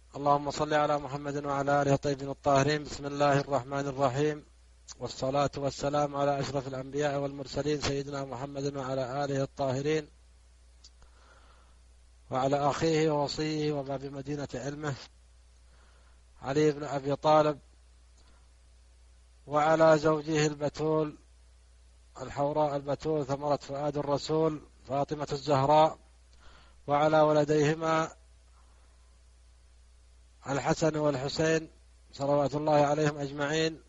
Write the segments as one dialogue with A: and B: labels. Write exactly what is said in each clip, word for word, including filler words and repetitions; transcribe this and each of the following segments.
A: اللهم صل على محمد وعلى آله الطيبين الطاهرين. بسم الله الرحمن الرحيم، والصلاة والسلام على أشرف الأنبياء والمرسلين سيدنا محمد وعلى آله الطاهرين وعلى أخيه ووصيه وباب مدينة علمه علي بن أبي طالب، وعلى زوجه البتول الحوراء البتول ثمرة فؤاد الرسول فاطمة الزهراء، وعلى ولديهما الحسن والحسين صلوات الله عليهم أجمعين.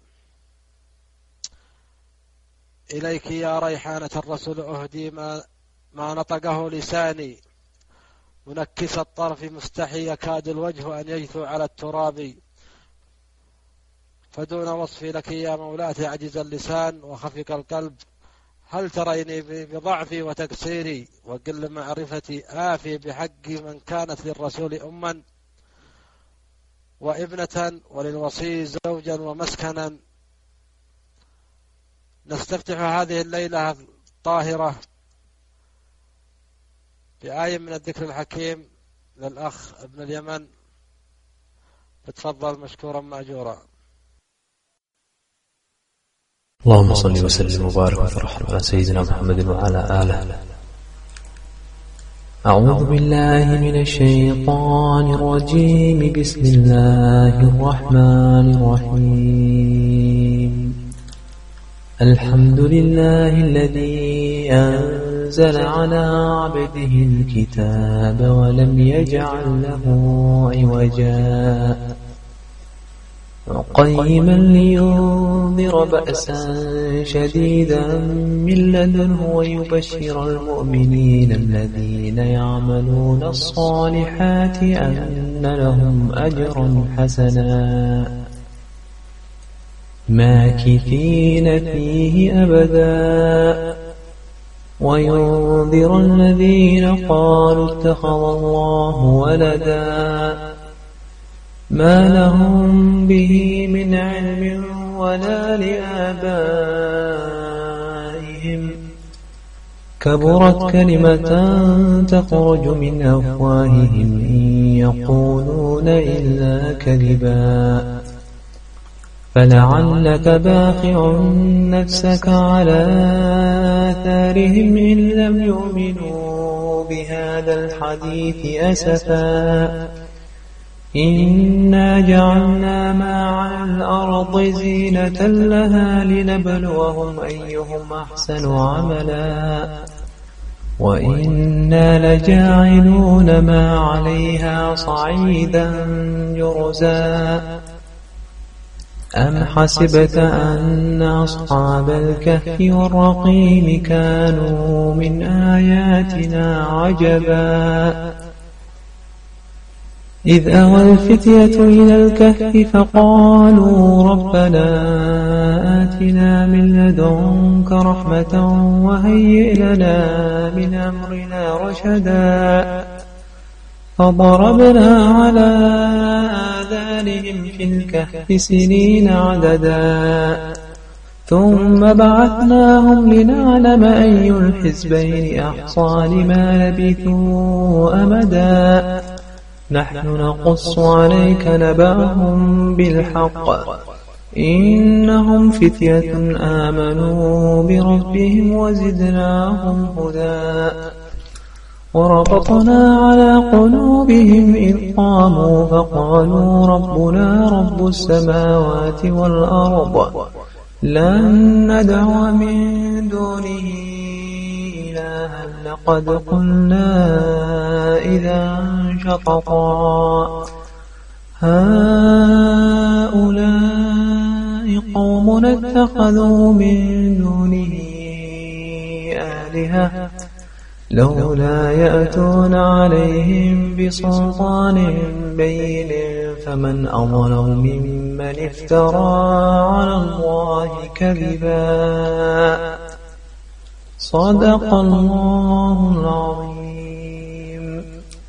A: إليك يا ريحانة الرسول أهدي ما, ما نطقه لساني، منكس الطرف مستحي يكاد الوجه أن يجثو على التراب، فدون وصفي لك يا مولاتي عجز اللسان وخفق القلب، هل تريني بضعفي وتقصيري وقل معرفتي آفي بحق من كانت للرسول أما وابنة وللوصي زوجا ومسكنا. نستفتح هذه الليلة الطاهرة بآية من الذكر الحكيم للأخ ابن اليمن، فتفضل مشكورا مأجورا.
B: اللهم صل وسلم وبارك وفرح على سيدنا محمد وعلى آله. أعوذ بالله من الشيطان الرجيم. بسم الله الرحمن الرحيم. الحمد لله الذي أنزل على عبده الكتاب ولم يجعل له عوجا قيما لينذر بأسا شديدا من لدنه ويبشر المؤمنين الذين يعملون الصالحات أن لهم أجرا حسنا ماكثين فيه أبدا وينذر الذين قالوا اتخذ الله ولدا ما لهم به من علم ولا لآبائهم كبرت كلمة تخرج من أفواههم إن يقولون إلا كذبا فلعلك باخع نفسك على آثارهم إن لم يؤمنوا بهذا الحديث أسفا إنا جعلنا ما على الأرض زينة لها لنبلوهم أيهم أحسن عملا وإنا لجاعلون ما عليها صعيدا جرزا أم حسبت أن أصحاب الكهف والرقيم كانوا من آياتنا عجبا إذ أوى الفتية إلى الكهف فقالوا ربنا آتنا من لدنك رحمة وهيئ لنا من أمرنا رشدا فضربنا على آذانهم في الكهف سنين عددا ثم بعثناهم لنعلم أي الحزبين أحصى لما لبثوا أمدا نحن نقص عليك نبأهم بالحق إنهم فتية آمنوا بربهم وزدناهم هدى وربطنا على قلوبهم إذ قاموا فقالوا ربنا رب السماوات والأرض لن ندعو من دونه إلها لقد قلنا إذا شططا هؤلاء قوم اتخذوا من دونه آلهة لولا يأتون عليهم بسلطان بين فمن أظلم ممن افترى على الله كذبا صدق الله العظيم.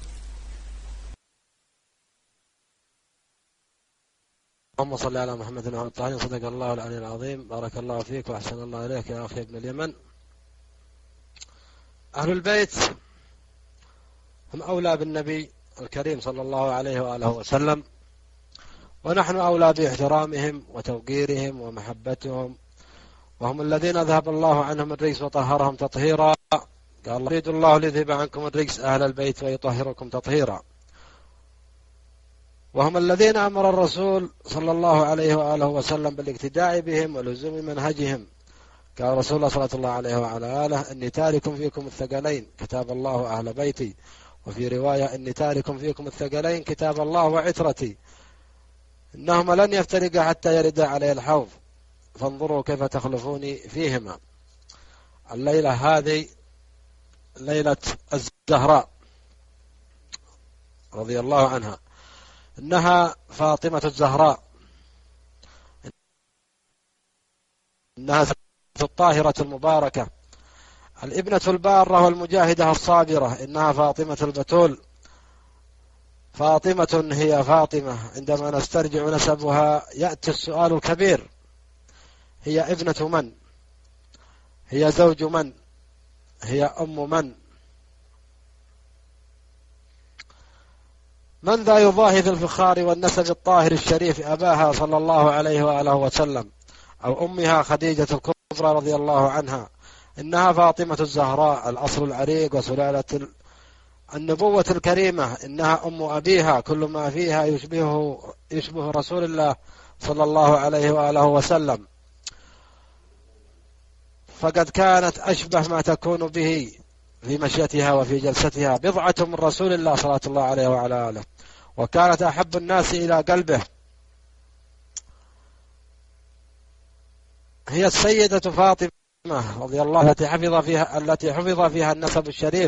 A: اللهم صل على محمد وعلى آله. صدق الله العلي العظيم. بارك الله فيك وأحسن الله إليك يا أخي ابن اليمن. أهل البيت هم أولى بالنبي الكريم صلى الله عليه وآله وسلم، ونحن أولى باحترامهم وتوقيرهم ومحبتهم، وهم الذين أذهب الله عنهم الرجس وطهرهم تطهيرا. قال يريد الله ليذهب عنكم الرجس أهل البيت ويطهركم تطهيرا. وهم الذين أمر الرسول صلى الله عليه وآله وسلم بالاقتداء بهم ولزوم منهجهم. قال رسول الله صلى الله عليه وعلى آله: إني تارك فيكم الثقلين كتاب الله أهل بيتي، وفي رواية: إني تارك فيكم الثقلين كتاب الله وعترتي، إنهما لن يفترقا حتى يردا علي الحوض، فانظروا كيف تخلفوني فيهما. الليلة هذه ليلة الزهراء رضي الله عنها، إنها فاطمة الزهراء، إنها الطاهرة المباركة، الابنة البارة والمجاهدة الصابرة، إنها فاطمة البتول. فاطمة هي فاطمة، عندما نسترجع نسبها يأتي السؤال الكبير: هي ابنة من؟ هي زوج من؟ هي أم من؟ من ذا يضاهي في الفخار والنسب الطاهر الشريف أباها صلى الله عليه وآله وسلم أو أمها خديجة الكبرى رضي الله عنها؟ إنها فاطمة الزهراء، الأصل العريق وسلالة النبوة الكريمة، إنها أم أبيها، كل ما فيها يشبهه يشبه رسول الله صلى الله عليه وآله وسلم، فقد كانت أشبه ما تكون به في مشيتها وفي جلستها، بضعة من رسول الله صلى الله عليه وعلى آله، وكانت أحب الناس إلى قلبه. هي السيدة فاطمة رضي الله عنها التي حفظ فيها التي حفظ فيها النسب الشريف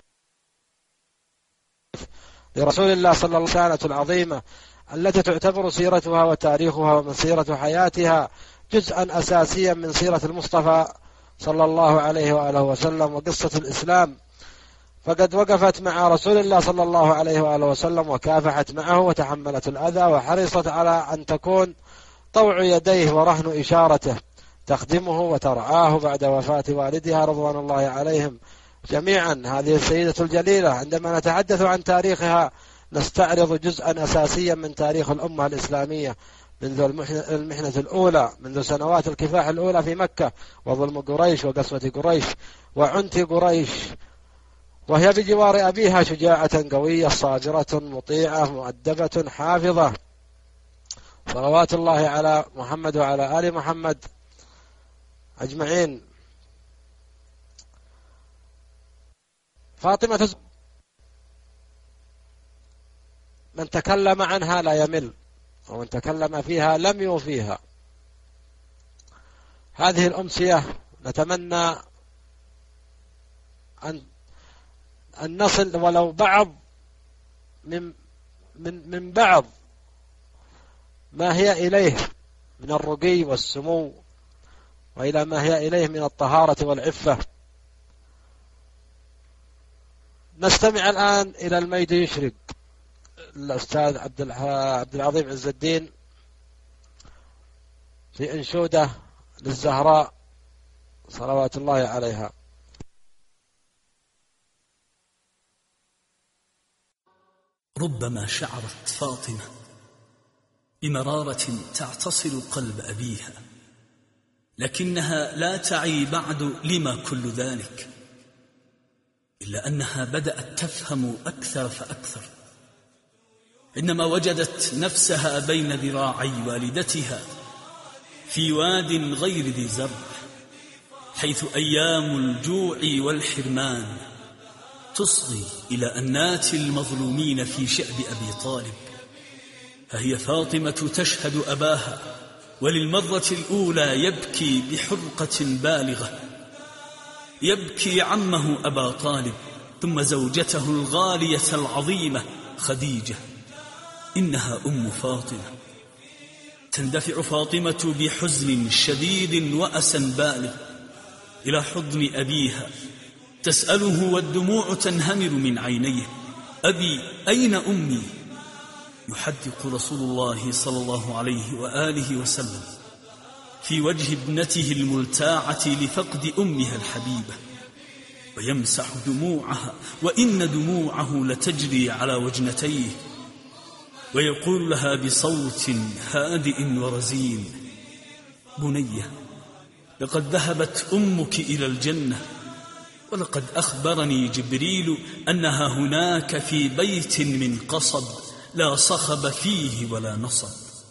A: لرسول الله صلى الله عليه وسلم العظيمة، التي تعتبر سيرتها وتاريخها ومسيرة حياتها جزءا أساسيا من سيرة المصطفى صلى الله عليه وآله وسلم وقصة الإسلام. فقد وقفت مع رسول الله صلى الله عليه وآله وسلم وكافحت معه وتحملت الأذى، وحرصت على أن تكون طوع يديه ورهن إشارته، تخدمه وترعاه بعد وفاة والدها رضوان الله عليهم جميعا. هذه السيدة الجليلة عندما نتحدث عن تاريخها نستعرض جزءا أساسيا من تاريخ الأمة الإسلامية منذ المحنة الأولى، منذ سنوات الكفاح الأولى في مكة وظلم قريش وقسوة قريش وعنت قريش، وهي بجوار أبيها شجاعة قوية صابرة مطيعة مؤدبة حافظة، صلوات الله على محمد وعلى آل محمد أجمعين. فاطمة من تكلم عنها لا يمل، ومن تكلم فيها لم يوفيها. هذه الأمسية نتمنى أن أن نصل ولو بعض من من من بعض ما هي إليه من الرقي والسمو، وإلى ما هي إليه من الطهارة والعفة. نستمع الآن إلى الميد يشرق، الأستاذ عبد عبد العظيم عز الدين في أنشودة للزهراء صلوات الله عليها.
C: ربما شعرت فاطمة بمرارة تعتصر قلب أبيها، لكنها لا تعي بعد لما كل ذلك، إلا أنها بدأت تفهم أكثر فأكثر عندما وجدت نفسها بين ذراعي والدتها في واد غير ذي زرع، حيث أيام الجوع والحرمان تصغي إلى أنات المظلومين في شعب أبي طالب. فهي فاطمة تشهد أباها وللمرة الأولى يبكي بحرقة بالغة، يبكي عمه أبا طالب ثم زوجته الغالية العظيمة خديجة، إنها أم فاطمة. تندفع فاطمة بحزن شديد وأسى بالغ إلى حضن أبيها، تسأله والدموع تنهمر من عينيه: أبي أين أمي؟ يحدق رسول الله صلى الله عليه وآله وسلم في وجه ابنته الملتاعة لفقد أمها الحبيبة: ويمسح دموعها وإن دموعه لتجري على وجنتيه، ويقول لها بصوت هادئ ورزين: بنية، لقد ذهبت أمك إلى الجنة، ولقد أخبرني جبريل أنها هناك في بيت من قصب لا صخب فيه ولا نصب.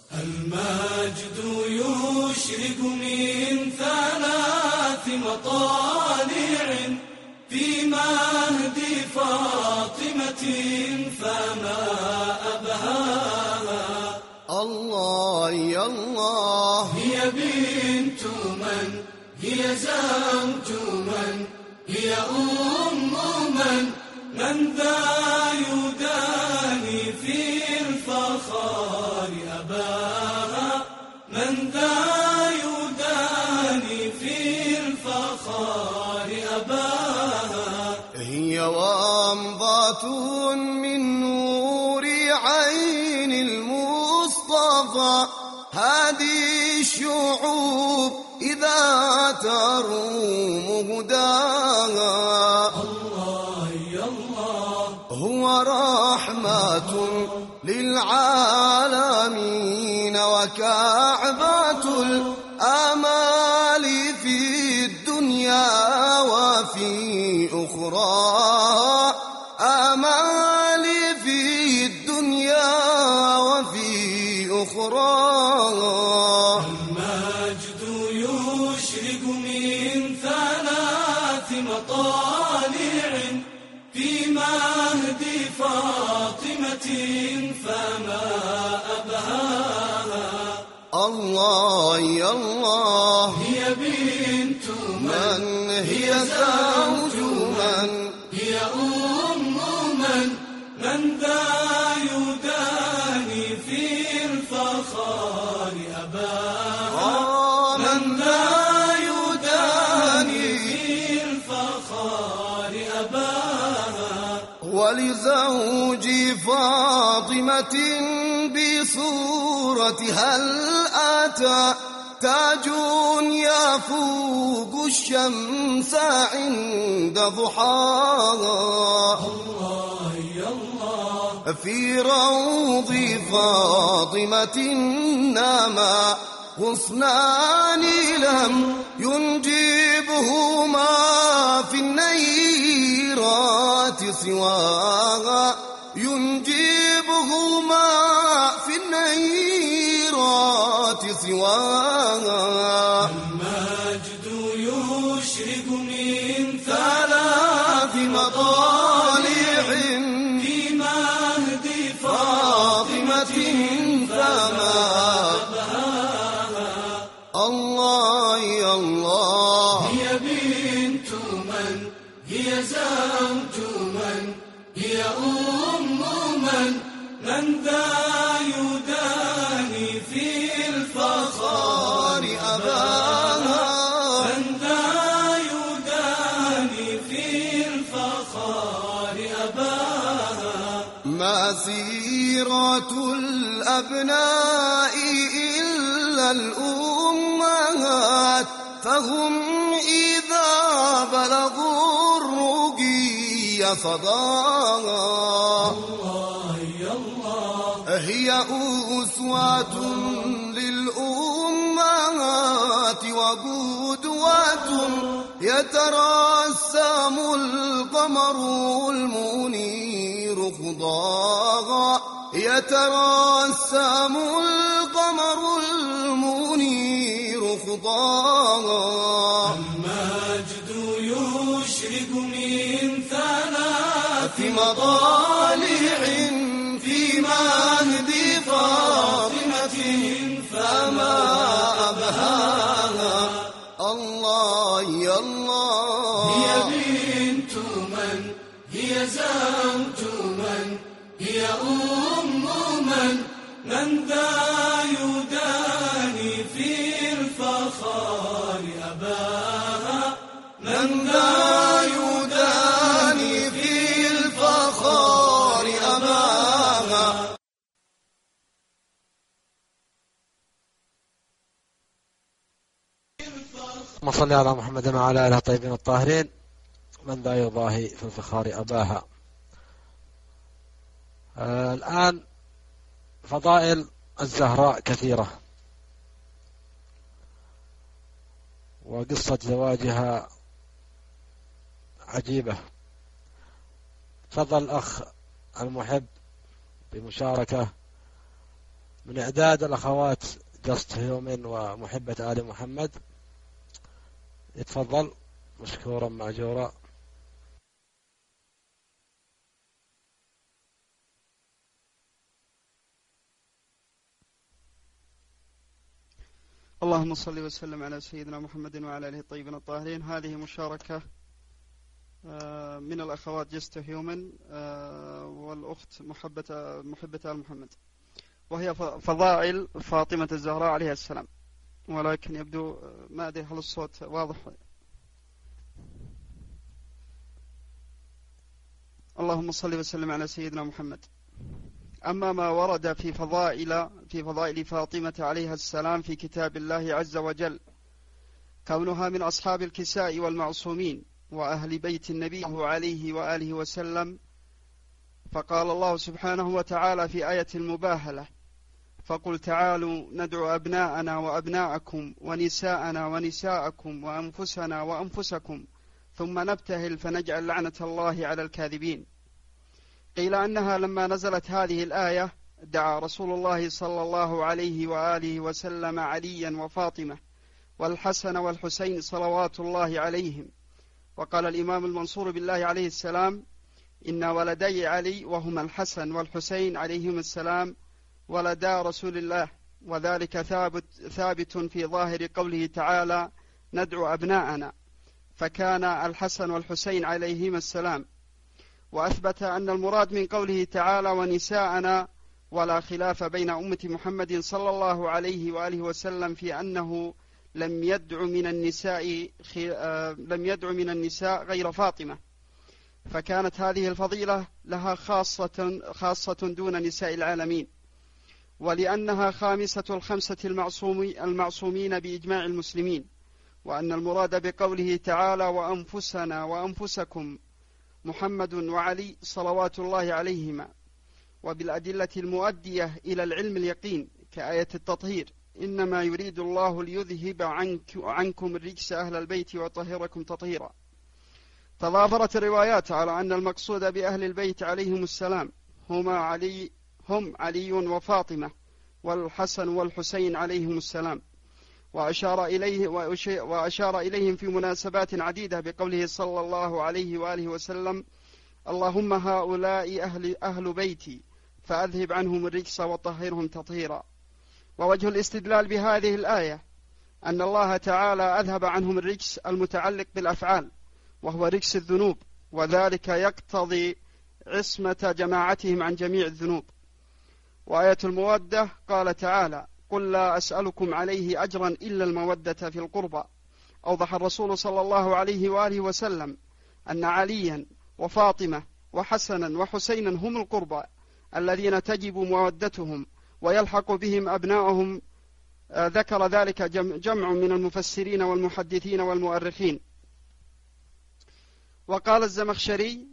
D: المجد يشرق من ثلاث مطالع في مهد فاطمة فما أبهاها.
E: الله يا الله،
D: هي بنت من؟ هي زوج من؟ هي أم من؟ من ذا يداني في الفخار أباها؟ من ذا يداني في الفخار أباها؟
E: هي وامضة من نور عين المصطفى، هذه الشعوب إذا تروم هداها.
D: الله يا الله،
E: هو رحمة للعالمين وكعبة الآمال في الدنيا وفي أخرى، آمال في الدنيا وفي أخرى.
D: المجد يشرق من ثلاث مطالع في مهد فاطمة فما أبهاها.
E: الله يا الله،
D: هي بنت
E: من؟ هي زوج من؟
D: هي أم من؟ من ذا يداني في الفخار أباها؟ من ذا يداني في الفخار أباها؟
E: ولزوج فاطمة بصورتها الآتى تاج يفوق الشمس عند ضحاها.
D: الله يا الله،
E: في روض فاطمة ناما غصنان لم ينجبهما في النيرات سواها، ينجبهما في النيرات سواها.
D: المجد يشرق من ثلاث مطالع في مهد فاطمة فما أبهاها.
E: الله يا الله،
D: هي بنت من؟ هي زوج من؟ هي أم من؟ من ذا يداني في الفخار
E: أباها؟
D: من ذا يداني في الفخار أباها؟
E: مسيرة الأبناء إلا الأمهات، فهم إذا بلغوا الرقي صداها.
D: الله يا الله،
E: هي أسوة للأمهات وقدوة، يترسم القمر المنير خضاها، يترسم القمر المنير خضاها.
D: المجد يشرق من ثلاث
E: مطالع في مهد فاطمة فما أبهاها. الله يا الله،
D: هي بنت من؟ هي زوج من؟ هي أم من؟ من ذا يداني في الفخار أباها؟ من ذا يداني في الفخار أباها؟
A: اللهم صل على محمد وعلى آله الطيبين الطاهرين. من ذا يضاهي في الفخار أباها. آه الآن فضائل الزهراء كثيرة، وقصة زواجها عجيبة. تفضل الأخ المحب بمشاركة من إعداد الأخوات جست هيومن ومحبة آل محمد. يتفضل مشكورا مأجورا.
F: اللهم صل وسلم على سيدنا محمد وعلى آله الطيبين الطاهرين. هذه مشاركة من الأخوات جست هيومن والأخت محبة محبة آل محمد، وهي فضائل فاطمة الزهراء عليها السلام، ولكن يبدو ما أدري هل الصوت واضح. اللهم صل وسلم على سيدنا محمد. أما ما ورد في فضائل في فضائل فاطمة عليها السلام في كتاب الله عز وجل، كونها من أصحاب الكساء والمعصومين وأهل بيت النبي عليه وآله وسلم، فقال الله سبحانه وتعالى في آية المباهلة: فقل تعالوا ندعو أبناءنا وأبناءكم ونساءنا ونساءكم وأنفسنا وأنفسكم ثم نبتهل فنجعل لعنة الله على الكاذبين. قيل أنها لما نزلت هذه الآية دعا رسول الله صلى الله عليه وآله وسلم عليا وفاطمة والحسن والحسين صلوات الله عليهم. وقال الإمام المنصور بالله عليه السلام: إن ولدي علي وهما الحسن والحسين عليهم السلام ولدا رسول الله، وذلك ثابت, ثابت في ظاهر قوله تعالى: ندعو أبناءنا، فكان الحسن والحسين عليهما السلام. وأثبت أن المراد من قوله تعالى ونساءنا، ولا خلاف بين أمة محمد صلى الله عليه وآله وسلم في أنه لم يدع من النساء لم يدع من النساء غير فاطمة، فكانت هذه الفضيلة لها خاصة خاصة دون نساء العالمين، ولأنها خامسة الخمسة المعصومين بإجماع المسلمين. وأن المراد بقوله تعالى وأنفسنا وأنفسكم محمد وعلي صلوات الله عليهما، وبالأدلة المؤدية إلى العلم اليقين كآية التطهير: إنما يريد الله ليذهب عنك عنكم الرجس أهل البيت ويطهركم تطهيرا. تضافرت الروايات على أن المقصود بأهل البيت عليهم السلام هما علي هم علي وفاطمة والحسن والحسين عليهم السلام، وأشار إليه وأشار إليهم في مناسبات عديدة بقوله صلى الله عليه وآله وسلم: اللهم هؤلاء أهل, أهل بيتي فأذهب عنهم الرجس وطهرهم تطهيرا. ووجه الاستدلال بهذه الآية أن الله تعالى أذهب عنهم الرجس المتعلق بالأفعال، وهو رجس الذنوب، وذلك يقتضي عصمة جماعتهم عن جميع الذنوب. وآية المودة قال تعالى: قل لا أسألكم عليه أجرا إلا المودة في القربى. أوضح الرسول صلى الله عليه وآله وسلم أن عليا وفاطمة وحسنا وحسينا هم القربى الذين تجب مودتهم ويلحق بهم أبناؤهم. ذكر ذلك جمع من المفسرين والمحدثين والمؤرخين. وقال الزمخشري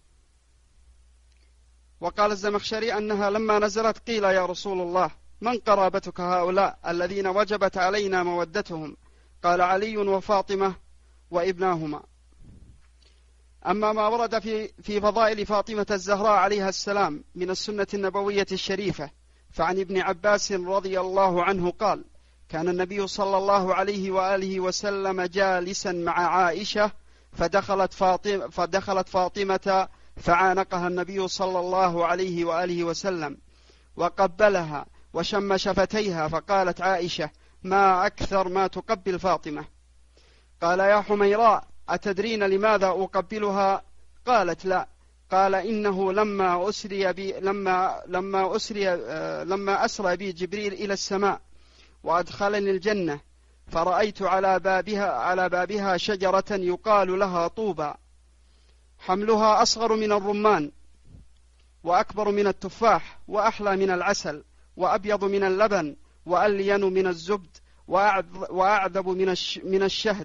F: وقال الزمخشري أنها لما نزلت قيل يا رسول الله من قرابتك هؤلاء الذين وجبت علينا مودتهم؟ قال علي وفاطمة وابناهما. أما ما ورد في, في فضائل فاطمة الزهراء عليها السلام من السنة النبوية الشريفة، فعن ابن عباس رضي الله عنه قال: كان النبي صلى الله عليه وآله وسلم جالسا مع عائشة فدخلت فاطمة, فدخلت فاطمة فعانقها النبي صلى الله عليه وآله وسلم وقبلها وشم شفتيها، فقالت عائشة: ما أكثر ما تقبل فاطمة. قال: يا حميراء أتدرين لماذا أقبلها؟ قالت: لا. قال: إنه لما أسري بي لما لما أسري لما أسرى بي جبريل إلى السماء وأدخلني الجنة، فرأيت على بابها على بابها شجرة يقال لها طوبى، حملها أصغر من الرمان وأكبر من التفاح وأحلى من العسل وأبيض من اللبن وألين من الزبد وأعذب من من الشهد،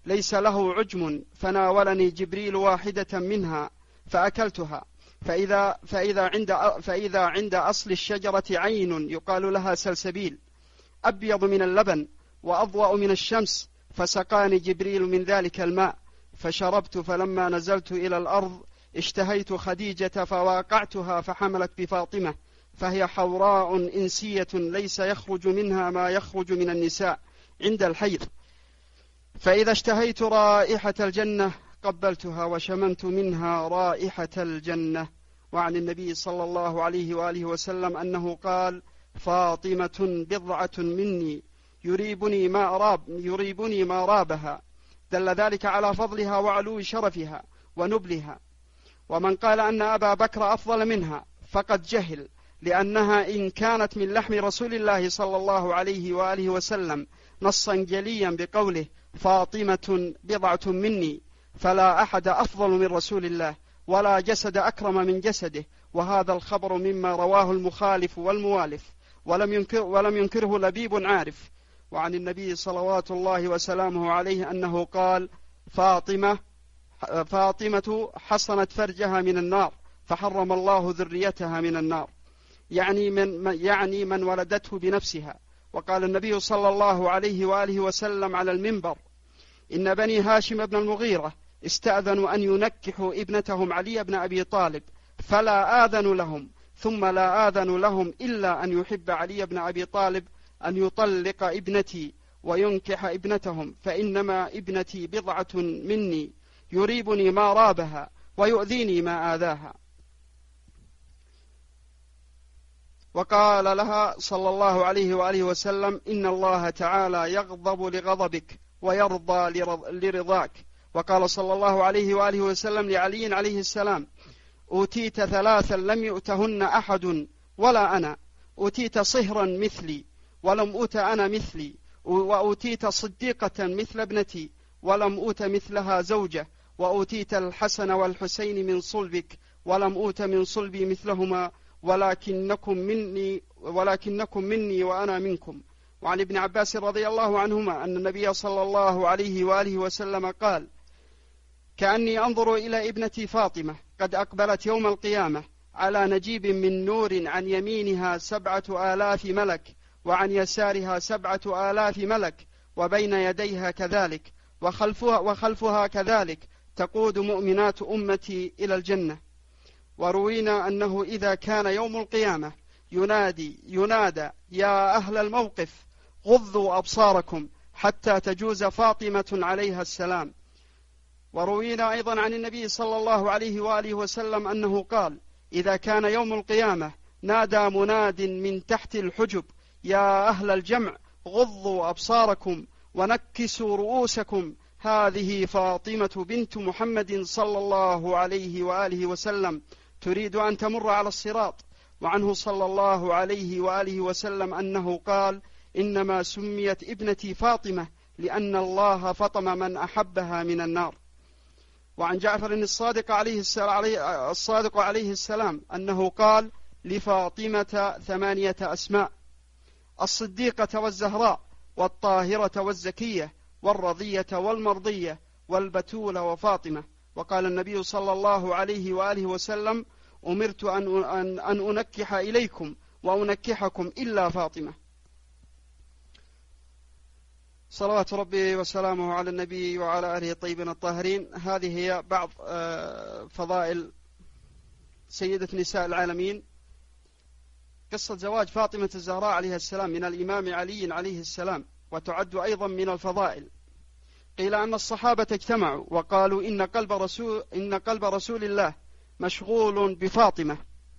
F: ليس له عجم، فناولني جبريل واحدة منها فأكلتها، فإذا, فإذا, عند فإذا عند أصل الشجرة عين يقال لها سلسبيل أبيض من اللبن وأضوأ من الشمس، فسقاني جبريل من ذلك الماء فشربت، فلما نزلت إلى الأرض اشتهيت خديجة فواقعتها فحملت بفاطمة، فهي حوراء إنسية ليس يخرج منها ما يخرج من النساء عند الحيض، فإذا اشتهيت رائحة الجنة قبلتها وشممت منها رائحة الجنة. وعن النبي صلى الله عليه وآله وسلم أنه قال: فاطمة بضعة مني يريبني ما راب يريبني ما رابها، دل ذلك على فضلها وعلو شرفها ونبلها. ومن قال أن أبا بكر أفضل منها فقد جهل، لأنها إن كانت من لحم رسول الله صلى الله عليه وآله وسلم نصا جليا بقوله فاطمة بضعة مني، فلا أحد أفضل من رسول الله ولا جسد أكرم من جسده، وهذا الخبر مما رواه المخالف والموالف ولم ينكر ولم ينكره لبيب عارف. وعن النبي صلوات الله وسلامه عليه أنه قال: فاطمة فاطمة حصنت فرجها من النار فحرم الله ذريتها من النار، يعني من, يعني من ولدته بنفسها. وقال النبي صلى الله عليه وآله وسلم على المنبر: إن بني هاشم بن المغيرة استأذنوا أن ينكحوا ابنتهم علي بن أبي طالب، فلا آذن لهم، ثم لا آذن لهم إلا أن يحب علي بن أبي طالب أن يطلق ابنتي وينكح ابنتهم، فإنما ابنتي بضعة مني يريبني ما رابها ويؤذيني ما آذاها. وقال لها صلى الله عليه وآله وسلم: إن الله تعالى يغضب لغضبك ويرضى لرضاك. وقال صلى الله عليه وآله وسلم لعلي عليه السلام: أوتيت ثلاثا لم يؤتهن أحد ولا أنا، أوتيت صهرا مثلي ولم أوت أنا مثلي، وأوتيت صديقة مثل ابنتي ولم أوت مثلها زوجة، وأوتيت الحسن والحسين من صلبك ولم أوت من صلبي مثلهما، ولكنكم مني ولكنكم مني وأنا منكم. وعن ابن عباس رضي الله عنهما أن النبي صلى الله عليه وآله وسلم قال: كأني أنظر إلى ابنتي فاطمة قد أقبلت يوم القيامة على نجيب من نور، عن يمينها سبعة آلاف ملك وعن يسارها سبعة آلاف ملك، وبين يديها كذلك وخلفها, وخلفها كذلك، تقود مؤمنات أمتي إلى الجنة. وروينا أنه إذا كان يوم القيامة ينادي ينادى: يا أهل الموقف غضوا أبصاركم حتى تجوز فاطمة عليها السلام. وروينا أيضا عن النبي صلى الله عليه وآله وسلم أنه قال: إذا كان يوم القيامة نادى مناد من تحت الحجب: يا أهل الجمع غضوا أبصاركم ونكسوا رؤوسكم، هذه فاطمة بنت محمد صلى الله عليه وآله وسلم تريد أن تمر على الصراط. وعنه صلى الله عليه وآله وسلم أنه قال: إنما سميت ابنتي فاطمة لأن الله فطم من أحبها من النار. وعن جعفر الصادق عليه السلام, الصادق عليه السلام أنه قال: لفاطمة ثمانية أسماء: الصديقة والزهراء والطاهرة والزكية والرضية والمرضية والبتول وفاطمة. وقال النبي صلى الله عليه وآله وسلم: أمرت أن, أن, أن أنكح إليكم وأنكحكم إلا فاطمة. صلوات ربي وسلامه على النبي وعلى آله الطيبين الطاهرين. هذه هي بعض فضائل سيدة نساء العالمين. قصة زواج فاطمة الزهراء عليه السلام من الإمام علي عليه السلام، وتعد أيضا من الفضائل. قيل أن الصحابة اجتمعوا وقالوا: إن قلب رسول, إن قلب رسول الله مشغول بفاطمة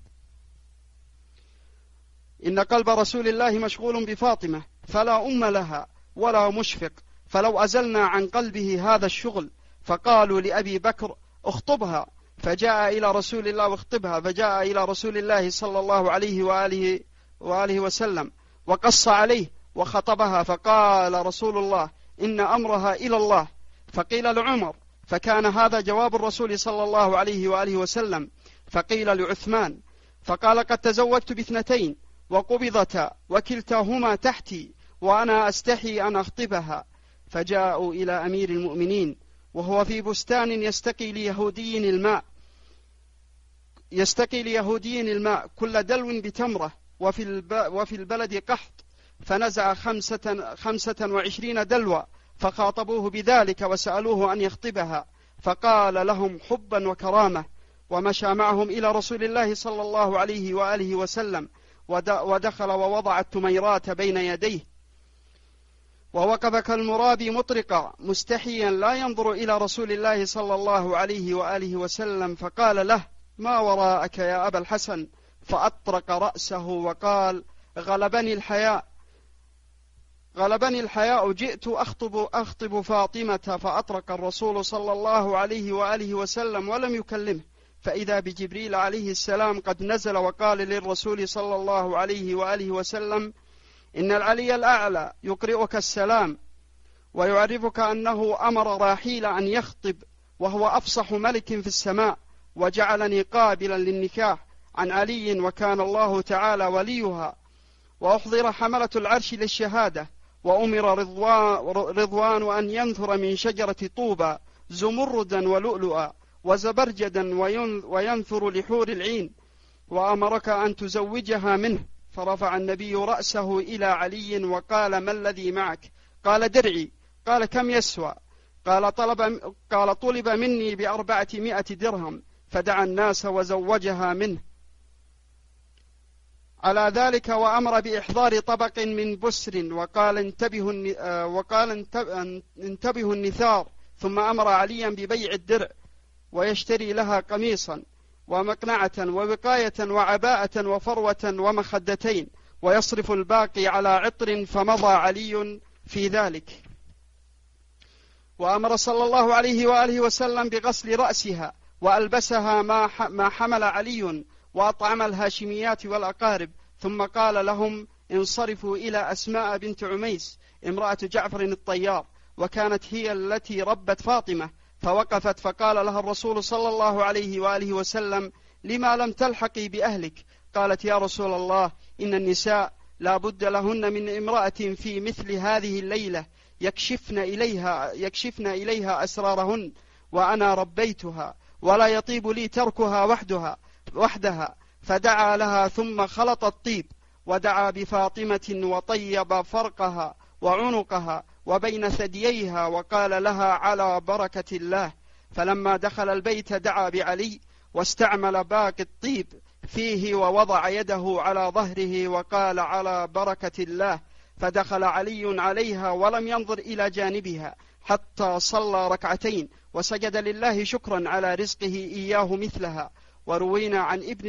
F: إن قلب رسول الله مشغول بفاطمة فلا أم لها ولا مشفق، فلو أزلنا عن قلبه هذا الشغل. فقالوا لأبي بكر: اخطبها. فجاء إلى رسول الله واخطبها فجاء إلى رسول الله صلى الله عليه وآله, وآله وسلم وقص عليه وخطبها. فقال رسول الله: إن أمرها إلى الله. فقيل لعمر، فكان هذا جواب الرسول صلى الله عليه وآله وسلم. فقيل لعثمان، فقال: قد تزوجت باثنتين وقبضتا وكلتاهما تحتي وأنا أستحي أن أخطبها. فجاءوا إلى أمير المؤمنين وهو في بستان يستقي ليهودي الماء يستقي ليهودي الماء كل دلو بتمرة، وفي, الب... وفي البلد قحط، فنزع خمسة, خمسة وعشرين دلوة، فخاطبوه بذلك وسألوه أن يخطبها، فقال لهم حبا وكرامة، ومشى معهم إلى رسول الله صلى الله عليه وآله وسلم، ودخل ووضع التميرات بين يديه، ووقف كالمرابي مطرقا مستحيا لا ينظر إلى رسول الله صلى الله عليه وآله وسلم، فقال له: ما وراءك يا أبا الحسن؟ فأطرق رأسه وقال: غلبني الحياء غلبني الحياء جئت أخطب, أخطب فاطمة. فأطرق الرسول صلى الله عليه وآله وسلم ولم يكلمه، فإذا بجبريل عليه السلام قد نزل وقال للرسول صلى الله عليه وآله وسلم: إن العلي الأعلى يقرئك السلام ويعرفك أنه أمر راحيل أن يخطب، وهو أفصح ملك في السماء، وجعلني قابلا للنكاح عن علي، وكان الله تعالى وليها. وأحضر حملة العرش للشهادة، وأمر رضوان, رضوان أن ينثر من شجرة طوبى زمردا ولؤلؤا وزبرجدا وينثر لحور العين، وأمرك أن تزوجها منه. فرفع النبي رأسه إلى علي وقال: ما الذي معك؟ قال: درعي. قال: كم يسوى؟ قال: طلب, قال طلب مني بأربعمائة درهم، فدعا الناس وزوجها منه على ذلك، وأمر بإحضار طبق من بسر، وقال: انتبهوا وقال انتبهوا النثار، ثم أمر عليا ببيع الدرع ويشتري لها قميصا ومقنعة ووقاية وعباءة وفروة ومخدتين، ويصرف الباقي على عطر، فمضى علي في ذلك. وأمر صلى الله عليه وآله وسلم بغسل رأسها، وألبسها ما حمل علي، وأطعم الهاشميات والأقارب، ثم قال لهم: انصرفوا إلى أسماء بنت عميس امرأة جعفر الطيار، وكانت هي التي ربت فاطمة. فوقفت، فقال لها الرسول صلى الله عليه وآله وسلم: لما لم تلحقي بأهلك؟ قالت: يا رسول الله، إن النساء لا بد لهن من امرأة في مثل هذه الليلة يكشفن إليها, يكشفن إليها أسرارهن، وأنا ربيتها، ولا يطيب لي تركها وحدها, وحدها. فدعا لها ثم خلط الطيب، ودعا بفاطمة وطيب فرقها وعنقها وبين ثدييها، وقال لها: على بركة الله. فلما دخل البيت دعا بعلي، واستعمل باقي الطيب فيه، ووضع يده على ظهره وقال: على بركة الله. فدخل علي عليها ولم ينظر إلى جانبها حتى صلى ركعتين، وسجد لله شكرا على رزقه إياه مثلها. وروينا عن ابن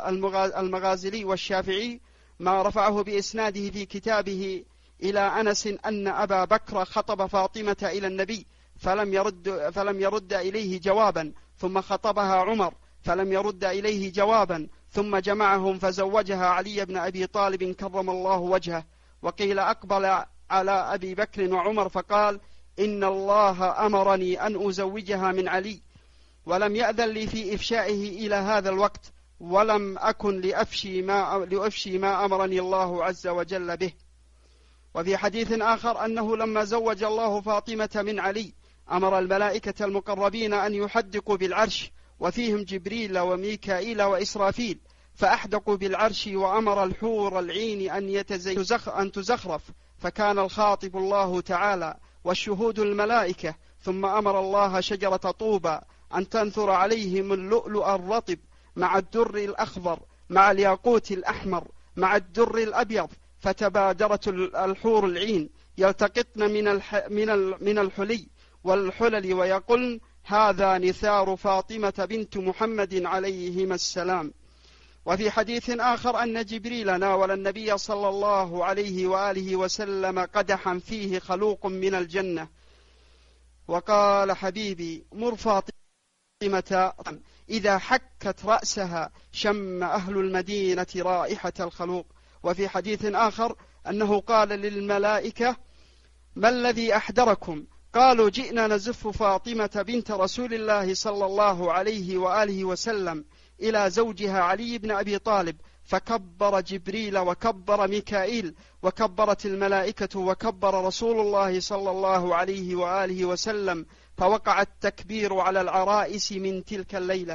F: المغازلي والشافعي ما رفعه بإسناده في كتابه إلى أنس أن أبا بكر خطب فاطمة إلى النبي فلم يرد, فلم يرد إليه جوابا، ثم خطبها عمر فلم يرد إليه جوابا، ثم جمعهم فزوجها علي بن أبي طالب كرم الله وجهه. وقيل أقبل على أبي بكر وعمر فقال: إن الله أمرني أن أزوجها من علي، ولم يأذن لي في إفشائه إلى هذا الوقت، ولم أكن لأفشي ما, لأفشي ما أمرني الله عز وجل به. وفي حديث آخر أنه لما زوج الله فاطمة من علي أمر الملائكة المقربين أن يحدقوا بالعرش، وفيهم جبريل وميكائيل وإسرافيل، فأحدقوا بالعرش، وأمر الحور العين أن, أن تزخرف، فكان الخاطب الله تعالى والشهود الملائكة. ثم أمر الله شجرة طوبى أن تنثر عليهم اللؤلؤ الرطب مع الدر الأخضر مع الياقوت الأحمر مع الدر الأبيض، فتبادرت الحور العين يلتقطن من, الح... من, ال... من الحلي والحلل، ويقولن: هذا نثار فاطمة بنت محمد عليهما السلام. وفي حديث آخر أن جبريل ناول النبي صلى الله عليه وآله وسلم قدحا فيه خلوق من الجنة، وقال: حبيبي مر فاطمة إذا حكت رأسها شم أهل المدينة رائحة الخلوق. وفي حديث آخر أنه قال للملائكة: ما الذي أحضركم؟ قالوا: جئنا نزف فاطمة بنت رسول الله صلى الله عليه وآله وسلم إلى زوجها علي بن أبي طالب، فكبر جبريل وكبر ميكائيل وكبرت الملائكة وكبر رسول الله صلى الله عليه وآله وسلم، فوقع التكبير على العرائس من تلك الليلة.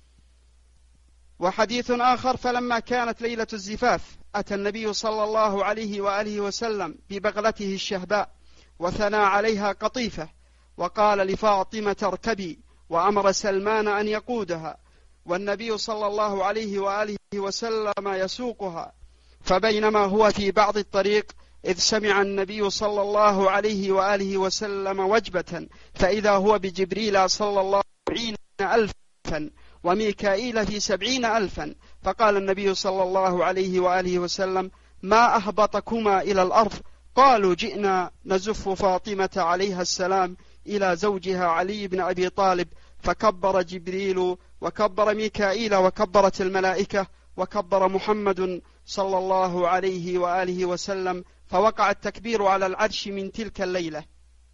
F: وحديث آخر: فلما كانت ليلة الزفاف أتى النبي صلى الله عليه وآله وسلم ببغلته الشهباء وثنى عليها قطيفة، وقال لفاطمة اركبي، وأمر سلمان أن يقودها، والنبي صلى الله عليه وآله وسلم يسوقها. فبينما هو في بعض الطريق إذ سمع النبي صلى الله عليه وآله وسلم وجبة، فإذا هو بجبريل صلى الله عليه ألفا وميكائيل في سبعين ألفا. فقال النبي صلى الله عليه وآله وسلم: ما أهبطكما إلى الأرض؟ قالوا: جئنا نزف فاطمة عليها السلام إلى زوجها علي بن أبي طالب. فكبر جبريل وكبر ميكائيل وكبرت الملائكة وكبر محمد صلى الله عليه وآله وسلم، فوقع التكبير على العرش من تلك الليلة.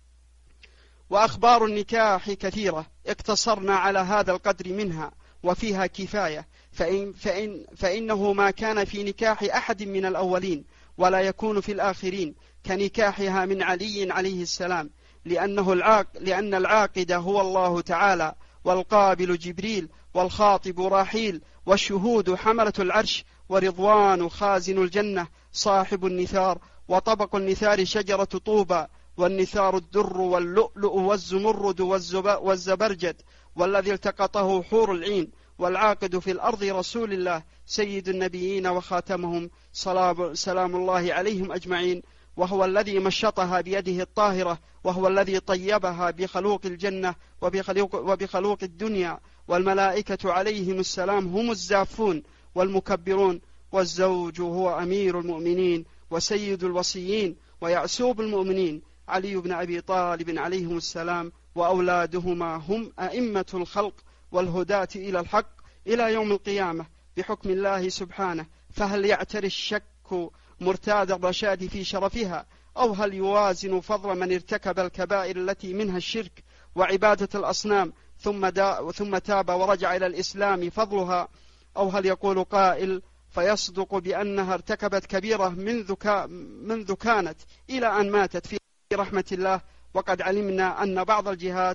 F: وأخبار النكاح كثيرة، اقتصرنا على هذا القدر منها، وفيها كفاية، فإن فإن فإنه ما كان في نكاح أحد من الأولين ولا يكون في الآخرين كنكاحها من علي عليه السلام، لأنه العاق لأن العاقد هو الله تعالى، والقابل جبريل، والخاطب راحيل، والشهود حملة العرش، ورضوان خازن الجنة صاحب النثار، وطبق النثار شجرة طوبى، والنثار الدر واللؤلؤ والزمرد والزبرجد، والذي التقطه حور العين. والعاقد في الأرض رسول الله سيد النبيين وخاتمهم سلام الله عليهم أجمعين، وهو الذي مشطها بيده الطاهرة، وهو الذي طيبها بخلوق الجنة وبخلوق, وبخلوق الدنيا. والملائكة عليهم السلام هم الزافون والمكبرون، والزوج هو أمير المؤمنين وسيد الوصيين ويعسوب المؤمنين علي بن أبي طالب عليهم السلام، وأولادهما هم أئمة الخلق والهداة إلى الحق إلى يوم القيامة بحكم الله سبحانه. فهل يعتري الشك مرتاد الرشاد في شرفها، أو هل يوازن فضل من ارتكب الكبائر التي منها الشرك وعبادة الأصنام ثم, ثم تاب ورجع إلى الإسلام فضلها، أو هل يقول قائل فيصدق بأنها ارتكبت كبيرة منذ, كا منذ كانت إلى أن ماتت في رحمة الله، وقد علمنا أن بعض الجهات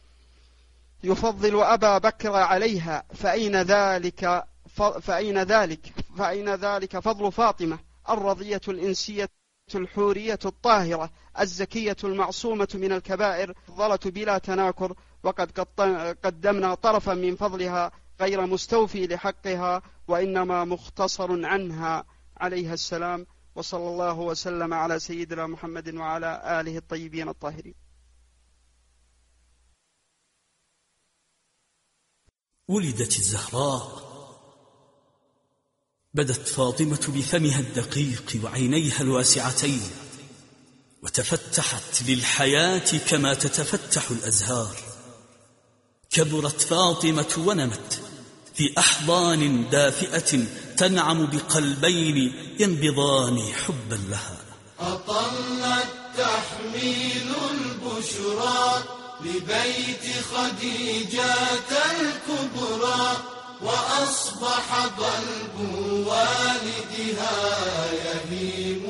F: يفضل أبا بكر عليها، فأين ذلك فأين ذلك فأين ذلك فضل فاطمة الرضية الإنسية الحورية الطاهرة الزكية المعصومة من الكبائر الضلة بلا تناكر؟ وقد قدمنا طرفا من فضلها غير مستوفي لحقها، وإنما مختصر عنها عليها السلام. وصلى الله وسلم على سيدنا محمد وعلى آله الطيبين الطاهرين.
C: ولدت الزهراء، بدت فاطمة بفمها الدقيق وعينيها الواسعتين، وتفتحت للحياة كما تتفتح الأزهار. كبرت فاطمة ونمت في أحضان دافئة تنعم بقلبين ينبضان حبا لها.
D: أطلت تحميل البشرى لبيت خديجة الكبرى، وأصبح قلب والدها يهيم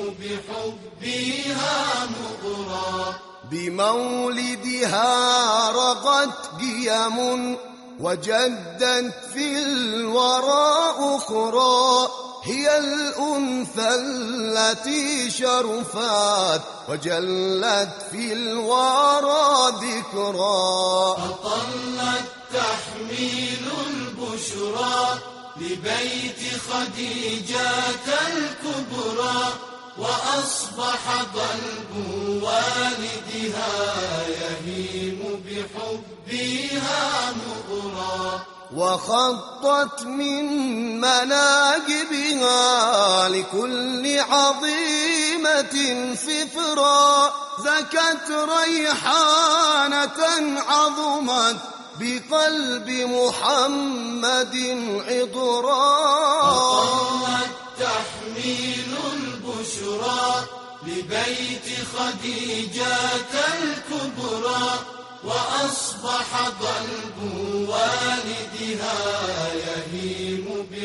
D: بحبها مغرى.
E: بمولدها رغت قيم وجدت في الورى أخرى، هي الأنثى التي شرفت وجلت في الورى ذكرى.
D: أطلت تحميل البشرى لبيت خديجة الكبرى، وأصبح قلب والدها يهيم بحبها مغرى.
E: وخطت من مناقبها لكل عظيمة سفرا، زكت ريحانة عظمت بقلب محمد عطرا.
D: أطلت تحميل البشرى لبيت خديجة الكبرى، وأصبح ضلب والدها يهيم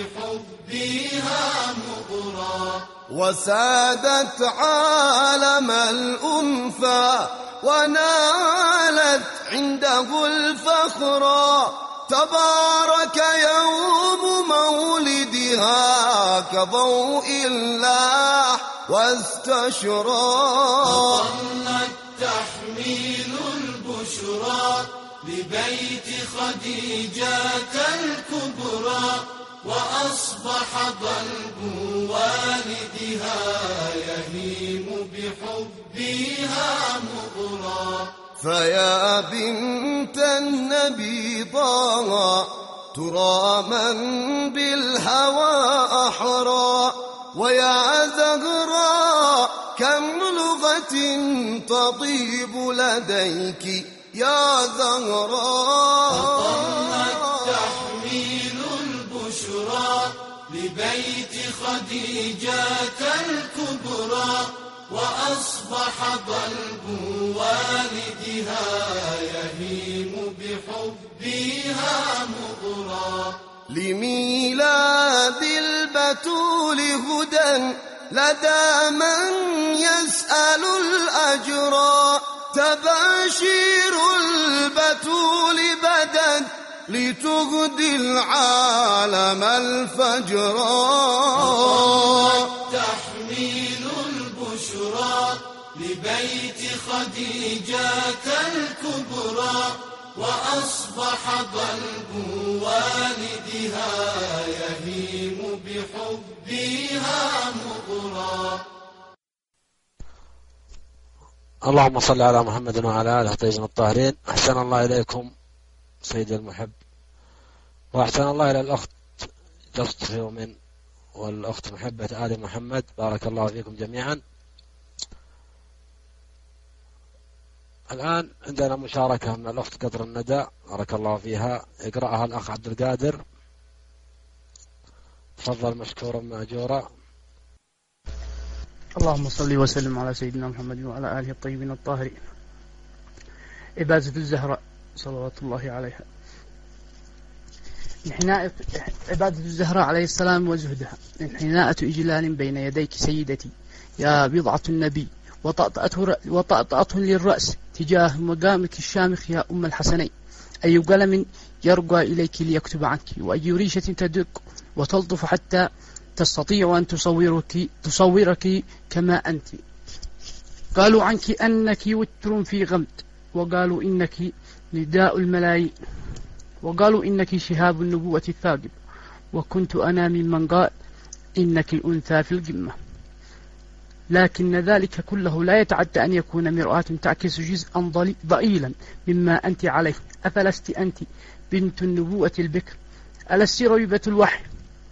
D: بحبها مغرى.
E: وسادت عالم الأنثى ونالت عنده الفخرا، تبارك يوم مولدها كضوء الله واستشرى.
D: أطلت تحميل البشرى لبيت خديجة الكبرى، وأصبح ضلب والدها يهيم بحبها مغرى.
E: فيا بنت النبي طه ترى من بالهوى أحرى، ويا زهراء كم لغة تطيب لديك يا زهراء.
D: أطلت تحميل البشرى لبيت خديجة الكبرى، وأصبح ضلب والدها يهيم بحبها مغرى.
E: لميلاد البتول هدى لدى من يسأل الأجرى، تباشير البتول بدت لتهدي العالم الفجرا.
D: تحميل البشرى لبيت خديجة الكبرى، وأصبح ضلب والدها يهيم بحبها مغرى.
A: اللهم صل على محمد وعلى آله الطيبين الطاهرين. أحسن الله إليكم سيدي المحب، وأحسن الله إلى الأخت جست يومين والأخت محبة آل محمد، بارك الله فيكم جميعا. الآن عندنا مشاركة من الأخت قدر الندى، بارك الله فيها، يقرأها الأخ عبد القادر. تفضل مشكورا مأجورا.
G: اللهم صل وسلم على سيدنا محمد وعلى آله الطيبين الطاهرين. عبادة الزهراء صلوات الله عليها. انحناء عبادة الزهراء عليه السلام وزهدها، انحناءة إجلال بين يديك سيدتي يا بضعة النبي، وطأطأته, وطأطأته للرأس تجاه مقامك الشامخ يا أم الحسنين. أي قلم يرقى إليك ليكتب عنك، وأي ريشة تدق وتلطف حتى تستطيع أن تصورك, تصورك كما أنت. قالوا عنك أنك وتر في غمد، وقالوا إنك نداء الملايين، وقالوا إنك شهاب النبوة الثاقب، وكنت أنا ممن قال إنك الأنثى في القمة. لكن ذلك كله لا يتعدى أن يكون مرآة تعكس جزءا ضئيلا مما أنت عليه. أفلست أنت بنت النبوة البكر؟ ألست ربيبة الوحي؟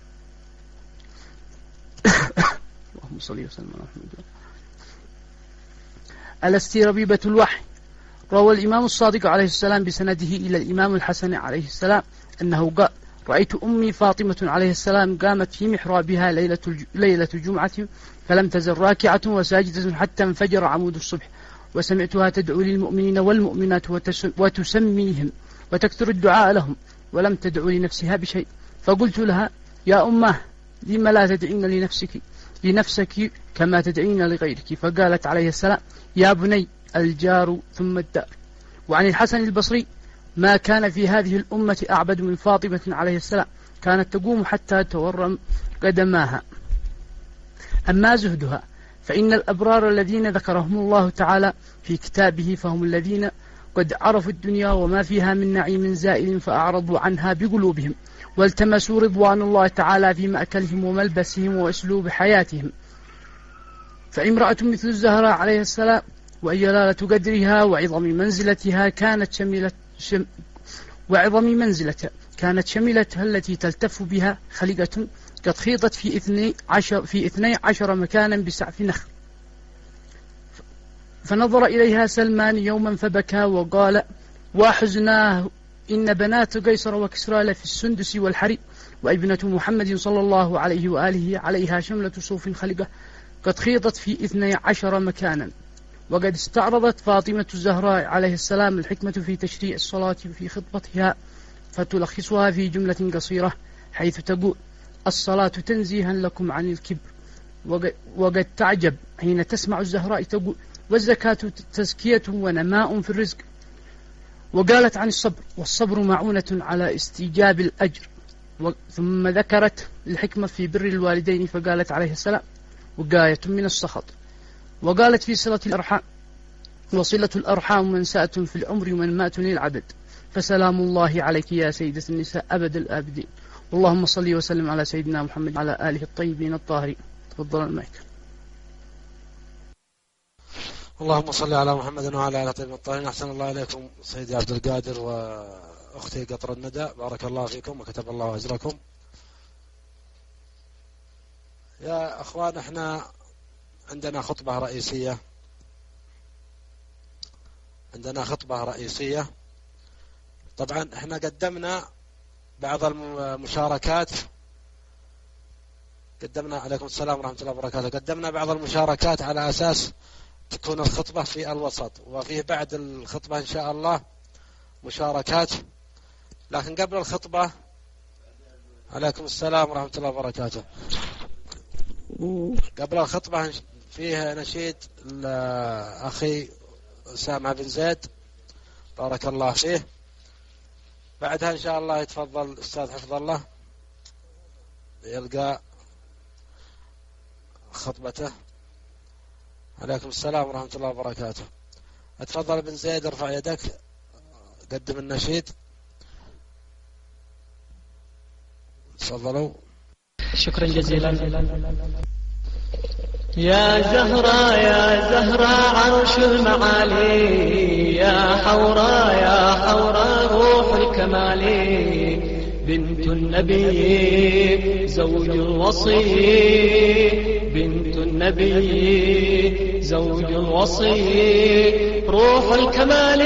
G: اللهم صل وسلم على محمد. ألست ربيبة الوحي؟ روى الإمام الصادق عليه السلام بسنده إلى الإمام الحسن عليه السلام أنه قال: رأيت أمي فاطمة عليه السلام قامت في محرابها ليلة, الج... ليلة الجمعة فلم تزل راكعة وساجدة حتى انفجر عمود الصبح، وسمعتها تدعو للمؤمنين والمؤمنات وتس... وتسميهم وتكثر الدعاء لهم، ولم تدعو لنفسها بشيء. فقلت لها: يا أمه، لما لا تدعين لنفسك لنفسك كما تدعين لغيرك؟ فقالت عليه السلام: يا بني، الجار ثم الدار. وعن الحسن البصري: ما كان في هذه الأمة أعبد من فاطمة عليه السلام، كانت تقوم حتى تورم قدماها. أما زهدها فإن الأبرار الذين ذكرهم الله تعالى في كتابه فهم الذين قد عرفوا الدنيا وما فيها من نعيم زائل فأعرضوا عنها بقلوبهم، والتمسوا رضوان الله تعالى في مأكلهم وملبسهم وأسلوب حياتهم. فامرأة مثل الزهراء عليه السلام وجلالة قدرها وعظم منزلتها كانت شملت شم وعظم منزلتها كانت شملتها التي تلتف بها خلقة قد خيطت في اثني عشر في اثني عشر مكانا بسعف نخل. فنظر إليها سلمان يوما فبكى وقال: وحزناه، إن بنات قيصر وكسرى لفي السندس والحرير، وابنة محمد صلى الله عليه وآله عليها شملة صوف خلقة قد خيطت في اثني عشر مكانا، وقد استعرضت فاطمة الزهراء عليه السلام الحكمة في تشريع الصلاة في خطبتها، فتلخصها في جملة قصيرة حيث تقول: الصلاة تنزيها لكم عن الكبر. وقد تعجب حين تسمع الزهراء تقول: والزكاة تزكية ونماء في الرزق. وقالت عن الصبر: والصبر معونة على استيجاب الأجر. ثم ذكرت الحكمة في بر الوالدين فقالت عليه السلام: وقاية من السخط. وقالت في صلة الأرحام: وصلة الأرحام منسأة في العمر ومنماة للعبد، فسلام الله عليك يا سيدة النساء أبد الآبدين. اللهم صل وسلم على سيدنا محمد وعلى آله الطيبين الطاهرين. تفضل المايك.
A: اللهم صل على محمد وعلى آله الطيبين الطاهرين. أحسن الله إليكم سيدي عبد القادر وأختي قطر الندى، بارك الله فيكم وكتب الله أجركم. يا أخوان، احنا عندنا خطبة رئيسية عندنا خطبة رئيسية طبعا احنا قدمنا بعض المشاركات قدمنا عليكم السلام ورحمة الله وبركاته قدمنا بعض المشاركات على أساس تكون الخطبة في الوسط، وفيه بعد الخطبة إن شاء الله مشاركات. لكن قبل الخطبة، عليكم السلام ورحمة الله وبركاته، قبل الخطبة فيه نشيد أخي أسامة بن زيد بارك الله فيه. بعدها إن شاء الله يتفضل أستاذ حفظ الله يلقى خطبته. عليكم السلام ورحمة الله وبركاته. اتفضل بن زيد، ارفع يدك، قدم النشيد. تفضلوا.
H: شكرا جزيلا. يا زهرة يا زهرة عرش المعالي، يا حورة يا حورة روح الكمال، بنت النبي زوج الوصي، بنت النبي زوج الوصي روح الكمال.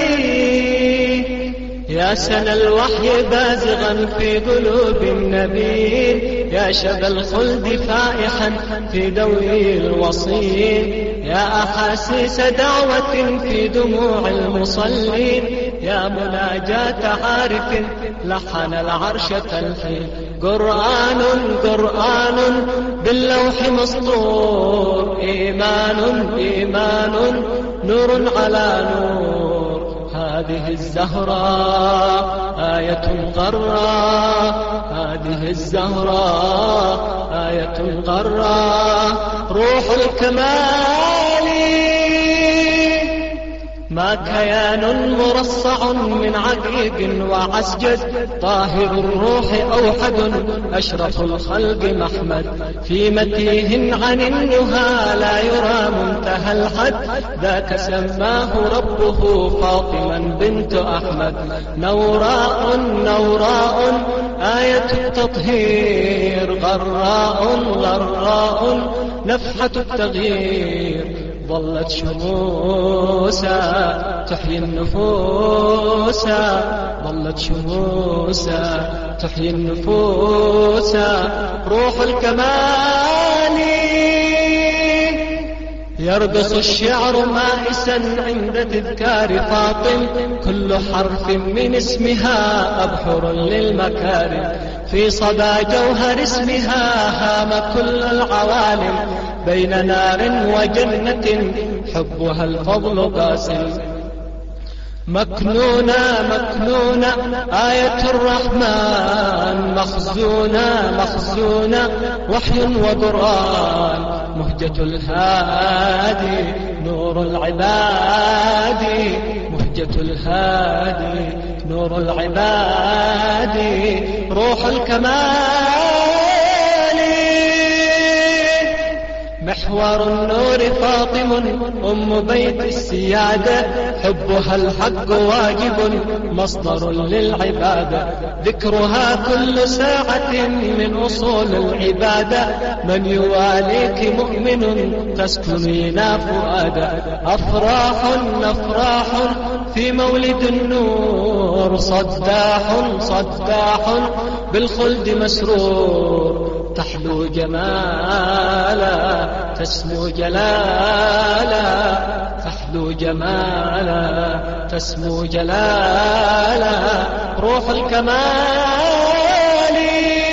H: يا سنى الوحي بازغا في قلوب النبي، يا شب الخلد فائحا في دوي الوصين، يا أحاسيس دعوة في دموع المصلين، يا مناجاة عارف لحن العرش تلحين. قرآن قرآن باللوح مسطور، إيمان إيمان نور على نور. هذه الزهراء آية غراء، هذه الزهراء آية غراء روح الكمال. ما كيان مرصع من عقيق وعسجد، طاهر الروح أوحد أشرف الخلق محمد. في متيه عن النهى لا يرى منتهى الحد، ذاك سماه ربه فاطما بنت أحمد. نوراء نوراء آية التطهير، غراء غراء نفحة التغيير. ظلت شموسا تحيي النفوس، ظلت شموسا تحيي النفوس روح الكمال. يرقص الشعر مائسا عند تذكار فاطم، كل حرف من اسمها أبحر للمكارم. في صدى جوهر اسمها هام كل العوالم، بين نار وجنة حبها الفضل قاسم. مكنونة مكنونة آية الرحمن، مخزونة مخزونة وحي وقرآن. مهجة الهادي نور العباد، مهجة الهادي نور العباد روح الكمال. محور النور فاطم أم بيت السيادة، حبها الحق واجب مصدر للعبادة. ذكرها كل ساعة من أصول العبادة، من يواليك مؤمن تسكنين فؤادا. أفراح أفراح في مولد النور، صداح صداح بالخلد مسرور. تحلو جمالا تسمو جلالا، تحلو تحلو جمالا تسمو جلالا روح الكمال.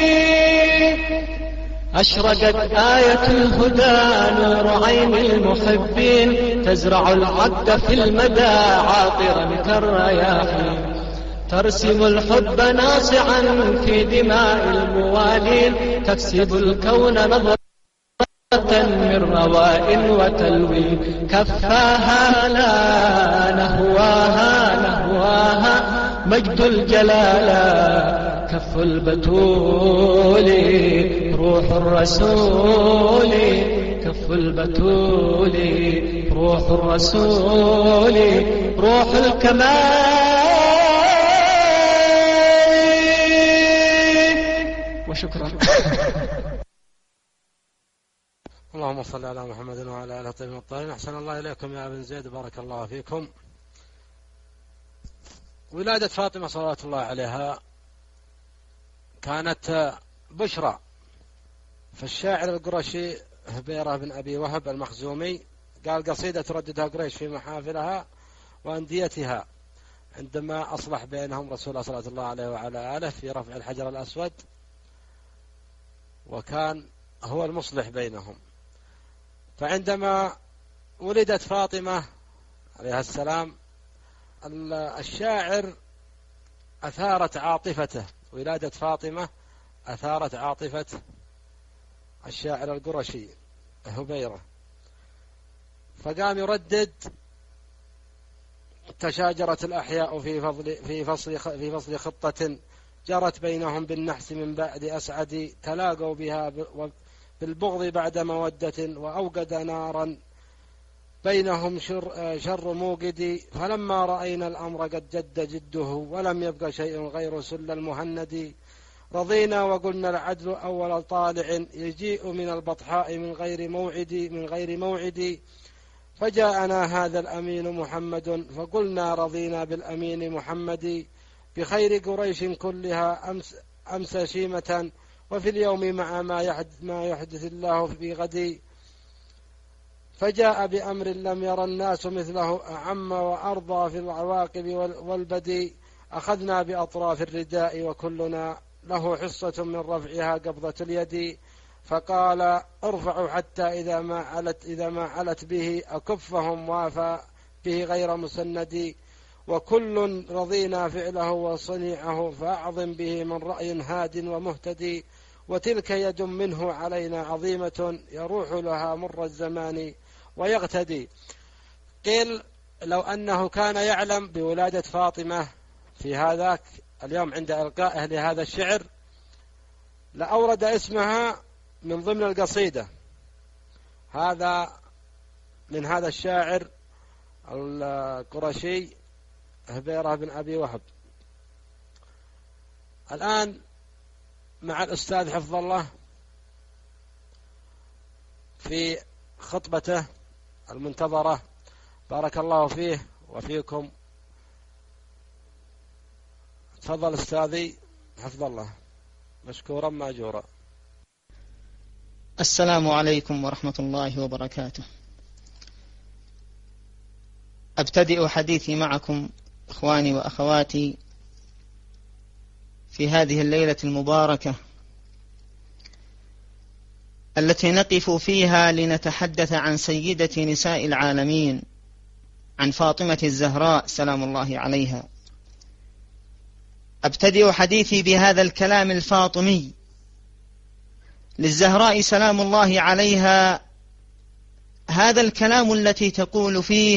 H: أشرقت آية الهدى نور عين المحبين تزرع العبد في المدى عاطرا كالرياحين ترسم الحب ناصعا في دماء الموالين تكسب الكون نظرة من رواء وتلوين كفاها لا نهواها نهواها مجد الجلالة كف البتول روح الرسول كف البتول روح الرسول روح الكمال. وشكرا.
A: اللهم صل على محمد وعلى آله الطيبين الطاهرين. أحسن الله إليكم يا ابن زيد، بارك الله فيكم. ولادة فاطمة صلوات الله عليها كانت بشرى، فالشاعر القرشي هبيرة بن أبي وهب المخزومي قال قصيدة ترددها قريش في محافلها وأنديتها عندما أصلح بينهم رسول الله صلى الله عليه وعلى آله في رفع الحجر الأسود، وكان هو المصلح بينهم. فعندما ولدت فاطمة عليها السلام الشاعر أثارت عاطفته، ولادة فاطمة أثارت عاطفة الشاعر القرشي هبيرة، فقام يردد تشاجرت الأحياء في فصل في فصل في فصل خطة جرت بينهم بالنحس من بعد أسعد تلاقوا بها بالبغض بعد مودة وأوقد نارا بينهم شر, شر موقد فلما رأينا الأمر قد جد جده ولم يبق شيء غير سل المهند رضينا وقلنا العدل أول طالع يجيء من البطحاء من غير موعد من غير موعد فجاءنا هذا الأمين محمد فقلنا رضينا بالأمين محمد بخير قريش كلها أمس, أمس شيمة وفي اليوم مع ما يحدث, ما يحدث الله في غد فجاء بأمر لم ير الناس مثله أعم وأرضى في العواقب والبدي أخذنا بأطراف الرداء وكلنا له حصة من رفعها قبضة اليد فقال ارفعوا حتى إذا ما علت, إذا ما علت به أكفهم وافى به غير مسند وكل رضينا فعله وصنيعه فأعظم به من رأي هاد ومهتدي وتلك يد منه علينا عظيمة يروح لها مر الزمان ويغتدي. قيل لو أنه كان يعلم بولادة فاطمة في هذاك اليوم عند إلقائه لهذا الشعر لأورد اسمها من ضمن القصيدة. هذا من هذا الشاعر القرشي هبيرة بن أبي وهب. الآن مع الأستاذ حفظ الله في خطبته المنتظرة، بارك الله فيه وفيكم. تفضل أستاذي حفظ الله، مشكورا ماجورا.
I: السلام عليكم ورحمة الله وبركاته. أبتدئ حديثي معكم إخواني وأخواتي في هذه الليلة المباركة التي نقف فيها لنتحدث عن سيدة نساء العالمين، عن فاطمة الزهراء سلام الله عليها. أبتدئ حديثي بهذا الكلام الفاطمي للزهراء سلام الله عليها، هذا الكلام التي تقول فيه: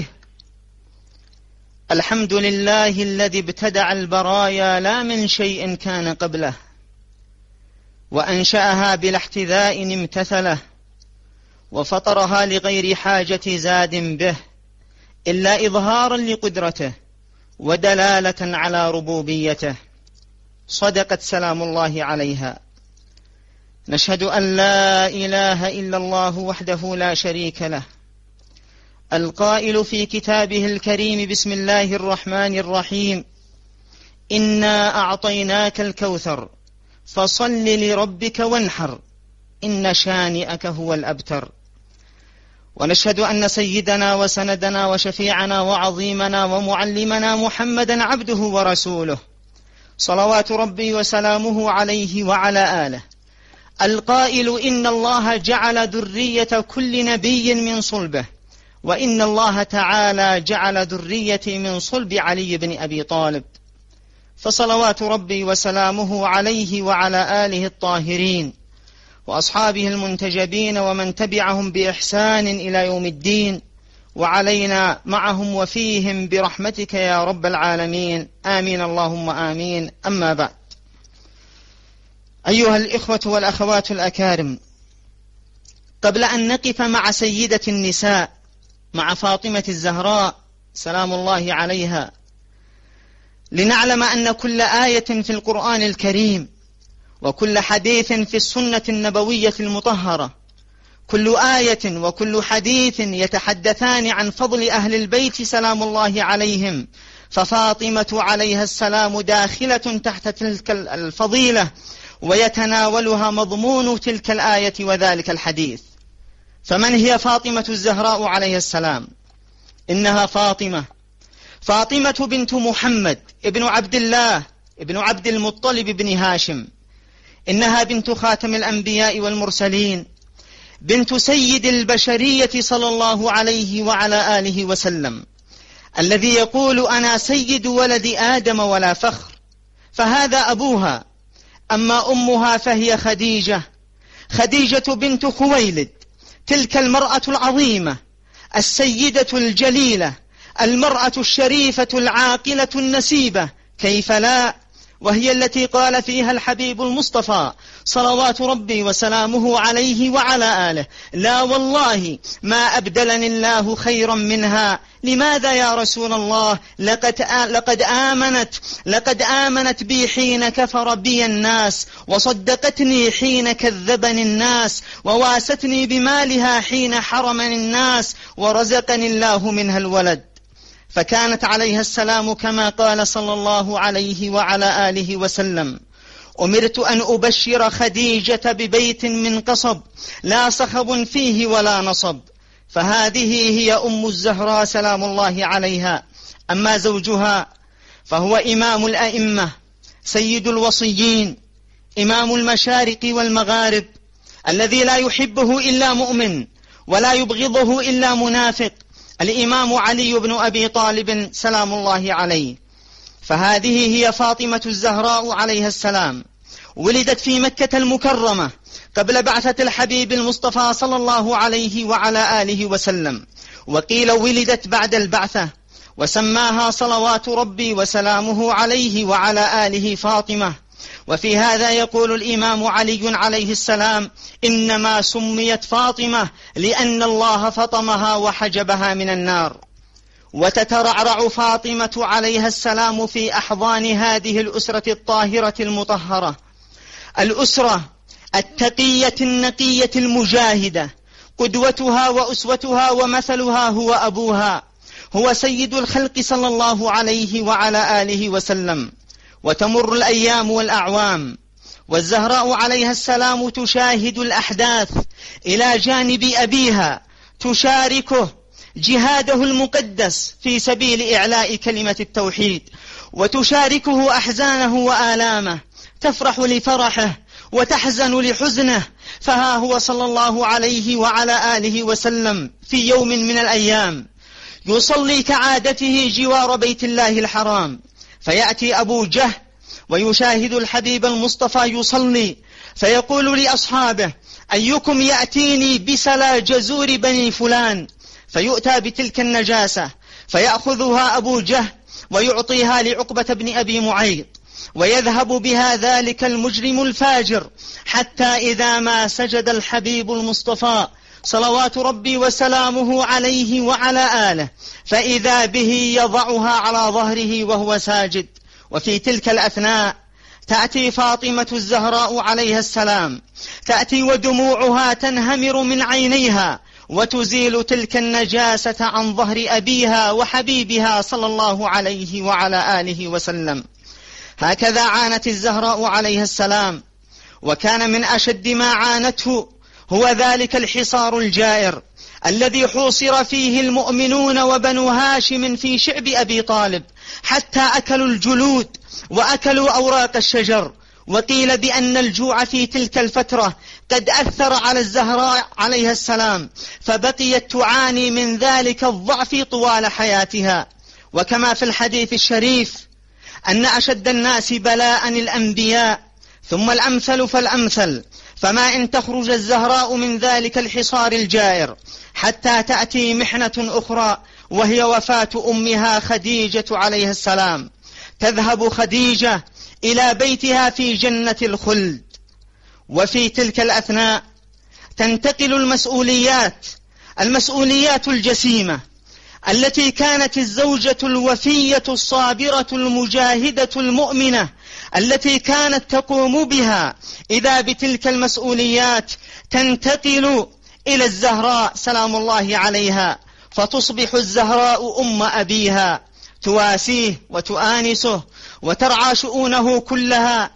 I: الحمد لله الذي ابتدع البرايا لا من شيء كان قبله، وأنشأها بلا احتذاء امتثله، وفطرها لغير حاجة زاد به إلا إظهارا لقدرته ودلالة على ربوبيته. صدقت سلام الله عليها. نشهد أن لا إله إلا الله وحده لا شريك له، القائل في كتابه الكريم: بسم الله الرحمن الرحيم، إنا أعطيناك الكوثر فصل لربك وانحر إن شانئك هو الأبتر. ونشهد أن سيدنا وسندنا وشفيعنا وعظيمنا ومعلمنا محمدا عبده ورسوله صلوات ربي وسلامه عليه وعلى آله، القائل إن الله جعل ذرية كل نبي من صلبه، وإن الله تعالى جعل ذريتي من صلب علي بن أبي طالب، فصلوات ربي وسلامه عليه وعلى آله الطاهرين وأصحابه المنتجبين ومن تبعهم بإحسان إلى يوم الدين، وعلينا معهم وفيهم برحمتك يا رب العالمين، آمين اللهم آمين. أما بعد، أيها الإخوة والأخوات الأكارم، قبل أن نقف مع سيدة النساء، مع فاطمة الزهراء سلام الله عليها، لنعلم أن كل آية في القرآن الكريم وكل حديث في السنة النبوية المطهرة، كل آية وكل حديث يتحدثان عن فضل أهل البيت سلام الله عليهم، ففاطمة عليها السلام داخلة تحت تلك الفضيلة ويتناولها مضمون تلك الآية وذلك الحديث. فمن هي فاطمة الزهراء عليها السلام؟ إنها فاطمة فاطمة بنت محمد ابن عبد الله ابن عبد المطلب بن هاشم، إنها بنت خاتم الأنبياء والمرسلين، بنت سيد البشرية صلى الله عليه وعلى آله وسلم، الذي يقول أنا سيد ولد آدم ولا فخر، فهذا أبوها. أما أمها فهي خديجة خديجة بنت خويلد، تلك المرأة العظيمة السيدة الجليلة، المرأة الشريفة العاقلة النسيبة، كيف لا، وهي التي قال فيها الحبيب المصطفى صلوات ربي وسلامه عليه وعلى آله: لا والله ما أبدلني الله خيرا منها. لماذا يا رسول الله؟ لقد لقد آمنت لقد آمنت بي حين كفر بي الناس، وصدقتني حين كذبني الناس، وواستني بمالها حين حرمني الناس، ورزقني الله منها الولد. فكانت عليها السلام كما قال صلى الله عليه وعلى آله وسلم: أمرت أن أبشر خديجة ببيت من قصب لا صخب فيه ولا نصب. فهذه هي أم الزهراء سلام الله عليها. أما زوجها فهو إمام الأئمة، سيد الوصيين، إمام المشارق والمغارب، الذي لا يحبه إلا مؤمن ولا يبغضه إلا منافق، الإمام علي بن أبي طالب سلام الله عليه. فهذه هي فاطمة الزهراء عليها السلام. ولدت في مكة المكرمة قبل بعثة الحبيب المصطفى صلى الله عليه وعلى آله وسلم، وقيل ولدت بعد البعثة، وسماها صلوات ربي وسلامه عليه وعلى آله فاطمة. وفي هذا يقول الإمام علي عليه السلام: إنما سميت فاطمة لأن الله فطمها وحجبها من النار. وتترعرع فاطمة عليها السلام في أحضان هذه الأسرة الطاهرة المطهرة، الأسرة التقية النقية المجاهدة. قدوتها وأسوتها ومثلها هو أبوها، هو سيد الخلق صلى الله عليه وعلى آله وسلم. وتمر الأيام والأعوام، والزهراء عليها السلام تشاهد الأحداث إلى جانب أبيها، تشاركه جهاده المقدس في سبيل إعلاء كلمة التوحيد، وتشاركه أحزانه وآلامه، تفرح لفرحه وتحزن لحزنه. فها هو صلى الله عليه وعلى آله وسلم في يوم من الأيام يصلي كعادته جوار بيت الله الحرام، فيأتي أبو جهل ويشاهد الحبيب المصطفى يصلي، فيقول لأصحابه: أيكم يأتيني بسلا جزور بني فلان؟ فيؤتى بتلك النجاسة، فيأخذها أبو جهل ويعطيها لعقبة بن أبي معيط، ويذهب بها ذلك المجرم الفاجر، حتى إذا ما سجد الحبيب المصطفى صلوات ربي وسلامه عليه وعلى آله، فإذا به يضعها على ظهره وهو ساجد. وفي تلك الأثناء تأتي فاطمة الزهراء عليها السلام، تأتي ودموعها تنهمر من عينيها، وتزيل تلك النجاسة عن ظهر أبيها وحبيبها صلى الله عليه وعلى آله وسلم. هكذا عانت الزهراء عليها السلام. وكان من أشد ما عانته هو ذلك الحصار الجائر الذي حوصر فيه المؤمنون وبنو هاشم في شعب أبي طالب حتى أكلوا الجلود وأكلوا أوراق الشجر. وقيل بأن الجوع في تلك الفترة قد أثر على الزهراء عليها السلام، فبقيت تعاني من ذلك الضعف طوال حياتها. وكما في الحديث الشريف أن أشد الناس بلاء الأنبياء ثم الأمثل فالأمثل، فما إن تخرج الزهراء من ذلك الحصار الجائر حتى تأتي محنة أخرى وهي وفاة أمها خديجة عليها السلام. تذهب خديجة إلى بيتها في جنة الخلد، وفي تلك الأثناء تنتقل المسؤوليات المسؤوليات الجسيمة التي كانت الزوجة الوفية الصابرة المجاهدة المؤمنة التي كانت تقوم بها، إذا بتلك المسؤوليات تنتقل إلى الزهراء سلام الله عليها، فتصبح الزهراء أم أبيها، تواسيه وتؤانسه وترعى شؤونه كلها،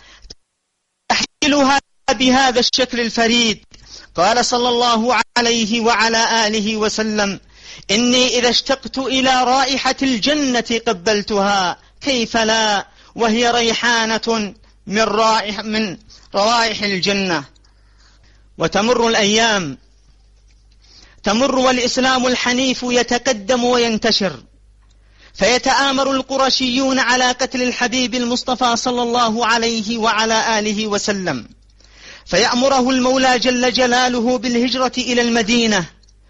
I: تحملها بهذا الشكل الفريد. قال صلى الله عليه وعلى آله وسلم: إني إذا اشتقت إلى رائحة الجنة قبلتها، كيف لا وهي ريحانة من رائح من روائح الجنة. وتمر الأيام، تمر والإسلام الحنيف يتقدم وينتشر، فيتآمر القرشيون على قتل الحبيب المصطفى صلى الله عليه وعلى آله وسلم، فيأمره المولى جل جلاله بالهجرة إلى المدينة،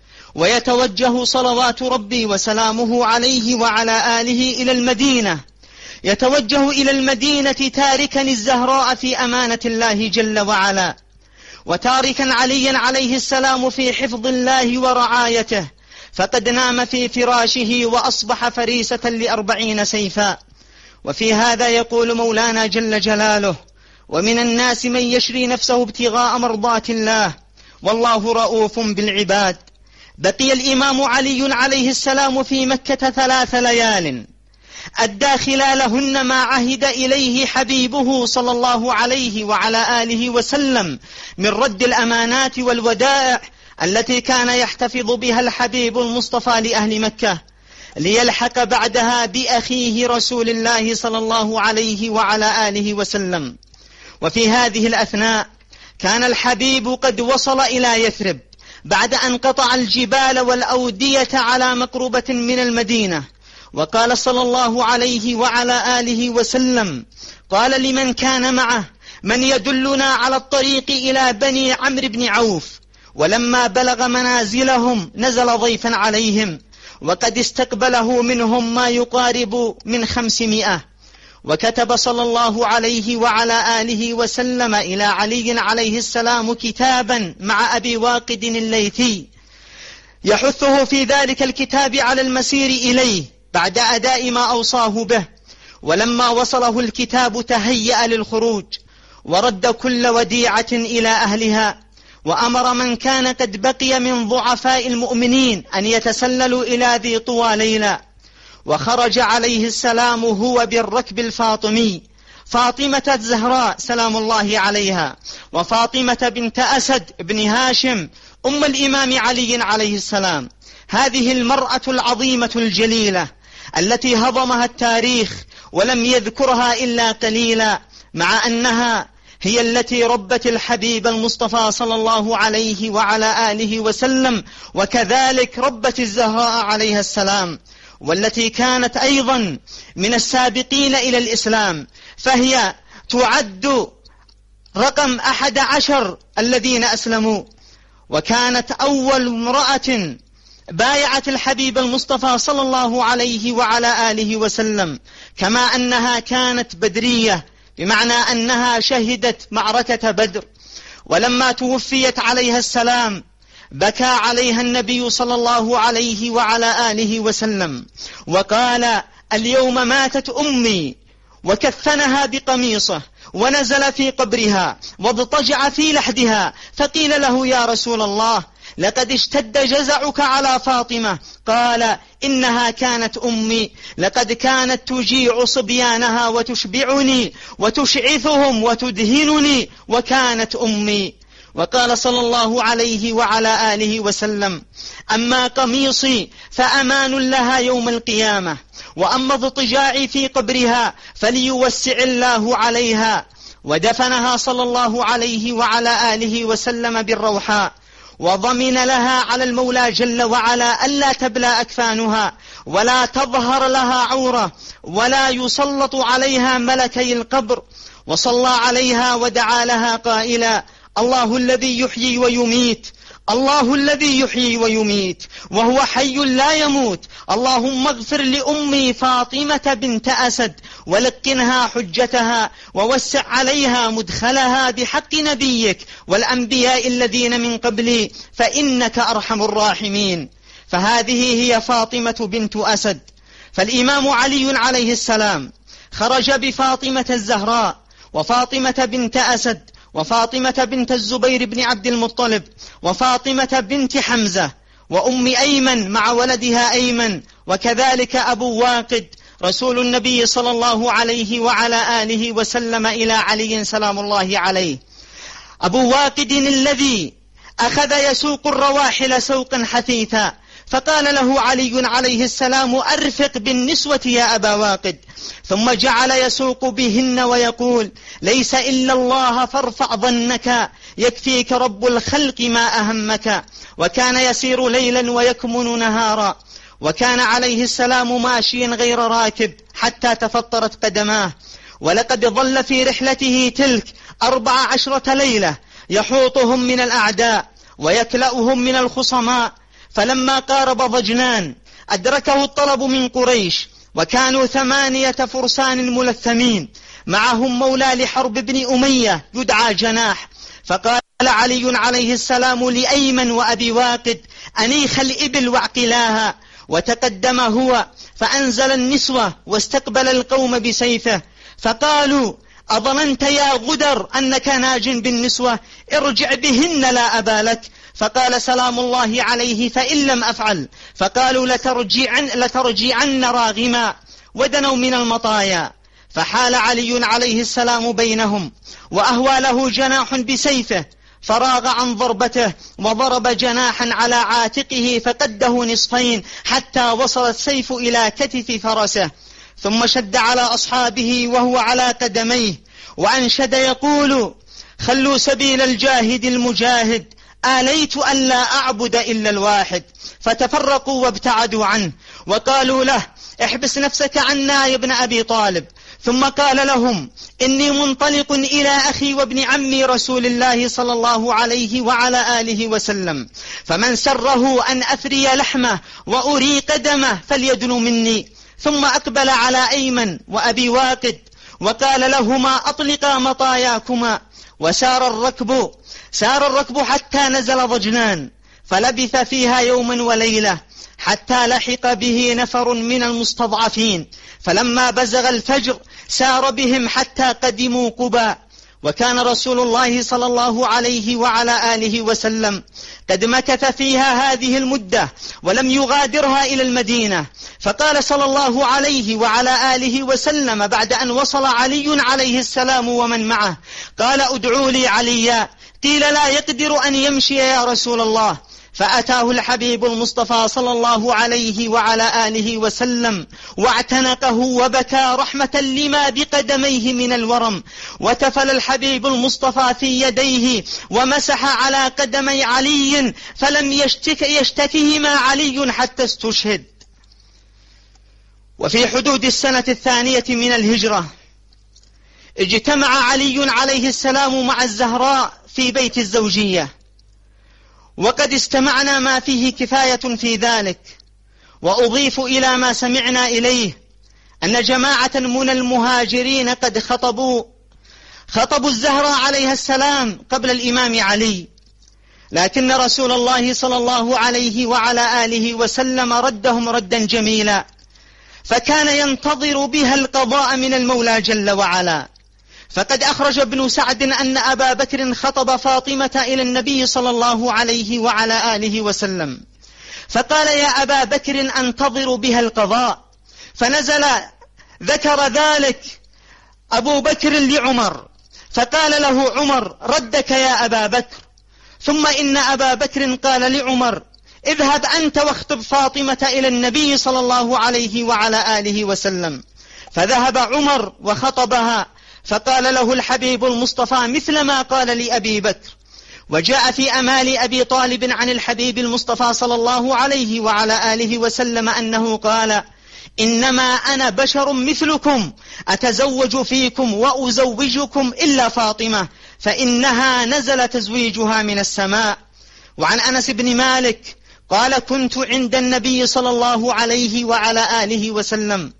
I: ويتوجه صلوات ربي وسلامه عليه وعلى آله إلى المدينة، يتوجه إلى المدينة تاركا الزهراء في أمانة الله جل وعلا، وتاركا عليا عليه السلام في حفظ الله ورعايته، فقد نام في فراشه وأصبح فريسة لأربعين سيفا. وفي هذا يقول مولانا جل جلاله: ومن الناس من يشري نفسه ابتغاء مرضات الله والله رؤوف بالعباد. بقي الإمام علي عليه السلام في مكة ثلاث ليال، أدى خلالهن ما عهد إليه حبيبه صلى الله عليه وعلى آله وسلم من رد الأمانات والودائع التي كان يحتفظ بها الحبيب المصطفى لأهل مكة، ليلحق بعدها بأخيه رسول الله صلى الله عليه وعلى آله وسلم. وفي هذه الأثناء كان الحبيب قد وصل إلى يثرب بعد أن قطع الجبال والأودية على مقربة من المدينة. وقال صلى الله عليه وعلى آله وسلم: قال لمن كان معه: من يدلنا على الطريق إلى بني عمرو بن عوف. ولما بلغ منازلهم نزل ضيفا عليهم، وقد استقبله منهم ما يقارب من خمسمائة. وكتب صلى الله عليه وعلى آله وسلم إلى علي عليه السلام كتابا مع أبي واقد الليثي يحثه في ذلك الكتاب على المسير إليه بعد أداء ما أوصاه به. ولما وصله الكتاب تهيأ للخروج، ورد كل وديعة إلى أهلها، وأمر من كان قد بقي من ضعفاء المؤمنين أن يتسللوا إلى ذي طوى ليلى. وخرج عليه السلام هو بالركب الفاطمي، فاطمة الزهراء سلام الله عليها، وفاطمة بنت أسد بن هاشم أم الإمام علي عليه السلام، هذه المرأة العظيمة الجليلة التي هضمها التاريخ ولم يذكرها إلا قليلا، مع أنها هي التي ربت الحبيب المصطفى صلى الله عليه وعلى آله وسلم، وكذلك ربت الزهراء عليها السلام، والتي كانت أيضا من السابقين إلى الإسلام، فهي تعد رقم أحد عشر الذين أسلموا، وكانت أول امرأة بايعت الحبيب المصطفى صلى الله عليه وعلى آله وسلم، كما أنها كانت بدرية بمعنى أنها شهدت معركة بدر. ولما توفيت عليها السلام بكى عليها النبي صلى الله عليه وعلى آله وسلم وقال: اليوم ماتت أمي، وكفنها بقميصه ونزل في قبرها واضطجع في لحدها. فقيل له: يا رسول الله، لقد اشتد جزعك على فاطمة. قال: إنها كانت أمي، لقد كانت تجيع صبيانها وتشبعني وتشعثهم وتدهنني، وكانت أمي. وقال صلى الله عليه وعلى آله وسلم: أما قميصي فأمان لها يوم القيامة، وأما اضطجاعي في قبرها فليوسع الله عليها. ودفنها صلى الله عليه وعلى آله وسلم بالروحاء، وضمن لها على المولى جل وعلا ألا تبلى أكفانها ولا تظهر لها عورة ولا يسلط عليها ملكي القبر. وصلى عليها ودعا لها قائلا: الله الذي يحيي ويميت، الله الذي يحيي ويميت وهو حي لا يموت، اللهم اغفر لأمي فاطمة بنت أسد ولقنها حجتها ووسع عليها مدخلها بحق نبيك والأنبياء الذين من قبلي فإنك أرحم الراحمين. فهذه هي فاطمة بنت أسد. فالإمام علي عليه السلام خرج بفاطمة الزهراء وفاطمة بنت أسد وفاطمة بنت الزبير بن عبد المطلب وفاطمة بنت حمزة وأم أيمن مع ولدها أيمن، وكذلك أبو واقد رسول النبي صلى الله عليه وعلى آله وسلم إلى علي سلام الله عليه. أبو واقد الذي أخذ يسوق الرواحل سوقا حثيثا، فقال له علي عليه السلام: أرفق بالنسوة يا أبا واقد. ثم جعل يسوق بهن ويقول: ليس إلا الله فارفع ظنك، يكفيك رب الخلق ما أهمك. وكان يسير ليلا ويكمن نهارا، وكان عليه السلام ماشيا غير راكب حتى تفطرت قدماه. ولقد ظل في رحلته تلك أربع عشرة ليلة يحوطهم من الأعداء ويكلأهم من الخصماء. فلما قارب ضجنان أدركه الطلب من قريش، وكانوا ثمانية فرسان ملثمين، معهم مولى لحرب بن أمية يدعى جناح. فقال علي عليه السلام لأيمن وأبي واقد: أنيخ الإبل واعقلاها. وتقدم هو فأنزل النسوة واستقبل القوم بسيفه، فقالوا: أظننت يا غدر أنك ناج بالنسوة؟ ارجع بهن لا أبا لك. فقال سلام الله عليه: فإن لم أفعل. فقالوا: لترجعن, لترجعن راغما. ودنوا من المطايا، فحال علي عليه السلام بينهم وأهوى له جناح بسيفه، فراغ عن ضربته وضرب جناحا على عاتقه فقده نصفين حتى وصل السيف إلى كتف فرسه، ثم شد على أصحابه وهو على قدميه وأنشد يقول: خلوا سبيل الجاهد المجاهد، آليت أن لا أعبد إلا الواحد. فتفرقوا وابتعدوا عنه وقالوا له: احبس نفسك عنا يا ابن أبي طالب. ثم قال لهم: إني منطلق إلى أخي وابن عمي رسول الله صلى الله عليه وعلى آله وسلم، فمن سره أن أفري لحمه وأري قدمه فليدن مني. ثم أقبل على أيمن وأبي واقد وقال لهما: أطلقا مطاياكما. وسار الركب سار الركب حتى نزل ضجنان، فلبث فيها يوما وليلة حتى لحق به نفر من المستضعفين. فلما بزغ الفجر سار بهم حتى قدموا قباء. وكان رسول الله صلى الله عليه وعلى آله وسلم قد مكث فيها هذه المدة ولم يغادرها إلى المدينة. فقال صلى الله عليه وعلى آله وسلم بعد أن وصل علي عليه السلام ومن معه، قال: ادعوا لي عليا. قيل: لا يقدر أن يمشي يا رسول الله. فأتاه الحبيب المصطفى صلى الله عليه وعلى آله وسلم واعتنقه وبكى رحمة لما بقدميه من الورم. وتفل الحبيب المصطفى في يديه ومسح على قدمي علي فلم يشتك يشتكهما علي حتى استشهد. وفي حدود السنة الثانية من الهجرة اجتمع علي عليه السلام مع الزهراء في بيت الزوجية، وقد استمعنا ما فيه كفاية في ذلك. وأضيف إلى ما سمعنا إليه أن جماعة من المهاجرين قد خطبوا خطبوا الزهراء عليها السلام قبل الإمام علي، لكن رسول الله صلى الله عليه وعلى آله وسلم ردهم ردا جميلا، فكان ينتظر بها القضاء من المولى جل وعلا. فقد أخرج ابن سعد أن أبا بكر خطب فاطمة إلى النبي صلى الله عليه وعلى آله وسلم، فقال: يا أبا بكر أنتظر بها القضاء. فنزل ذكر ذلك أبو بكر لعمر، فقال له عمر: ردك يا أبا بكر. ثم إن أبا بكر قال لعمر: اذهب أنت واخطب فاطمة إلى النبي صلى الله عليه وعلى آله وسلم. فذهب عمر وخطبها، فقال له الحبيب المصطفى مثل ما قال لأبي بكر. وجاء في أمال أبي طالب عن الحبيب المصطفى صلى الله عليه وعلى آله وسلم أنه قال: إنما أنا بشر مثلكم أتزوج فيكم وأزوجكم إلا فاطمة فإنها نزل تزويجها من السماء. وعن أنس بن مالك قال: كنت عند النبي صلى الله عليه وعلى آله وسلم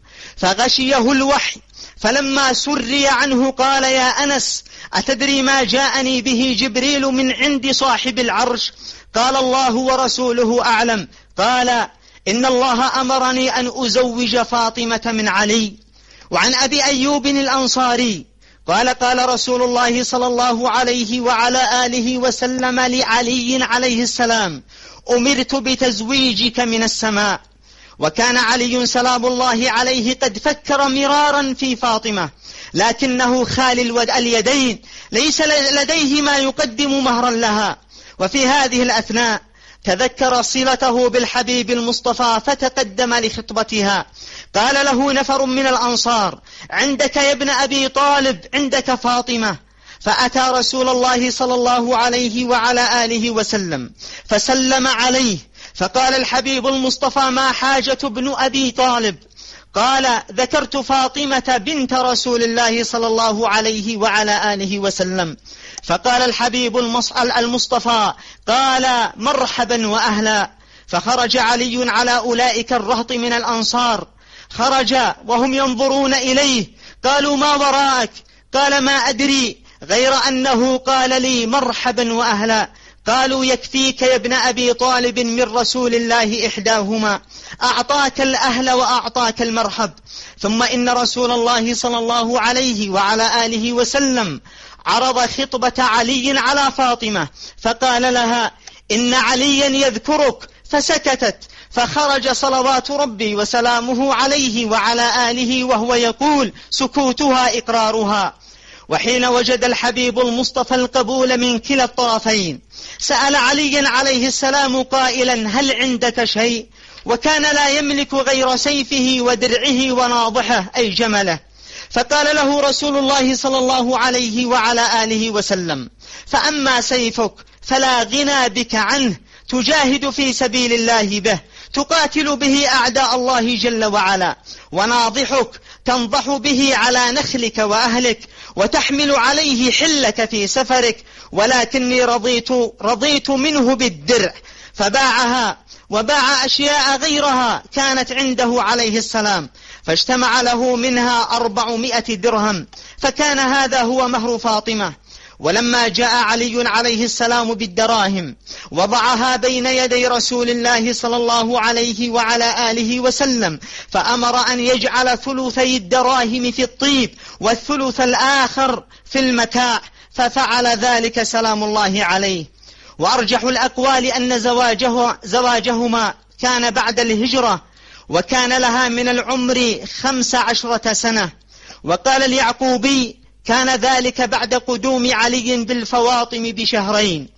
I: فغشيه الوحي، فلما سري عنه قال: يا أنس، أتدري ما جاءني به جبريل من عند صاحب العرش؟ قال: الله ورسوله أعلم. قال: إن الله أمرني أن أزوج فاطمة من علي. وعن أبي أيوب الأنصاري قال: قال رسول الله صلى الله عليه وعلى آله وسلم لعلي عليه السلام: أمرت بتزويجك من السماء. وكان علي سلام الله عليه قد فكر مرارا في فاطمة، لكنه خال اليدين ليس لديه ما يقدم مهرا لها. وفي هذه الأثناء تذكر صلته بالحبيب المصطفى فتقدم لخطبتها. قال له نفر من الأنصار: عندك يا ابن أبي طالب عندك فاطمة. فأتى رسول الله صلى الله عليه وعلى آله وسلم فسلم عليه، فقال الحبيب المصطفى: ما حاجة ابن أبي طالب؟ قال: ذكرت فاطمة بنت رسول الله صلى الله عليه وعلى آله وسلم. فقال الحبيب المصطفى: قال: مرحبا وأهلا. فخرج علي على أولئك الرهط من الأنصار، خرج وهم ينظرون إليه. قالوا: ما وراءك؟ قال: ما أدري، غير أنه قال لي مرحبا وأهلا. قالوا: يكفيك يا ابن أبي طالب من رسول الله إحداهما، أعطاك الأهل وأعطاك المرحب. ثم إن رسول الله صلى الله عليه وعلى آله وسلم عرض خطبة علي على فاطمة، فقال لها: إن عليا يذكرك. فسكتت، فخرج صلوات ربي وسلامه عليه وعلى آله وهو يقول: سكوتها إقرارها. وحين وجد الحبيب المصطفى القبول من كلا الطرفين سأل علي عليه السلام قائلا: هل عندك شيء؟ وكان لا يملك غير سيفه ودرعه وناضحه أي جمله. فقال له رسول الله صلى الله عليه وعلى آله وسلم: فأما سيفك فلا غنى بك عنه، تجاهد في سبيل الله به، تقاتل به أعداء الله جل وعلا. وناضحك تنضح به على نخلك وأهلك، وتحمل عليه حلك في سفرك. ولكني رضيت, رضيت منه بالدرع. فباعها وباع أشياء غيرها كانت عنده عليه السلام، فاجتمع له منها أربعمائة درهم، فكان هذا هو مهر فاطمة. ولما جاء علي عليه السلام بالدراهم وضعها بين يدي رسول الله صلى الله عليه وعلى آله وسلم، فأمر أن يجعل ثلثي الدراهم في الطيب والثلث الآخر في المتاع، ففعل ذلك سلام الله عليه. وأرجح الأقوال أن زواجه زواجهما كان بعد الهجرة، وكان لها من العمر خمس عشرة سنة. وقال اليعقوبي: كان ذلك بعد قدوم علي بالفواطم بشهرين.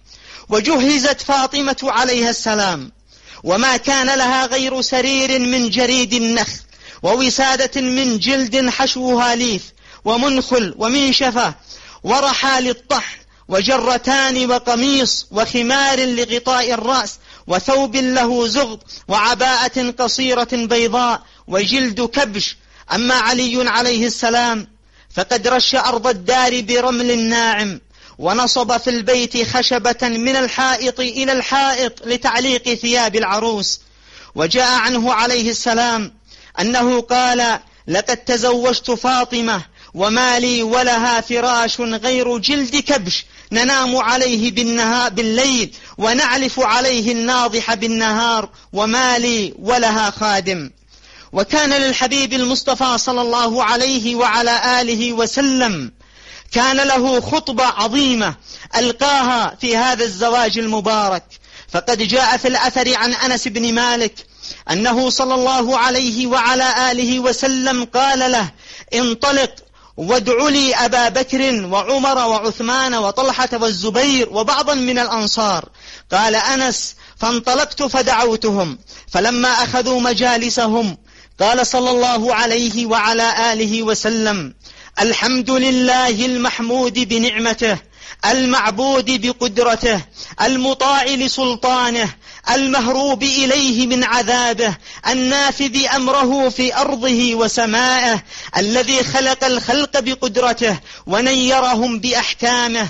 I: وجهزت فاطمة عليها السلام، وما كان لها غير سرير من جريد النخل، ووسادة من جلد حشوها ليف، ومنخل ومنشفة، ورحى للطحن، وجرتان، وقميص، وخمار لغطاء الرأس، وثوب له زغط، وعباءة قصيرة بيضاء، وجلد كبش. أما علي عليه السلام فقد رش أرض الدار برمل ناعم، ونصب في البيت خشبة من الحائط إلى الحائط لتعليق ثياب العروس. وجاء عنه عليه السلام أنه قال: لقد تزوجت فاطمة وما لي ولها فراش غير جلد كبش ننام عليه بالنهار بالليل، ونعلف عليه الناضح بالنهار، وما لي ولها خادم. وكان للحبيب المصطفى صلى الله عليه وعلى آله وسلم كان له خطبة عظيمة ألقاها في هذا الزواج المبارك. فقد جاء في الأثر عن أنس بن مالك أنه صلى الله عليه وعلى آله وسلم قال له: انطلق وادع لي أبا بكر وعمر وعثمان وطلحة والزبير وبعضا من الأنصار. قال أنس: فانطلقت فدعوتهم، فلما أخذوا مجالسهم قال صلى الله عليه وعلى آله وسلم: الحمد لله المحمود بنعمته، المعبود بقدرته، المطاع لسلطانه، المهروب إليه من عذابه، النافذ أمره في أرضه وسمائه، الذي خلق الخلق بقدرته ونيرهم بأحكامه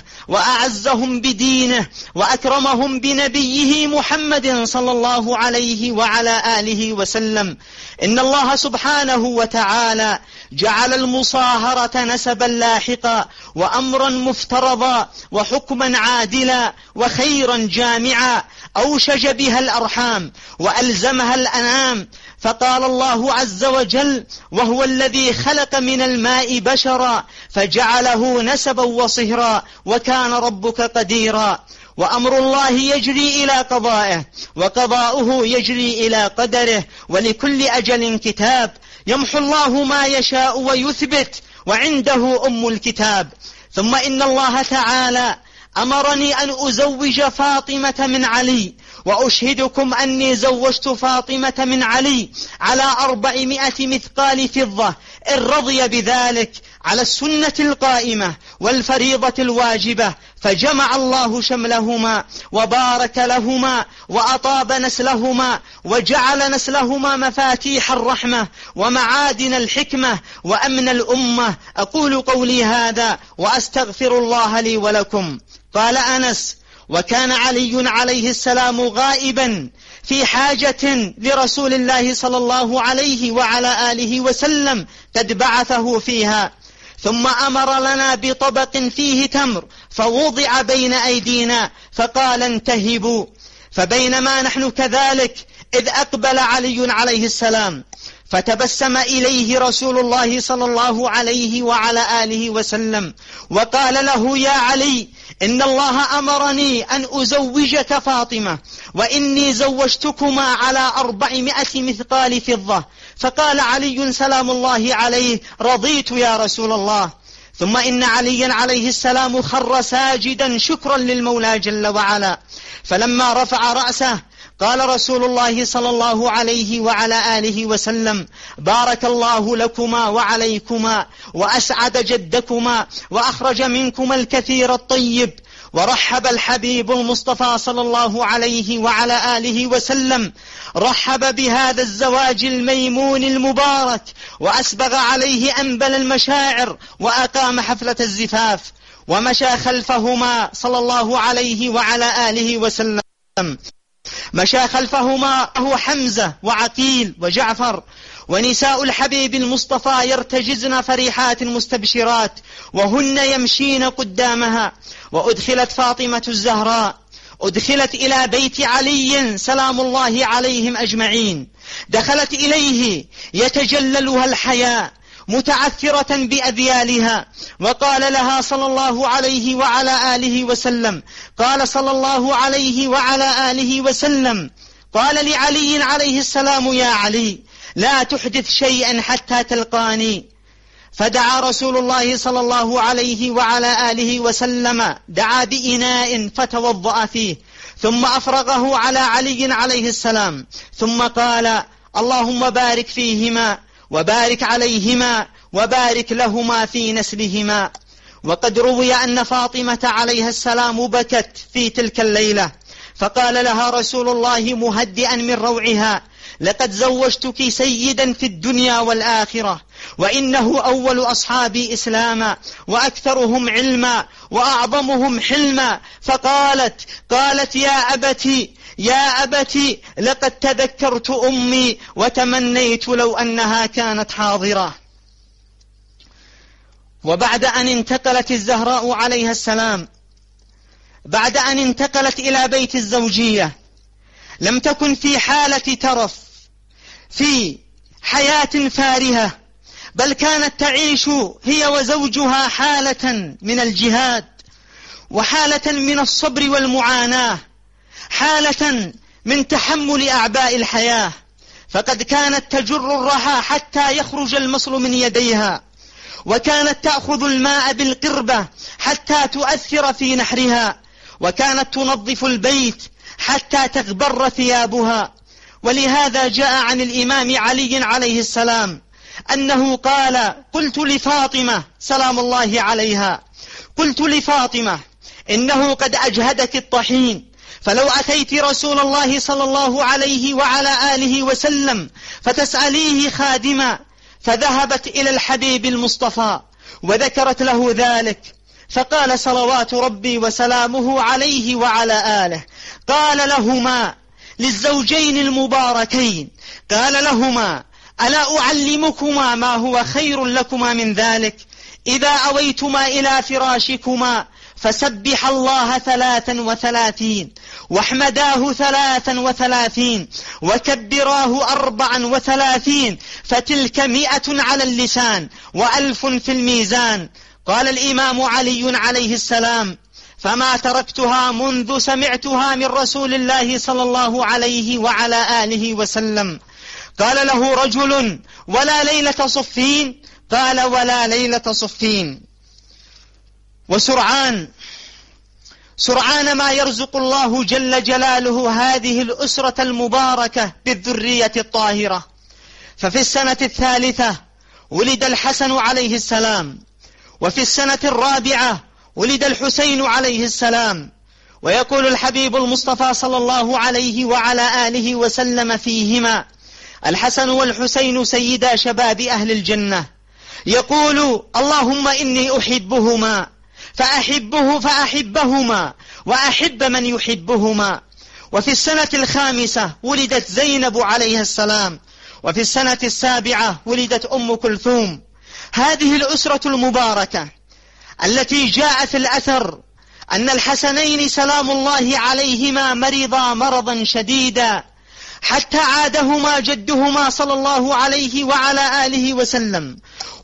I: وأعزهم بدينه وأكرمهم بنبيه محمد صلى الله عليه وعلى آله وسلم. إن الله سبحانه وتعالى جعل المصاهرة نسبا لاحقا وأمرا مفترضا وحكما عادلا وخيرا جامعا، أوشج بها الأرحام وألزمها الأنام. فقال الله عز وجل: وهو الذي خلق من الماء بشرا فجعله نسبا وصهرا وكان ربك قديرا. وأمر الله يجري إلى قضائه وقضاؤه يجري إلى قدره، ولكل أجل كتاب، يمحو الله ما يشاء ويثبت وعنده أم الكتاب. ثم إن الله تعالى أمرني أن أزوج فاطمة من علي، وأشهدكم أني زوجت فاطمة من علي على أربعمائة مثقال فضة إن رضي بذلك، على السنة القائمة والفريضة الواجبة. فجمع الله شملهما وبارك لهما وأطاب نسلهما وجعل نسلهما مفاتيح الرحمة ومعادن الحكمة وأمن الأمة. أقول قولي هذا وأستغفر الله لي ولكم. قال أنس: وكان علي عليه السلام غائبا في حاجة لرسول الله صلى الله عليه وعلى آله وسلم قد بعثه فيها، ثم أمر لنا بطبق فيه تمر فوضع بين أيدينا فقال: انتهبوا. فبينما نحن كذلك إذ أقبل علي عليه السلام، فتبسم إليه رسول الله صلى الله عليه وعلى آله وسلم وقال له: يا علي، إن الله أمرني أن أزوجك فاطمة، وإني زوجتكما على أربعمائة مثقال فضة. فقال علي سلام الله عليه: رضيت يا رسول الله. ثم إن عليا عليه السلام خر ساجدا شكرا للمولى جل وعلا، فلما رفع رأسه قال رسول الله صلى الله عليه وعلى آله وسلم: بارك الله لكما وعليكما وأسعد جدكما وأخرج منكما الكثير الطيب. ورحب الحبيب المصطفى صلى الله عليه وعلى آله وسلم، رحب بهذا الزواج الميمون المبارك، وأسبغ عليه أنبل المشاعر وأقام حفلة الزفاف. ومشى خلفهما صلى الله عليه وعلى آله وسلم مشى خلفهما هو حمزة وعقيل وجعفر، ونساء الحبيب المصطفى يرتجزن فرحات مستبشرات، وهن يمشين قدامها. وأدخلت فاطمة الزهراء، أدخلت إلى بيت علي سلام الله عليهم أجمعين. دخلت إليه يتجللها الحياء متعثرة بأذيالها، وقال لها صلى الله عليه وعلى آله وسلم قال صلى الله عليه وعلى آله وسلم قال لعلي عليه السلام: يا علي، لا تحدث شيئا حتى تلقاني. فدعا رسول الله صلى الله عليه وعلى آله وسلم، دعا بإناء فتوضأ فيه، ثم أفرغه على علي عليه السلام، ثم قال: اللهم بارك فيهما وبارك عليهما وبارك لهما في نسلهما. وقد روي أن فاطمة عليها السلام بكت في تلك الليلة، فقال لها رسول الله مهدئا من روعها: لقد زوجتك سيدا في الدنيا والآخرة، وإنه أول أصحابي إسلاما وأكثرهم علما وأعظمهم حلما. فقالت قالت يا أبتي يا أبتي لقد تذكرت أمي وتمنيت لو أنها كانت حاضرة. وبعد أن انتقلت الزهراء عليها السلام بعد أن انتقلت إلى بيت الزوجية، لم تكن في حالة ترف في حياة فارهة، بل كانت تعيش هي وزوجها حالة من الجهاد، وحالة من الصبر والمعاناة، حالة من تحمل أعباء الحياة. فقد كانت تجر الرحى حتى يخرج المصل من يديها، وكانت تأخذ الماء بالقربة حتى تؤثر في نحرها، وكانت تنظف البيت حتى تغبر ثيابها. ولهذا جاء عن الإمام علي عليه السلام أنه قال: قلت لفاطمة سلام الله عليها، قلت لفاطمة إنه قد أجهدك الطحين، فلو أتيت رسول الله صلى الله عليه وعلى آله وسلم فتسأليه خادما، فذهبت إلى الحبيب المصطفى وذكرت له ذلك، فقال صلوات ربي وسلامه عليه وعلى آله، قال لهما للزوجين المباركين، قال لهما: ألا أعلمكما ما هو خير لكما من ذلك؟ إذا أويتما إلى فراشكما فسبح الله ثلاثا وثلاثين، واحمداه ثلاثا وثلاثين، وكبراه أربعا وثلاثين، فتلك مئة على اللسان وألف في الميزان. قال الإمام علي عليه السلام: فما تركتها منذ سمعتها من رسول الله صلى الله عليه وعلى آله وسلم. قال له رجل: ولا ليلة صفين؟ قال: ولا ليلة صفين. وسرعان سرعان ما يرزق الله جل جلاله هذه الأسرة المباركة بالذرية الطاهرة. ففي السنة الثالثة ولد الحسن عليه السلام، وفي السنة الرابعة ولد الحسين عليه السلام. ويقول الحبيب المصطفى صلى الله عليه وعلى آله وسلم فيهما: الحسن والحسين سيدا شباب أهل الجنة. يقول: اللهم إني أحبهما فأحبه فأحبهما وأحب من يحبهما. وفي السنة الخامسة ولدت زينب عليها السلام، وفي السنة السابعة ولدت أم كلثوم. هذه الأسرة المباركة التي جاء في الأثر أن الحسنين سلام الله عليهما مرضا مرضا شديدا حتى عادهما جدهما صلى الله عليه وعلى آله وسلم،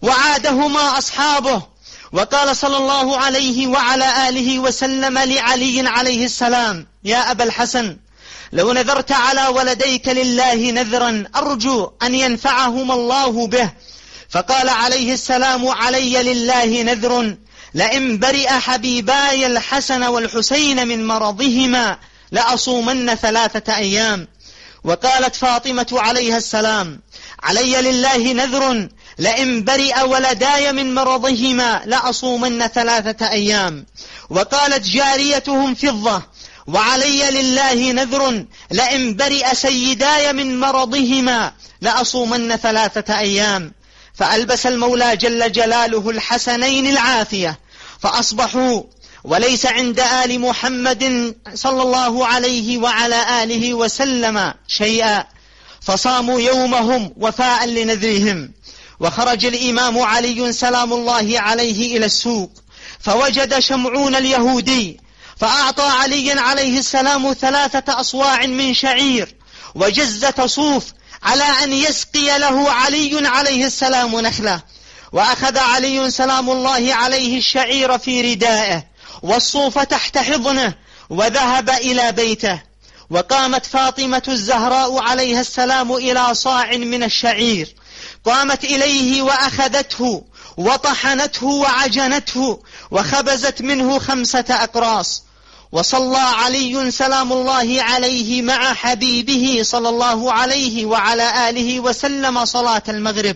I: وعادهما أصحابه. وقال صلى الله عليه وعلى آله وسلم لعلي عليه السلام: يا أبا الحسن، لو نذرت على ولديك لله نذرا أرجو أن ينفعهما الله به. فقال عليه السلام: علي لله نذر لئن برئ حبيباي الحسن والحسين من مرضهما لأصومن ثلاثة أيام. وقالت فاطمة عليها السلام: علي لله نذر لئن برئ ولداي من مرضهما لأصومن ثلاثة أيام. وقالت جاريتهم فضة: وعلي لله نذر لئن برئ سيداي من مرضهما لأصومن ثلاثة أيام. فألبس المولى جل جلاله الحسنين العافية، فأصبحوا وليس عند آل محمد صلى الله عليه وعلى آله وسلم شيئا، فصاموا يومهم وفاء لنذرهم. وخرج الإمام علي سلام الله عليه إلى السوق، فوجد شمعون اليهودي، فأعطى علي عليه السلام ثلاثة أصواع من شعير وجزة صوف على أن يسقي له علي عليه السلام نخلة. وأخذ علي سلام الله عليه الشعير في ردائه والصوف تحت حضنه وذهب إلى بيته. وقامت فاطمة الزهراء عليها السلام إلى صاع من الشعير، قامت إليه وأخذته وطحنته وعجنته وخبزت منه خمسة أقراص. وصلى علي سلام الله عليه مع حبيبه صلى الله عليه وعلى آله وسلم صلاة المغرب،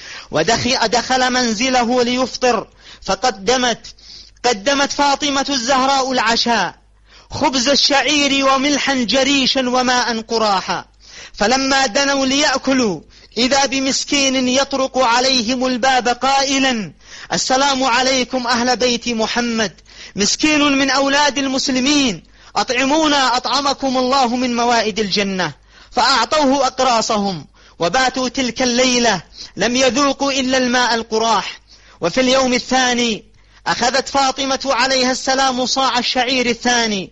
I: ودخل منزله ليفطر، فقدمت قدمت فاطمة الزهراء العشاء: خبز الشعير وملحا جريشا وماء قراحا. فلما دنوا ليأكلوا إذا بمسكين يطرق عليهم الباب قائلا: السلام عليكم أهل بيت محمد، مسكين من أولاد المسلمين، أطعمونا أطعمكم الله من موائد الجنة. فأعطوه أقراصهم، وباتوا تلك الليلة لم يذوقوا إلا الماء القراح. وفي اليوم الثاني أخذت فاطمة عليها السلام صاع الشعير الثاني،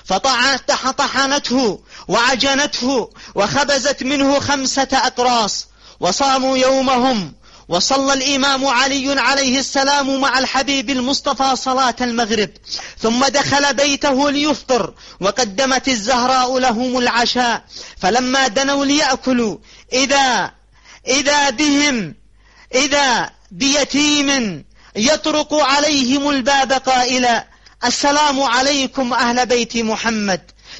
I: فطحنته وعجنته وخبزت منه خمسة أقراص، وصاموا يومهم. وصلى الإمام علي عليه السلام مع الحبيب المصطفى صلاة المغرب، ثم دخل بيته ليفطر، وقدمت الزهراء لهم العشاء. فلما دنوا ليأكلوا إذا إذا بهم إذا بيتيم يطرق عليهم الباب قائلا السلام عليكم أهل بيت محمد.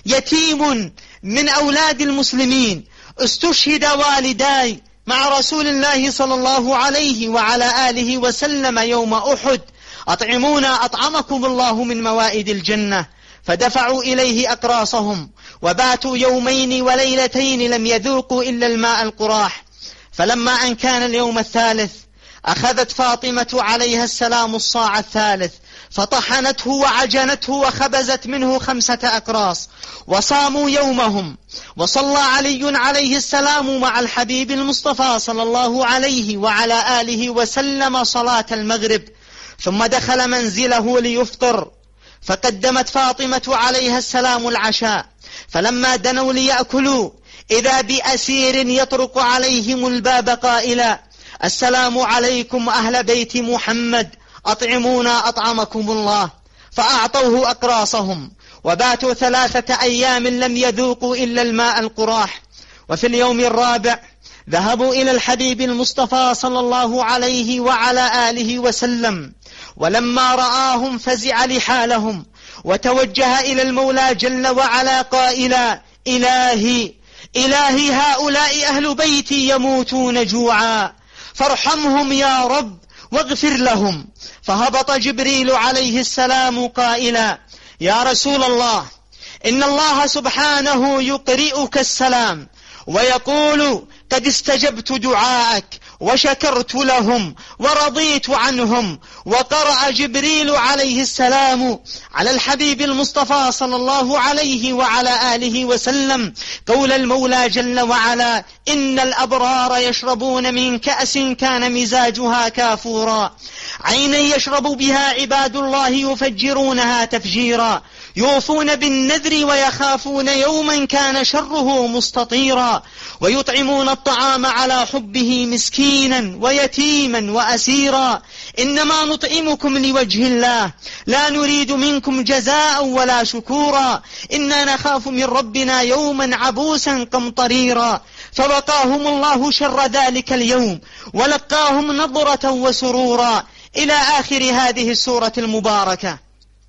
I: يتيم من أولاد المسلمين استشهد والداي مع رسول الله صلى الله عليه وعلى آله وسلم يوم أحد، أطعمونا أطعمكم الله من موائد الجنة. فدفعوا إليه أقراصهم وباتوا يومين وليلتين لم يذوقوا إلا الماء القراح. فلما أن كان اليوم الثالث أخذت فاطمة عليها السلام الصاع الثالث فطحنته وعجنته وخبزت منه خمسة أقراص، وصاموا يومهم. وصلى علي عليه السلام مع الحبيب المصطفى صلى الله عليه وعلى آله وسلم صلاة المغرب، ثم دخل منزله ليفطر، فقدمت فاطمة عليها السلام العشاء. فلما دنوا ليأكلوا إذا بأسير يطرق عليهم الباب قائلا السلام عليكم أهل بيت محمد، أطعمونا أطعمكم الله. فأعطوه أقراصهم وباتوا ثلاثة أيام لم يذوقوا إلا الماء القراح. وفي اليوم الرابع ذهبوا إلى الحبيب المصطفى صلى الله عليه وعلى آله وسلم، ولما رآهم فزع لحالهم وتوجه إلى المولى جل وعلا قائلا إلهي إلهي هؤلاء أهل بيتي يموتون جوعا فارحمهم يا رب واغفر لهم. فهبط جبريل عليه السلام قائلا يا رسول الله إن الله سبحانه يقرئك السلام ويقول قد استجبت دعاءك وشكرت لهم ورضيت عنهم. وقرأ جبريل عليه السلام على الحبيب المصطفى صلى الله عليه وعلى آله وسلم قول المولى جل وعلا إن الأبرار يشربون من كأس كان مزاجها كافورا عينا يشرب بها عباد الله يفجرونها تفجيرا يوفون بالنذر ويخافون يوما كان شره مستطيرا ويطعمون الطعام على حبه مسكينا ويتيما وأسيرا إنما نطعمكم لوجه الله لا نريد منكم جزاء ولا شكورا إنا نخاف من ربنا يوما عبوسا قمطريرا. فوقاهم الله شر ذلك اليوم ولقاهم نظرة وسرورا إلى آخر هذه السورة المباركة.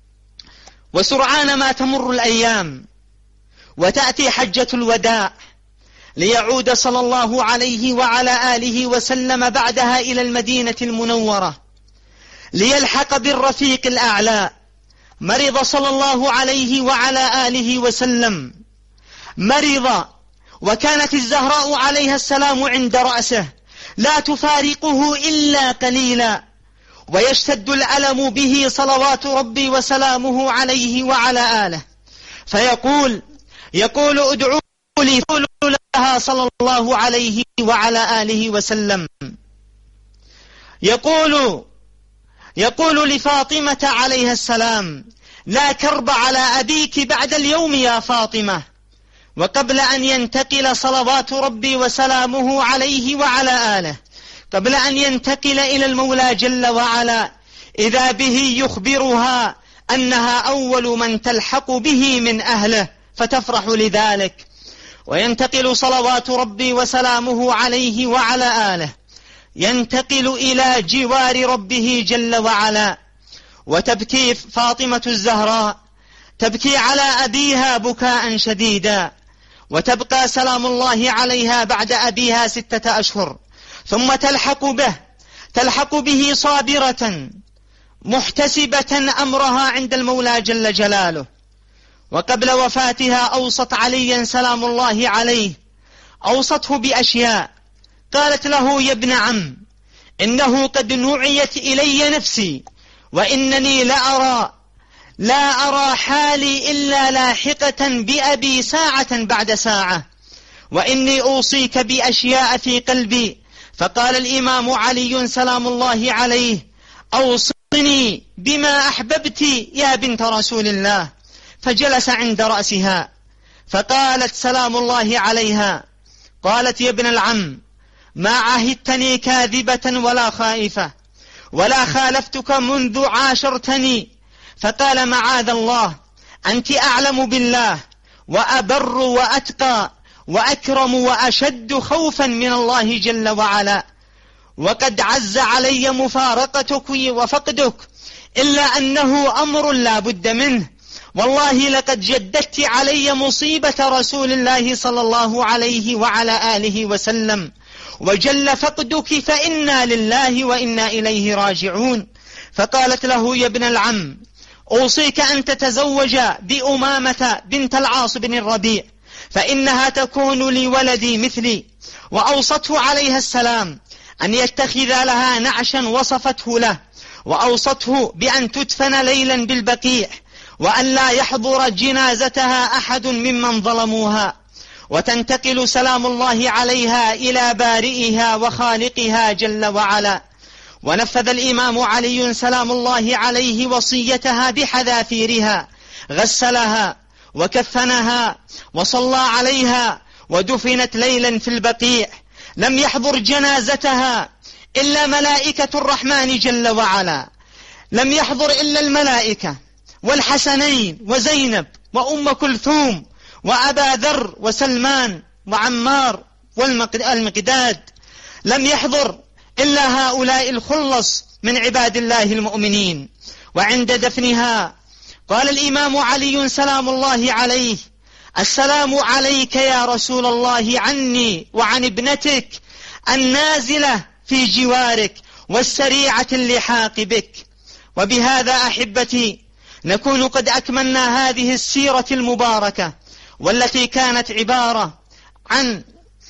I: وسرعان ما تمر الأيام وتأتي حجة الوداع ليعود صلى الله عليه وعلى آله وسلم بعدها إلى المدينة المنورة ليلحق بالرفيق الأعلى. مرض صلى الله عليه وعلى آله وسلم، مرض وكانت الزهراء عليها السلام عند رأسه لا تفارقه إلا قليلا، ويشتد الألم به صلوات ربي وسلامه عليه وعلى آله. فيقول يقول ادعوا لي لها صلى الله عليه وعلى آله وسلم، يقول يقول لفاطمة عليها السلام لا كرب على أبيك بعد اليوم يا فاطمة. وقبل أن ينتقل صلوات ربي وسلامه عليه وعلى آله، قبل أن ينتقل إلى المولى جل وعلا، إذا به يخبرها أنها أول من تلحق به من أهله فتفرح لذلك. وينتقل صلوات ربي وسلامه عليه وعلى آله، ينتقل إلى جوار ربه جل وعلا. وتبكي فاطمة الزهراء تبكي على أبيها بكاء شديدا، وتبقى سلام الله عليها بعد أبيها ستة أشهر، ثم تلحق به تلحق به صابرة محتسبة أمرها عند المولى جل جلاله. وقبل وفاتها أوصت عليا سلام الله عليه، أوصته بأشياء، قالت له يا ابن عم إنه قد نعيت إلي نفسي وإنني لأرى لا أرى حالي إلا لاحقة بأبي ساعة بعد ساعة، وإني أوصيك بأشياء في قلبي. فقال الإمام علي سلام الله عليه أوصني بما أحببت يا بنت رسول الله. فجلس عند رأسها فقالت سلام الله عليها، قالت يا ابن العم ما عهدتني كاذبة ولا خائفة ولا خالفتك منذ عاشرتني. فقال معاذ الله أنت أعلم بالله وأبر وأتقى وأكرم وأشد خوفا من الله جل وعلا. وقد عز علي مفارقتك وفقدك، إلا أنه أمر لا بد منه. والله لقد جددت علي مصيبة رسول الله صلى الله عليه وعلى آله وسلم، وجل فقدك فإنا لله وإنا إليه راجعون. فقالت له: يا ابن العم، أوصيك أن تتزوج بأمامة بنت العاص بن الربيع، فإنها تكون لي ولدي مثلي. وأوصته عليها السلام أن يتخذ لها نعشا وصفته له، وأوصته بأن تدفن ليلا بالبقيع، وأن لا يحضر جنازتها أحد ممن ظلموها، وتنتقل سلام الله عليها إلى بارئها وخالقها جل وعلا. ونفذ الإمام علي سلام الله عليه وصيتها بحذافيرها، غسلها وكفنها وصلى عليها، ودفنت ليلا في البقيع. لم يحضر جنازتها إلا ملائكة الرحمن جل وعلا، لم يحضر إلا الملائكة والحسنين وزينب وأم كلثوم وأبا ذر وسلمان وعمار والمقداد، لم يحضر إلا هؤلاء الخلص من عباد الله المؤمنين. وعند دفنها قال الإمام علي سلام الله عليه: السلام عليك يا رسول الله عني وعن ابنتك النازلة في جوارك والسريعة اللحاق بك. وبهذا أحبتي نكون قد أكملنا هذه السيرة المباركة، والتي كانت عبارة عن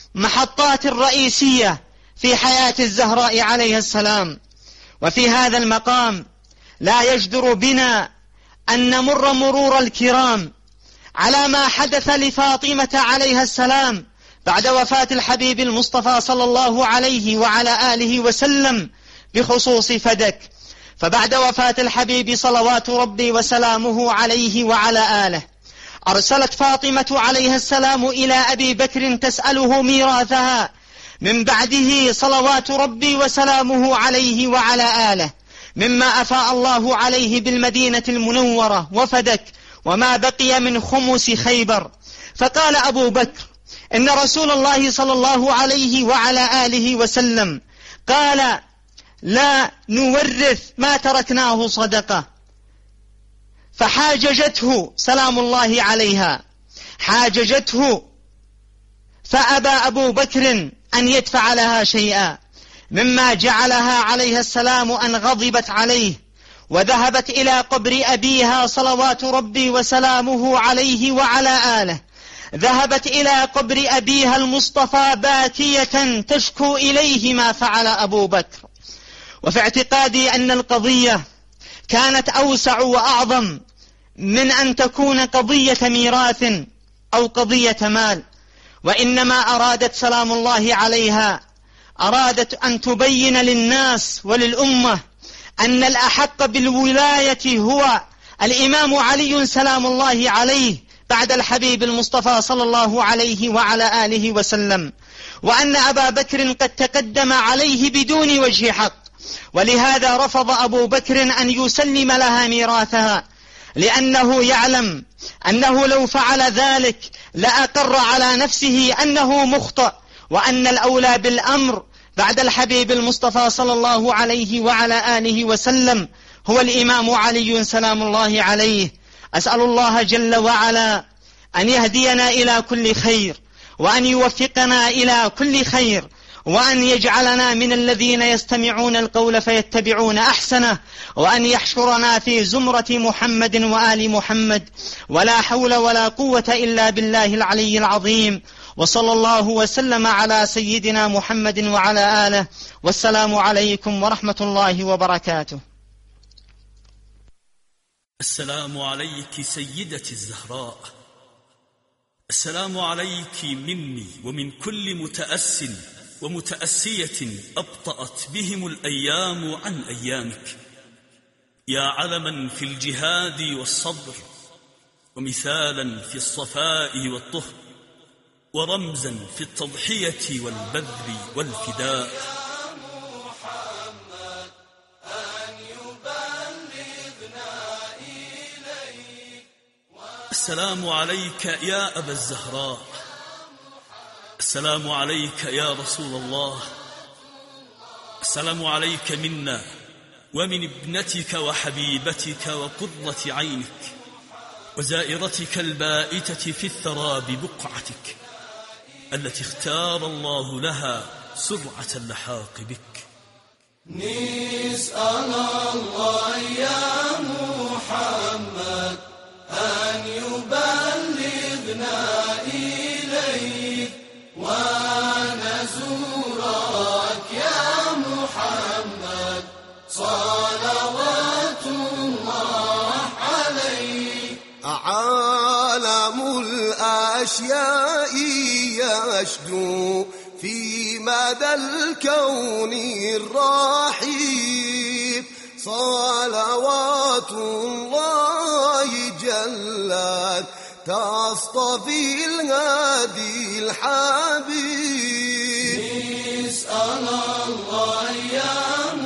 I: محطات رئيسية في حياة الزهراء عليها السلام. وفي هذا المقام لا يجدر بنا أن نمر مرور الكرام على ما حدث لفاطمة عليها السلام بعد وفاة الحبيب المصطفى صلى الله عليه وعلى آله وسلم بخصوص فدك. فبعد وفاة الحبيب صلوات ربي وسلامه عليه وعلى آله، أرسلت فاطمة عليها السلام إلى أبي بكر تسأله ميراثها من بعده صلوات ربي وسلامه عليه وعلى آله، مما أفاء الله عليه بالمدينة المنورة وفدك وما بقي من خمس خيبر. فقال أبو بكر: إن رسول الله صلى الله عليه وعلى آله وسلم قال: لا نورث ما تركناه صدقة. فحاججته سلام الله عليها، حاججته، فأبى أبو بكر أن يدفع لها شيئا، مما جعلها عليها السلام أن غضبت عليه، وذهبت إلى قبر أبيها صلوات ربي وسلامه عليه وعلى آله، ذهبت إلى قبر أبيها المصطفى باكية تشكو إليه ما فعل أبو بكر. وفي اعتقادي أن القضية كانت أوسع وأعظم من أن تكون قضية ميراث أو قضية مال، وإنما أرادت سلام الله عليها، أرادت أن تبين للناس وللأمة أن الأحق بالولاية هو الإمام علي سلام الله عليه بعد الحبيب المصطفى صلى الله عليه وعلى آله وسلم، وأن أبا بكر قد تقدم عليه بدون وجه حق. ولهذا رفض أبو بكر أن يسلم لها ميراثها، لأنه يعلم أنه لو فعل ذلك لأقر على نفسه أنه مخطئ، وأن الأولى بالأمر بعد الحبيب المصطفى صلى الله عليه وعلى آله وسلم هو الإمام علي سلام الله عليه. أسأل الله جل وعلا أن يهدينا إلى كل خير، وأن يوفقنا إلى كل خير، وأن يجعلنا من الذين يستمعون القول فيتبعون أحسنه، وأن يحشرنا في زمرة محمد وآل محمد، ولا حول ولا قوة إلا بالله العلي العظيم. وصلى الله وسلم على سيدنا محمد وعلى آله، والسلام عليكم ورحمة الله وبركاته.
C: السلام عليك سيدتي الزهراء، السلام عليك مني ومن كل متأس ومتأسية أبطأت بهم الأيام عن أيامك، يا علما في الجهاد والصبر، ومثالا في الصفاء والطهر، ورمزا في التضحية والبذل والفداء. السلام عليك يا أبا الزهراء، السلام عليك يا رسول الله، السلام عليك منا ومن ابنتك وحبيبتك وقرة عينك وزائرتك البائتة في الثرى ببقعتك التي اختار الله لها سرعة اللحاق بك.
D: نسأل الله يا محمد أن يبلغنا إليك ونزورك يا محمد صلوات الله عليك.
E: عالم الأشياء يشدو في مدى الكون الرحيم صلوات الله جلت تصطفي الهادي الحبيب.
D: نسأل الله يا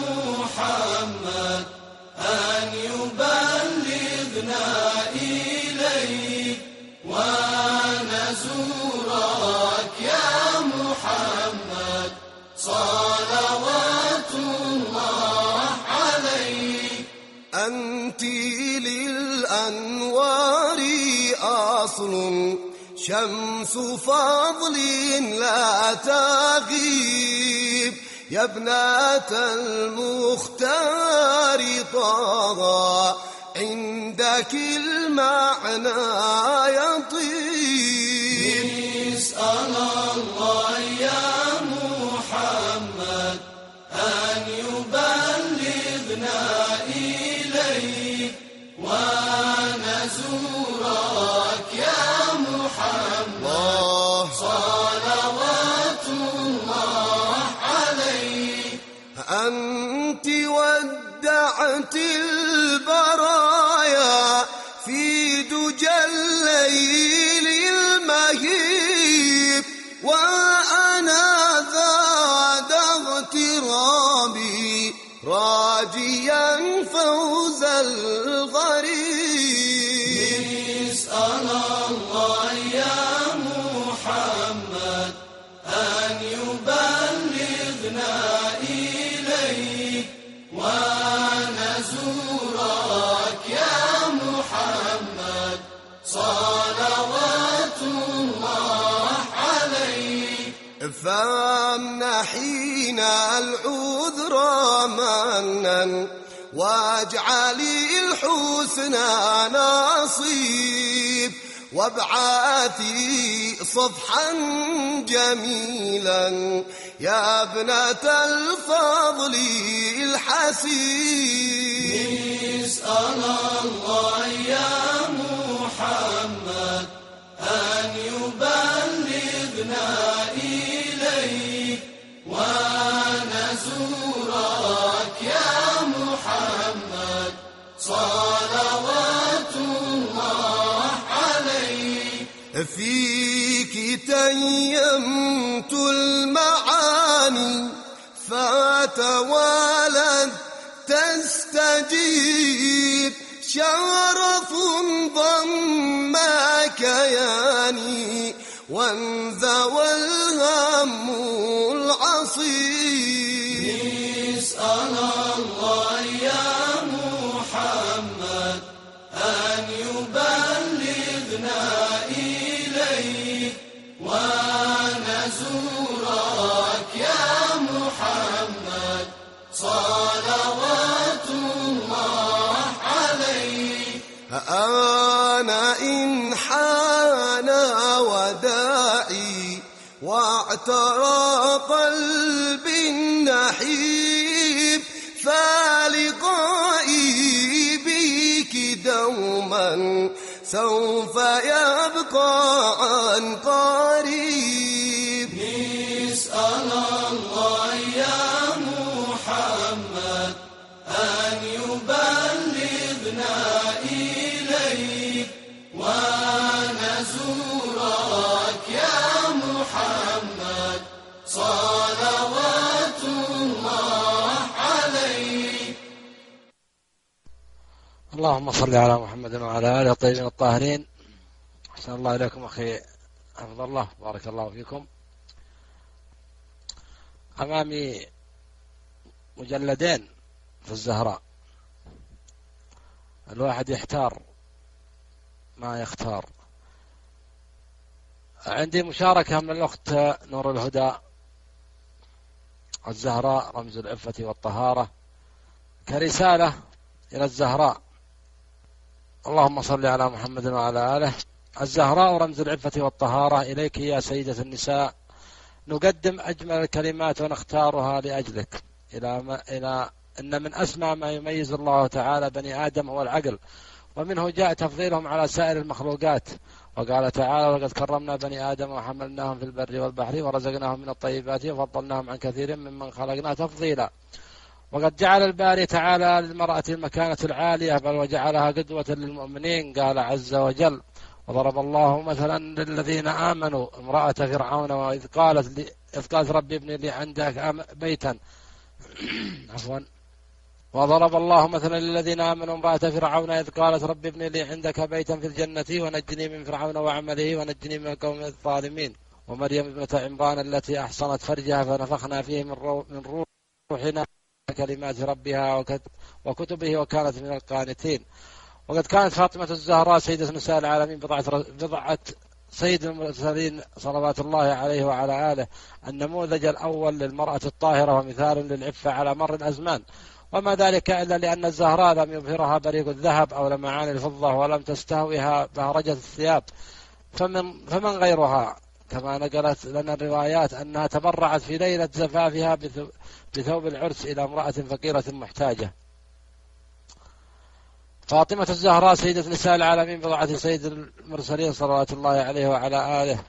D: محمد أن يبلغنا إليك ونزورك يا محمد صلوات الله عليك.
E: أنت للأنوار أصل شمس فضل لا تغيب يا ابنة المختار طه عندك المعنى يطيب.
D: نسأل الله يا محمد أن يبلغنا إليك ونزورك يا محمد صلوات الله عليك.
E: أنت ودعت البرايا في دجى الليل المهيب وأنا ذا اغترابي راجيا فوز الغريب.
D: نسأل الله يا محمد أن يبلغنا إليك ونزورك يا محمد صلوات الله عليك.
E: فامنحينا العذر منا واجعلي الحسنى نصيب وابعثي صفحا جميلا يا ابنة الفضل الحسيب.
D: نسأل الله يا محمد أن يبلغنا إليك ونزورك يا محمد صلوات الله عليك.
E: فيك تيمت المعاني فتوالت تستجيب شرف ضم كياني وانذوى الهم العصيب.
D: نسأل الله يا محمد أن يبلغنا إليك ونزورك يا محمد صلوات الله عليك.
E: أنا إن حان وداعي واعترى قلبي النحيب فلقائي بك دوما سوف يبقى عن قريب.
D: نسأل الله يا محمد أن يبلغنا إليك ونزورك يا محمد صلوات الله عليك.
A: اللهم صل على محمد وعلى آله الطيبين الطاهرين. أحسن الله إليكم أخي حفظ الله بارك الله فيكم. أمامي مجلدين في الزهراء، الواحد يحتار ما يختار. عندي مشاركة من الأخت نور الهدى: الزهراء رمز العفة والطهارة، كرسالة إلى الزهراء. اللهم صل على محمد وعلى آله. الزهراء رمز العفة والطهارة، إليك يا سيدة النساء نقدم أجمل الكلمات ونختارها لأجلك، إلى, ما إلى أن من أسمى ما يميز الله تعالى بني آدم هو العقل، ومنه جاء تفضيلهم على سائر المخلوقات. وقال تعالى: وقد كرمنا بني آدم وحملناهم في البر والبحر ورزقناهم من الطيبات وفضلناهم عن كثير ممن خلقنا تفضيلا. وقد جعل الباري تعالى للمرأة المكانة العالية، بل وجعلها قدوة للمؤمنين. قال عز وجل: وضرب الله مثلا للذين آمنوا امرأة فرعون وإذ قالت لي إذ قالت ربي ابن لي عندك بيتا عفوا وضرب الله مثلا للذين آمنوا امرأة فرعون إذ قالت ربي ابن لي عندك بيتا في الجنة ونجني من فرعون وعمله ونجني من القوم الظالمين. ومريم ابنة عمران التي أحصنت فرجها فنفخنا فيه من روحنا كلمات ربها وكتبه وكانت من القانتين. وقد كانت فاطمة الزهراء سيدة نساء العالمين بضعة, بضعة سيد المرسلين صلوات الله عليه وعلى آله، النموذج الأول للمرأة الطاهرة ومثال للعفة على مر الأزمان. وما ذلك إلا لأن الزهراء لم يبهرها بريق الذهب أو لمعان الفضة، ولم تستهوها بهرجة الثياب، فمن, فمن غيرها، كما نقلت لنا الروايات أنها تبرعت في ليلة زفافها بثوب العرس إلى امرأة فقيرة محتاجة. فاطمة الزهراء سيدة نساء العالمين بضعة سيد المرسلين صلوات الله عليه وعلى آله.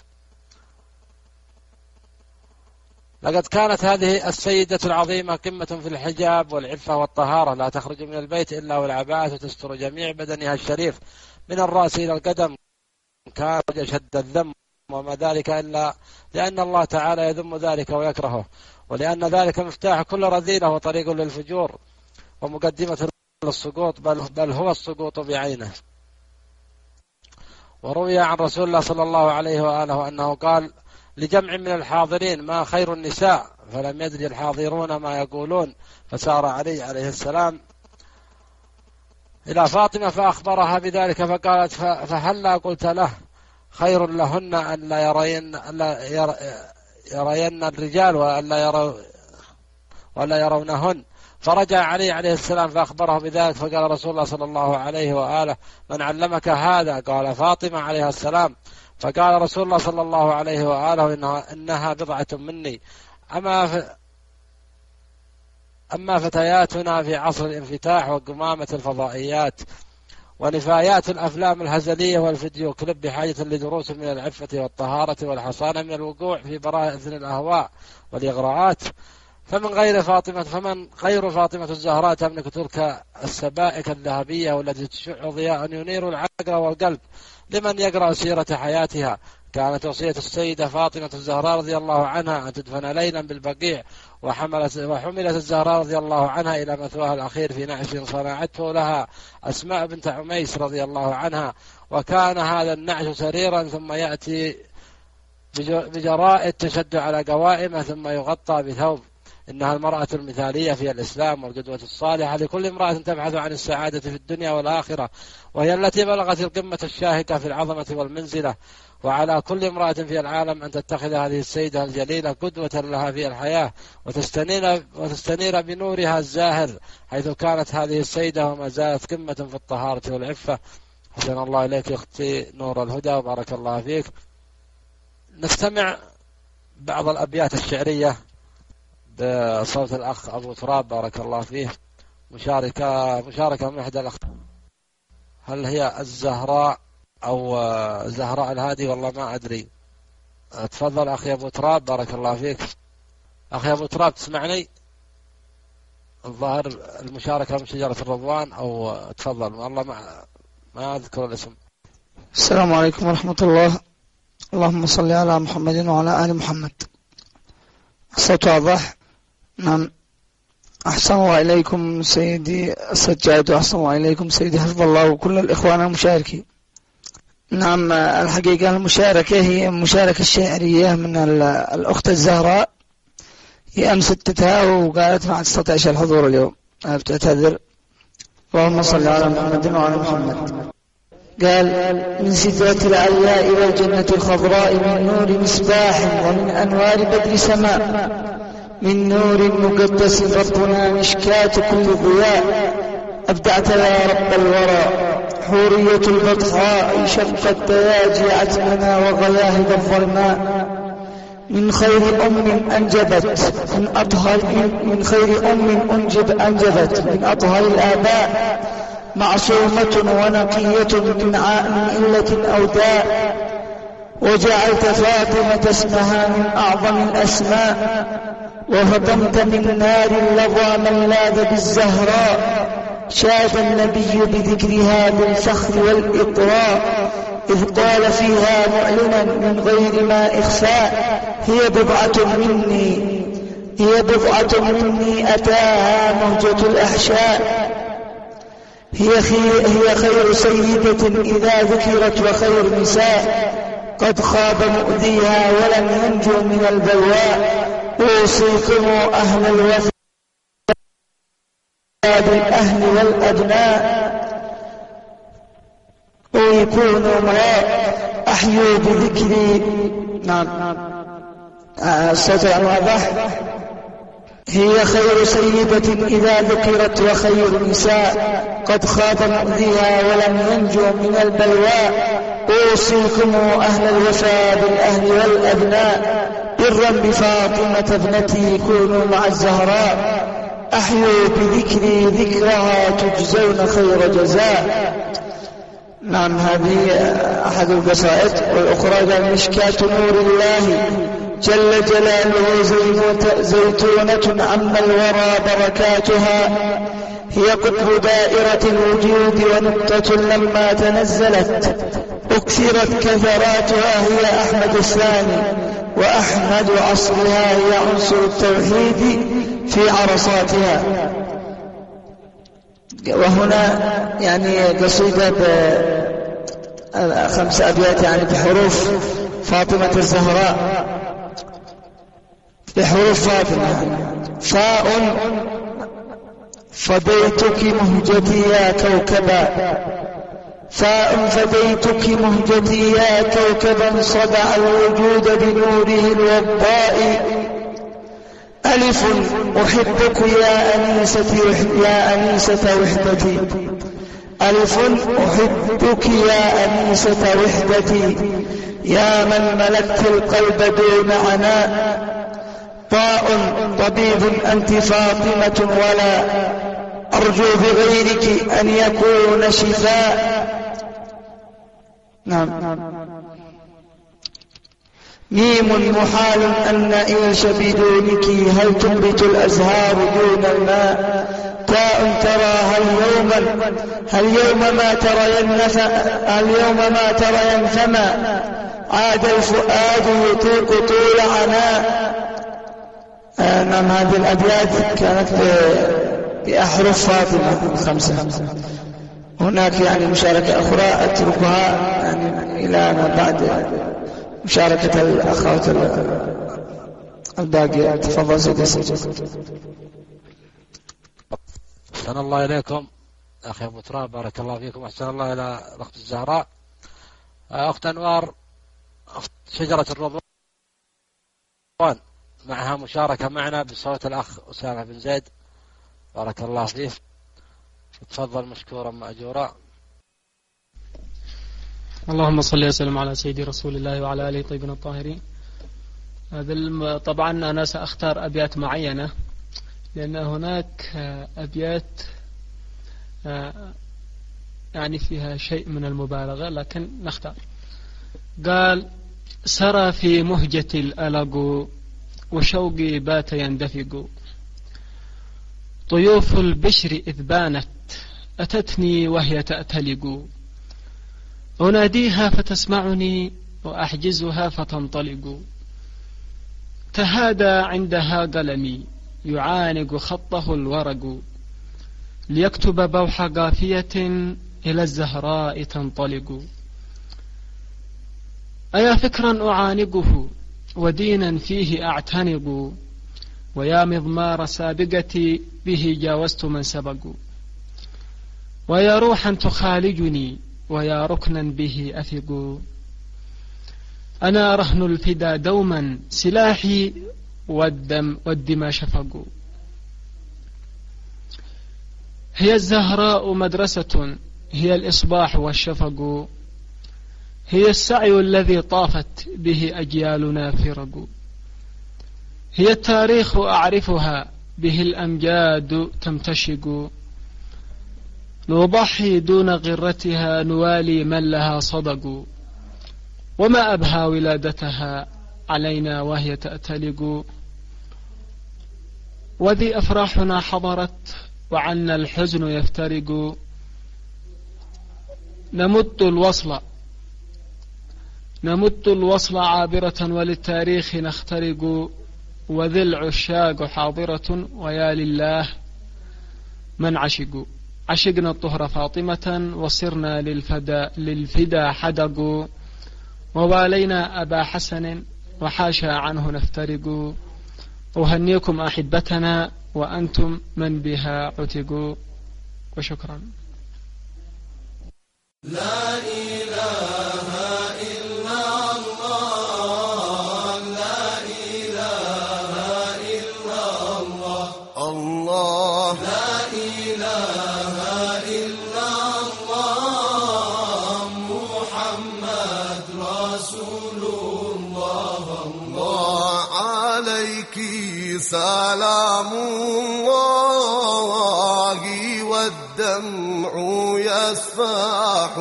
A: لقد كانت هذه السيدة العظيمة قمة في الحجاب والعفة والطهارة، لا تخرج من البيت إلا والعباءة تستر جميع بدنها الشريف من الرأس إلى القدم. كان أشد الذم، وما ذلك إلا لأن الله تعالى يذم ذلك ويكرهه، ولأن ذلك مفتاح كل رذيلة وطريق للفجور ومقدمة للسقوط، بل, بل هو السقوط بعينه. وروي عن رسول الله صلى الله عليه وآله أنه قال لجمع من الحاضرين: ما خير النساء؟ فلم يدري الحاضرون ما يقولون، فسار علي عليه السلام إلى فاطمة فأخبرها بذلك، فقالت: فهلا قلت له خير لهن أن لا يرين, ألا يرين الرجال وألا يروا ولا يرونهن. فرجع علي عليه السلام فأخبره بذلك، فقال رسول الله صلى الله عليه وآله: من علمك هذا؟ قال: فاطمة عليها السلام. فقال رسول الله صلى الله عليه وآله: إنها, إنها بضعة مني. أما, ف... أما فتياتنا في عصر الانفتاح وقمامة الفضائيات ونفايات الأفلام الهزلية والفيديو كليب بحاجة لدروس من العفة والطهارة والحصانة من الوقوع في براءة الأهواء والإغراءات. فمن غير فاطمة فمن غير فاطمة الزهراء تملك تلك السبائك الذهبية والتي تشع ضياء ينير العقل والقلب لمن يقرأ سيرة حياتها. كانت وصية السيدة فاطمة الزهراء رضي الله عنها أن تدفن ليلا بالبقيع، وحملت وحملت الزهراء رضي الله عنها إلى مثواها الأخير في نعش صنعته لها أسماء بنت عميس رضي الله عنها. وكان هذا النعش سريرا ثم يأتي بجرائد تشد على قوائمه ثم يغطى بثوب. إنها المرأة المثالية في الإسلام والقدوة الصالحة لكل امرأة تبحث عن السعادة في الدنيا والآخرة، وهي التي بلغت القمة الشاهقة في العظمة والمنزلة. وعلى كل امرأة في العالم أن تتخذ هذه السيدة الجليلة قدوة لها في الحياة وتستنير, وتستنير بنورها الزاهر، حيث كانت هذه السيدة وما زالت قمة في الطهارة والعفة. حسن الله إليك أختي نور الهدى وبارك الله فيك. نستمع بعض الأبيات الشعرية بصوت الأخ أبو تراب بارك الله فيه، مشاركة مشاركة من إحدى الأخ. هل هي الزهراء أو زهراء الهادي؟ والله ما أدري. تفضل أخي أبو تراب بارك الله فيك. أخي أبو تراب تسمعني؟ الظاهر المشاركة من شجرة الرضوان، أو تفضل والله ما ما أذكر الاسم.
J: السلام عليكم ورحمة الله. اللهم صل على محمد وعلى آل محمد. الصوت واضح؟ نعم. أحسن الله إليكم سيدي السجاد، وأحسن الله إليكم سيدي حفظ الله وكل الإخوان المشاركين. نعم، الحقيقة المشاركة هي مشاركة شعرية من الأخت الزهراء، هي أمس ستتها وقالت ما تستطيعش الحضور اليوم، أنا بتعتذر. اللهم صل على محمد وعلى محمد. قال: من سدرة العلاء إلى الجنة الخضراء، من نور مصباح ومن أنوار بدر سماء، من نور مقدس ربنا مشكاة كل ضياء، أبدعت يا رب الورى حورية البطحاء، شقت دياجي عتمنا وغياهب الظلماء، من خير أم أنجبت من أطهر من خير أم أنجب أنجبت من أطهر الآباء، معصومة ونقية من علة أو داء، وجعلت فاطمة اسمها من أعظم الأسماء، وهضمت من نار اللظى من لاذ بالزهراء، شاد النبي بذكرها بالفخر والإطراء، إذ قال فيها معلنا من غير ما إخفاء: هي بضعة مني هي بضعة مني أتاها مهجة الأحشاء، هي خير, هي خير سيدة إذا ذكرت وخير نساء، قد خاب مؤذيها ولم ينجو من البلواء، أوصيكم أهل الوفاء بالأهل والأبناء، ويكونوا مراء أحيوا بذكري. نعم الصوت واضح. هي خير سيدة إذا ذكرت وخير نساء، قد خاب مؤذيها ولم ينجو من البلواء، أوصيكم أهل الوفاء بالأهل والأبناء، برا بفاطمة ابنتي كونوا مع الزهراء، أحيوا بذكري ذكرها تجزون خير جزاء. نعم هذه أحد القصائد، والأخرى قال: مشكاة نور الله جل جلاله زيتونة عم الورى بركاتها، هي قطب دائرة الوجود ونقطة لما تنزلت، أكثرت كثراتها، هي أحمد الثاني وأحمد عصرها، هي عنصر التوحيد في عرصاتها. وهنا يعني قصيدة بخمس أبيات يعني بحروف فاطمة الزهراء، بحروف فاطمة يعني. فاء فديتك مهجتي يا كوكبا، فاء فديتك مهجتي يا كوكبا، صدع الوجود بنوره الوضاء، ألف أحبك يا أنيسة يا أنيسة وحدتي، ألف أحبك يا أنيسة وحدتي، يا من ملكت القلب دون عناء، طاء طبيب أنت فاطمة ولا أرجو بغيرك أن يكون شفاء. نعم. ميم محال أن نعيش بدونك، هل تنبت الأزهار دون الماء، تاء ترى هل يوما هل يوم ما ترين هل يوم ما ترين فما عاد الفؤاد يطيق طول عناء. آه نعم هذه الأبيات كانت بأحرف فاطمة الخمسة. هناك يعني مشاركة أخرى أتركها يعني إلى ما بعد مشاركة الأخوات الباقية. تفضل سيدي سيدي.
A: أحسن الله إليكم أخي أبو تراب، بارك الله فيكم. أحسن الله إلى الأخت الزهراء. أخت أنوار أخت شجرة الرضوان معها مشاركة معنا بصوت الأخ أسامة بن زيد، بارك الله فيه. تفضل مشكورا مأجورا.
K: اللهم صل وسلم على سيدي رسول الله وعلى آله الطيبين الطاهرين. هذا طبعا أنا سأختار أبيات معينة لأن هناك أبيات يعني فيها شيء من المبالغة، لكن نختار. قال: سرى في مهجتي الألق وشوقي بات يندفق، طيوف البشر إذ بانت أتتني وهي تأتلق، أناديها فتسمعني وأحجزها فتنطلق، تهادى عندها قلمي يعانق خطه الورق، ليكتب بوح قافية إلى الزهراء تنطلق، أيا فكرا أعانقه ودينا فيه أعتنق، ويا مضمار سابقتي به جاوزت من سبقوا، ويا روحا تخالجني ويا ركنا به أثق. أنا رهن الفدا دوما سلاحي والدم والدماء شفقوا. هي الزهراء مدرسة هي الإصباح والشفق، هي السعي الذي طافت به أجيالنا فرق. هي التاريخ أعرفها به الأمجاد تمتشق، نضحي دون غرتها نوالي من لها صدق. وما أبهى ولادتها علينا وهي تأتلق، وذي أفراحنا حضرت وعنا الحزن يفترق. نمد الوصل نمد الوصل عابرة وللتاريخ نخترق، وذي العشاق حاضرة ويا لله من عشقوا. عشقنا الطهر فاطمة وصرنا للفدا, للفدا حدق، ووالينا أبا حسن وحاشا عنه نفترق. أهنيكم أحبتنا وأنتم من بها عتقوا. وشكرا.
D: لا إله إلا الله، لا إله إلا الله،
E: الله
D: لا إله إلا الله، محمد رسول الله.
E: الله عليك سلام الله والدمع يسفح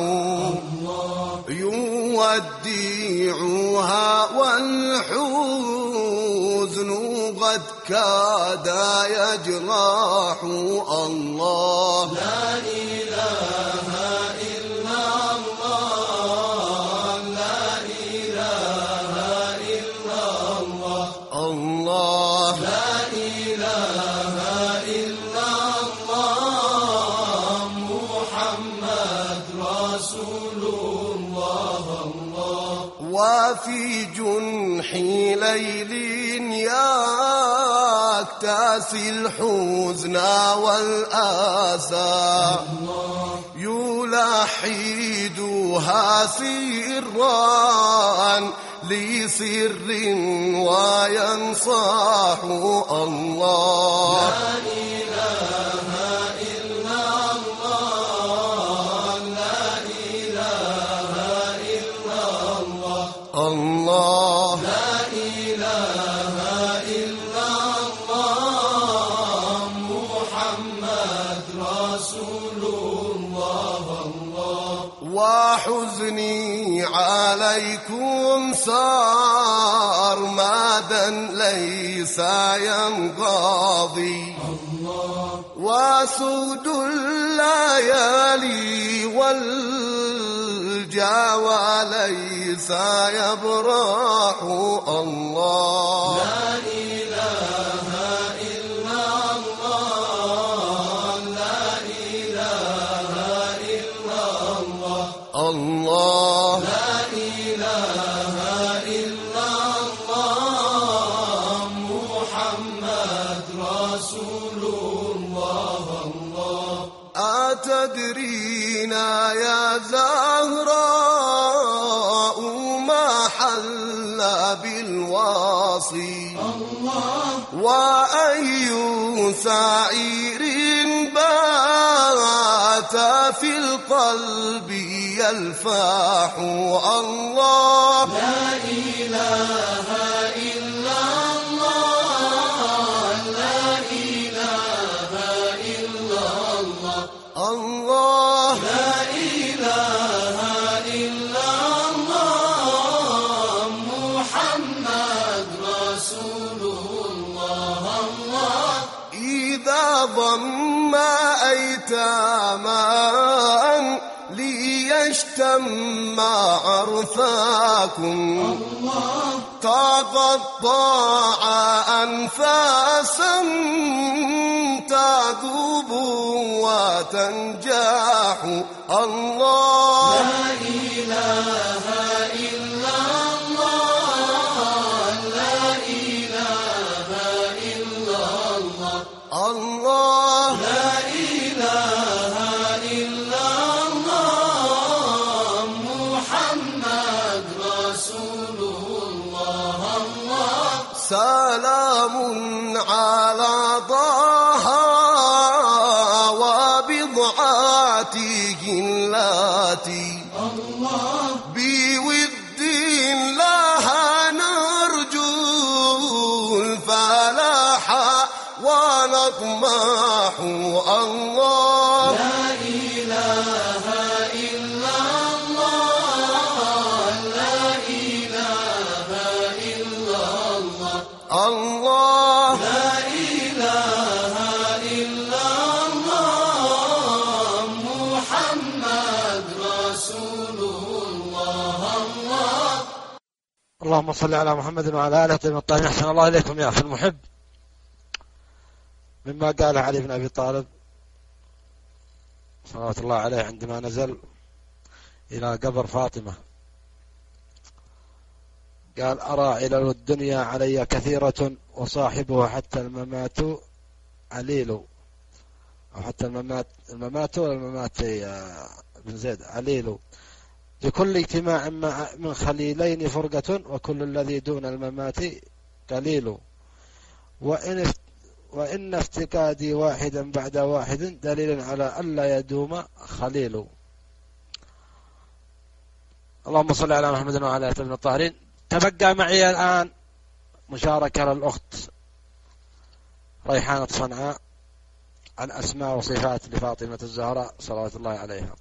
E: يوديعها والحزن قد كاد يجرح. الله
D: لا إله إلا الله، لا إله إلا الله،
E: الله
D: لا إله إلا الله، محمد رسول الله. وفي جنح ليل يكتسي الحزن والأسى، يلحدها سرا لسر وينصح. الله لا إله إلا الله، لا إله إلا الله،
E: الله
D: لا إله إلا الله، محمد رسول الله.
E: وحزني عليكم سرمدا ليس ينقضي، وسود الليالي والجوى ليس يبرح. الله
D: لا إله إلا الله، لا إله إلا الله،
E: الله
D: لا إله إلا الله، محمد رسول الله.
E: أتدرين يا زهراء ما حل بالواصي، وأي سعير بات في القلب يلفح. الله
D: لا إله إلا الله، لا إله إلا الله،
E: الله
D: لا إله إلا الله، محمد رسول الله.
E: إذا ضم أيتاما ليشتم عرفاكم، تقطع أنفاسا تذوب وتنجاح. الله
D: لا إله إلا الله، لا إله إلا
E: الله
D: لا إله إلا الله محمد رسول الله الله
E: سلام على طه وبضعاته اللاتي
D: الله
E: بود لها نرجو الفلاح ونطمح الله
D: لا إله إلا الله لا إله إلا الله
E: الله
D: لا إله إلا الله محمد رسول الله الله
A: اللهم صل على محمد وعلى آله الطاهرين. أحسن الله إليكم يا أخي المحب. مما قال علي بن أبي طالب صلوات الله عليه عندما نزل إلى قبر فاطمة، قال: أرى علل الدنيا علي كثيرة وصاحبها حتى الممات عليل، أو حتى الممات الممات والممات بن زيد عليل، لكل اجتماع من خليلين فرقة وكل الذي دون الممات قليل، وإن وإن افتقادي واحدا بعد واحد دليل على ألا يدوم خليل. اللهم صل على محمد وعلى آله ابن الطاهرين. تبقى معي الآن مشاركة للأخت ريحانة صنعاء عن أسماء وصفات لفاطمة الزهراء صلوات الله عليها.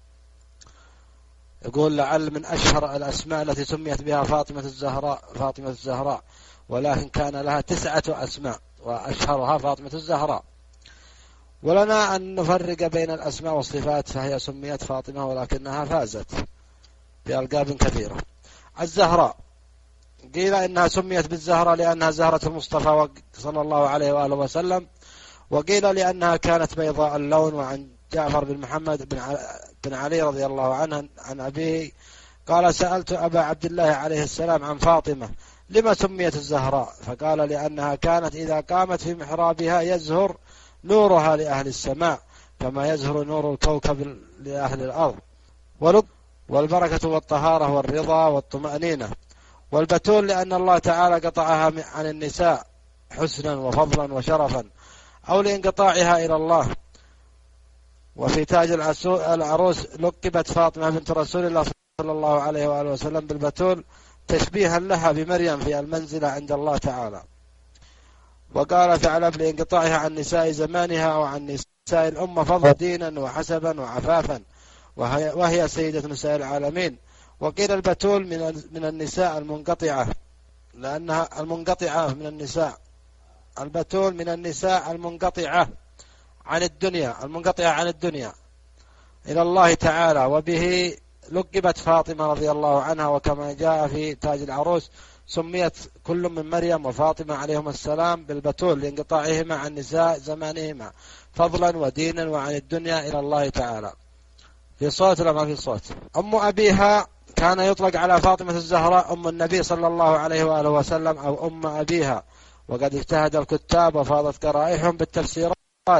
A: يقول: لعل من أشهر الأسماء التي سميت بها فاطمة الزهراء فاطمة الزهراء، ولكن كان لها تسعة أسماء وأشهرها فاطمة الزهراء. ولنا أن نفرق بين الأسماء والصفات، فهي سميت فاطمة ولكنها فازت بألقاب كثيرة. الزهراء قيل إنها سميت بالزهراء لأنها زهرة المصطفى صلى الله عليه وآله وسلم، وقيل لأنها كانت بيضاء اللون. وعن جعفر بن محمد بن علي رضي الله عنه عن أبيه قال: سألت أبا عبد الله عليه السلام عن فاطمة لما سميت الزهراء؟ فقال: لأنها كانت إذا قامت في محرابها يزهر نورها لأهل السماء كما يزهر نور الكوكب لأهل الأرض، والبركة والطهارة والرضا والطمأنينة. والبتول لأن الله تعالى قطعها عن النساء حسنا وفضلا وشرفا، أو لانقطاعها إلى الله. وفي تاج العروس لقبت فاطمة بنت رسول الله صلى الله عليه وآله وسلم بالبتول تشبيها لها بمريم في المنزلة عند الله تعالى. وقال ثعلب: لانقطاعها عن نساء زمانها وعن نساء الأمة فضل دينا وحسبا وعفافا، وهي, وهي سيدة نساء العالمين. وقيل البتول من من النساء المنقطعة، لأنها المنقطعة من النساء البتول من النساء المنقطعة عن الدنيا المنقطعة عن الدنيا إلى الله تعالى. وبه لقبت فاطمة رضي الله عنها. وكما جاء في تاج العروس سميت كل من مريم وفاطمة عليهم السلام بالبتول لانقطاعهما عن نساء زمانهما فضلا ودينا وعن الدنيا إلى الله تعالى. في صوت ولا ما في صوت؟ أم أبيها كان يطلق على فاطمة الزهراء أم النبي صلى الله عليه وآله وسلم أو أم أبيها، وقد اجتهد الكتاب وفاضت قرائحهم بالتفسيرات.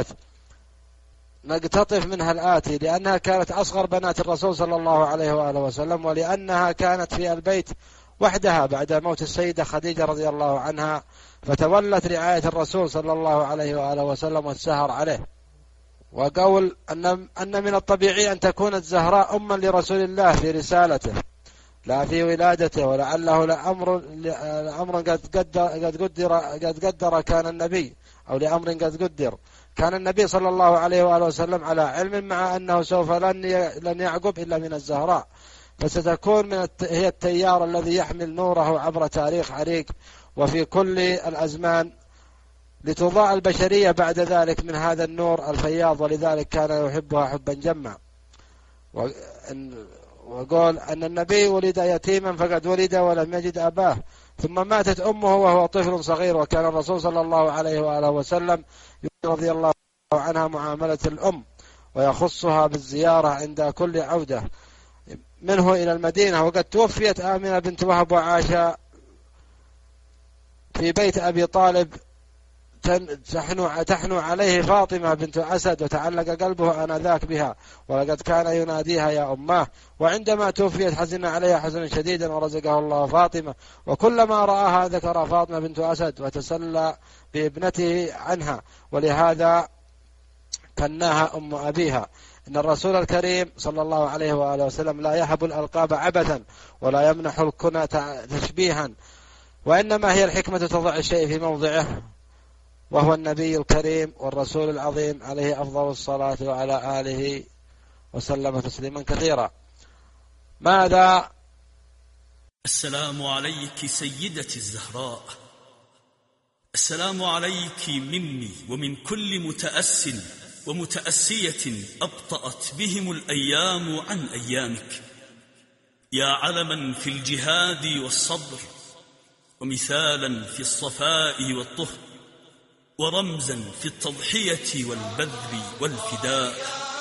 A: نقتطف منها الآتي: لأنها كانت أصغر بنات الرسول صلى الله عليه وآله وسلم، ولأنها كانت في البيت وحدها بعد موت السيدة خديجة رضي الله عنها، فتولت رعاية الرسول صلى الله عليه وآله وسلم والسهر عليه. وقول أن أن من الطبيعي أن تكون الزهراء أما لرسول الله في رسالته لا في ولادته، ولعله لأمر لأمر قد قدر قد قدر قد قدر كان النبي أو لأمر قد قدر كان النبي صلى الله عليه وآله وسلم على علم، مع أنه سوف لن لن يعقب إلا من الزهراء، فستكون من هي التيار الذي يحمل نوره عبر تاريخ عريق وفي كل الأزمان، لتضاء البشرية بعد ذلك من هذا النور الفياض، ولذلك كان يحبها حبا جما. وقال أن النبي ولد يتيما فقد ولد ولم يجد أباه، ثم ماتت أمه وهو طفل صغير، وكان الرسول صلى الله عليه وآله وسلم رضي الله عنها معاملة الأم، ويخصها بالزيارة عند كل عودة منه إلى المدينة. وقد توفيت آمنة بنت وهب وعاش في بيت أبي طالب تحنو, تحنو عليه فاطمة بنت أسد وتعلق قلبه آنذاك بها، ولقد كان يناديها يا أماه. وعندما توفيت حزن عليها حزنا شديدا ورزقه الله فاطمة، وكلما رآها ذكر فاطمة بنت أسد وتسلى بابنته عنها، ولهذا كناها أم أبيها. إن الرسول الكريم صلى الله عليه وآله وسلم لا يهب الألقاب عبثا ولا يمنح الكنى تشبيها، وإنما هي الحكمة تضع الشيء في موضعه، وهو النبي الكريم والرسول العظيم عليه أفضل الصلاة وعلى آله وسلم تسليما كثيرا. ماذا؟
C: السلام عليك سيدتي الزهراء، السلام عليك مني ومن كل متأس ومتأسية أبطأت بهم الأيام عن أيامك، يا علما في الجهاد والصبر، ومثالا في الصفاء والطهر، ورمزا في التضحية والبذل والفداء.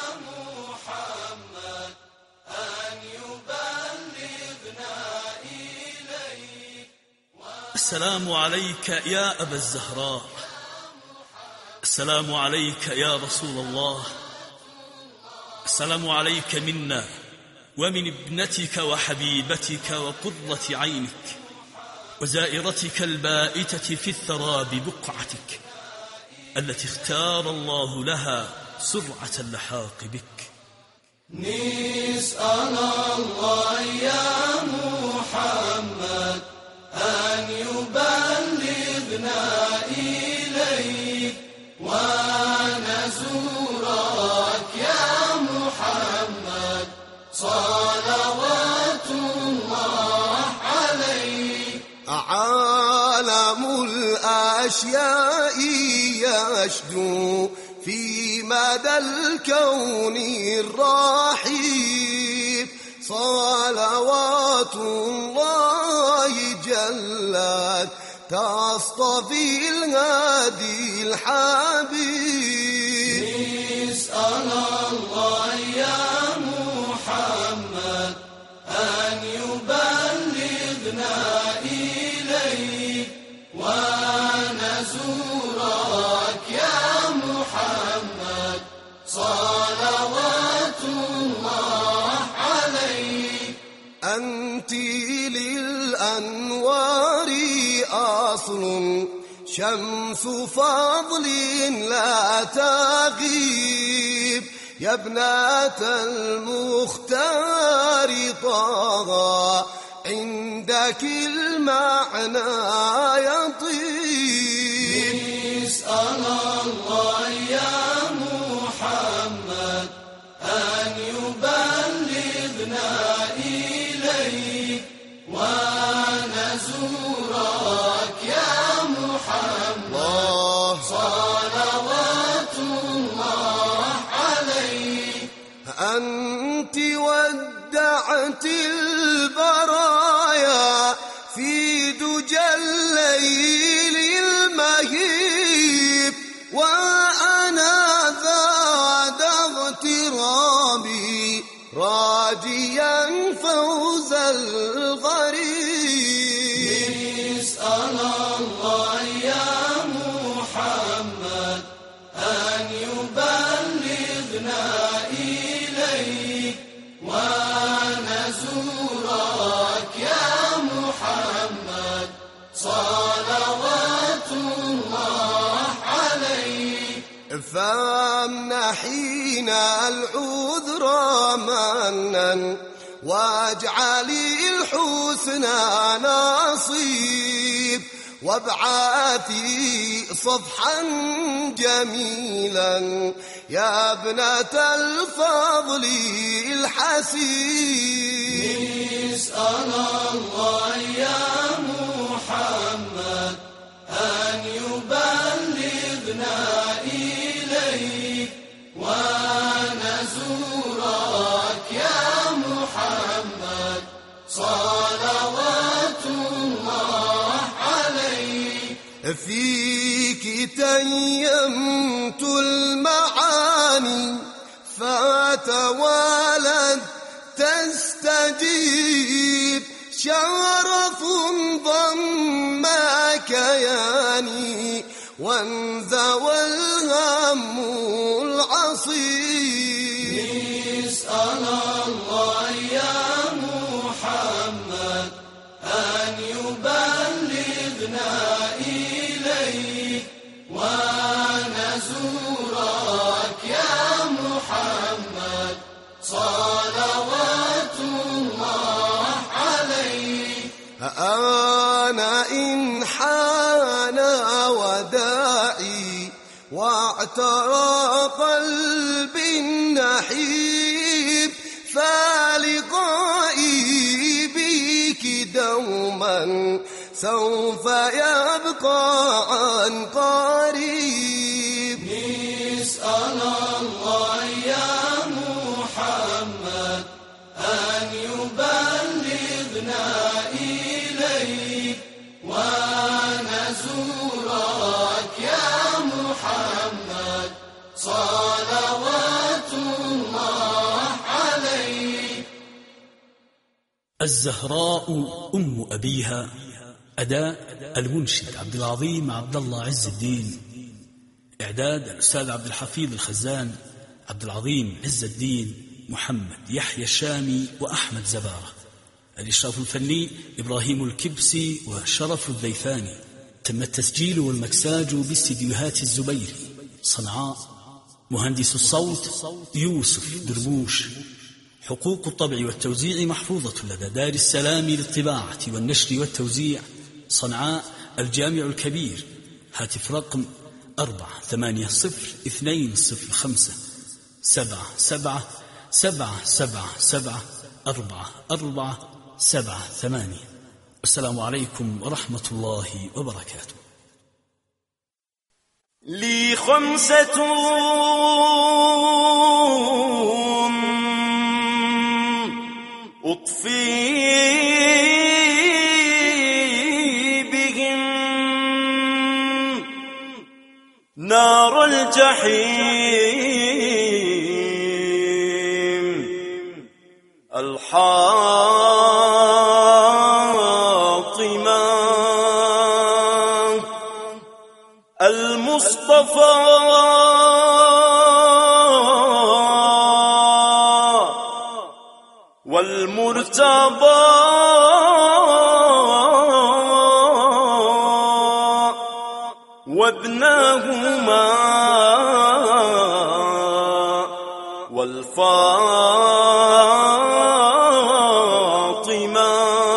C: السلام عليك يا أبا الزهراء، السلام عليك يا رسول الله، السلام عليك منا ومن ابنتك وحبيبتك وقرة عينك وزائرتك البائتة في الثرى ببقعتك التي اختار الله لها سرعة اللحاق بك.
D: نسأل الله يا محمد أن يبلغنا إليك ونزورك يا محمد صلوات الله عليك.
E: عالم الأشياء يشدو في مدى الكون الرحيم، صلوات الله جلت تصطفي الهادي الحبيب.
D: نسأل الله يا محمد أن يبلغنا إليك ونزورك يا محمد صلوات الله عليك.
E: أنت للأنوار أصل شمس فضل لا تغيب، يا ابنة المختار طه عندك المعنى يطيب.
D: نسأل الله يا محمد أن يبلغنا إليك ونزورك يا محمد صلوات الله عليك.
E: أنت ودعت البرايا في دجى الليل المهيب، وأنا ذا اغترابي راجيا فوز الغريب.
D: نسأل الله يا محمد أن يبلغنا إليك ونزورك يا محمد صلوات الله عليك.
E: فامنحينا العذر منا واجعلي الحسنى نصيب، وابعثي صفحا جميلا يا ابنة الفضل الحسيب.
D: نسأل الله يا محمد أن يبلغنا إليك ونزورك يا محمد صلوات الله عليك.
E: فيك تيمت المعاني فتوالت تستجيب، شرف ضم كياني وانزوى الهم العصيب.
D: نسأل الله يا محمد أن يبلغنا إليك ونزورك يا محمد صلوات الله عليك.
E: أنا إن حان وداعي واعترى قلبي النحيب فلقائي بك دوما سوف يبقى عن قريب.
D: نسأل الله يا محمد أن يبلغنا إليك ونزورك يا محمد صلوات الله عليك.
C: الزهراء أم أبيها. أداء المنشد عبد العظيم عبد الله عز الدين. إعداد الأستاذ عبد الحفيظ الخزان، عبد العظيم عز الدين، محمد يحيى الشامي وأحمد زبارة. الإشراف الفني إبراهيم الكبسي وشرف الذيفاني. تم التسجيل والمكساج باستديوهات الزبيري صنعاء. مهندس الصوت يوسف دربوش. حقوق الطبع والتوزيع محفوظة لدى دار السلام للطباعة والنشر والتوزيع صنعاء الجامع الكبير. هاتف رقم أربعة ثمانية صفر اثنين صفر خمسة سبعة سبعة سبعة سبعة سبعة أربعة أربعة سبعة ثمانية. السلام عليكم ورحمة الله وبركاته.
L: لي خمسة أطفي بهم نار الجحيم الحاطمة المصطفى والمرتضى وابناهما والفاطمة.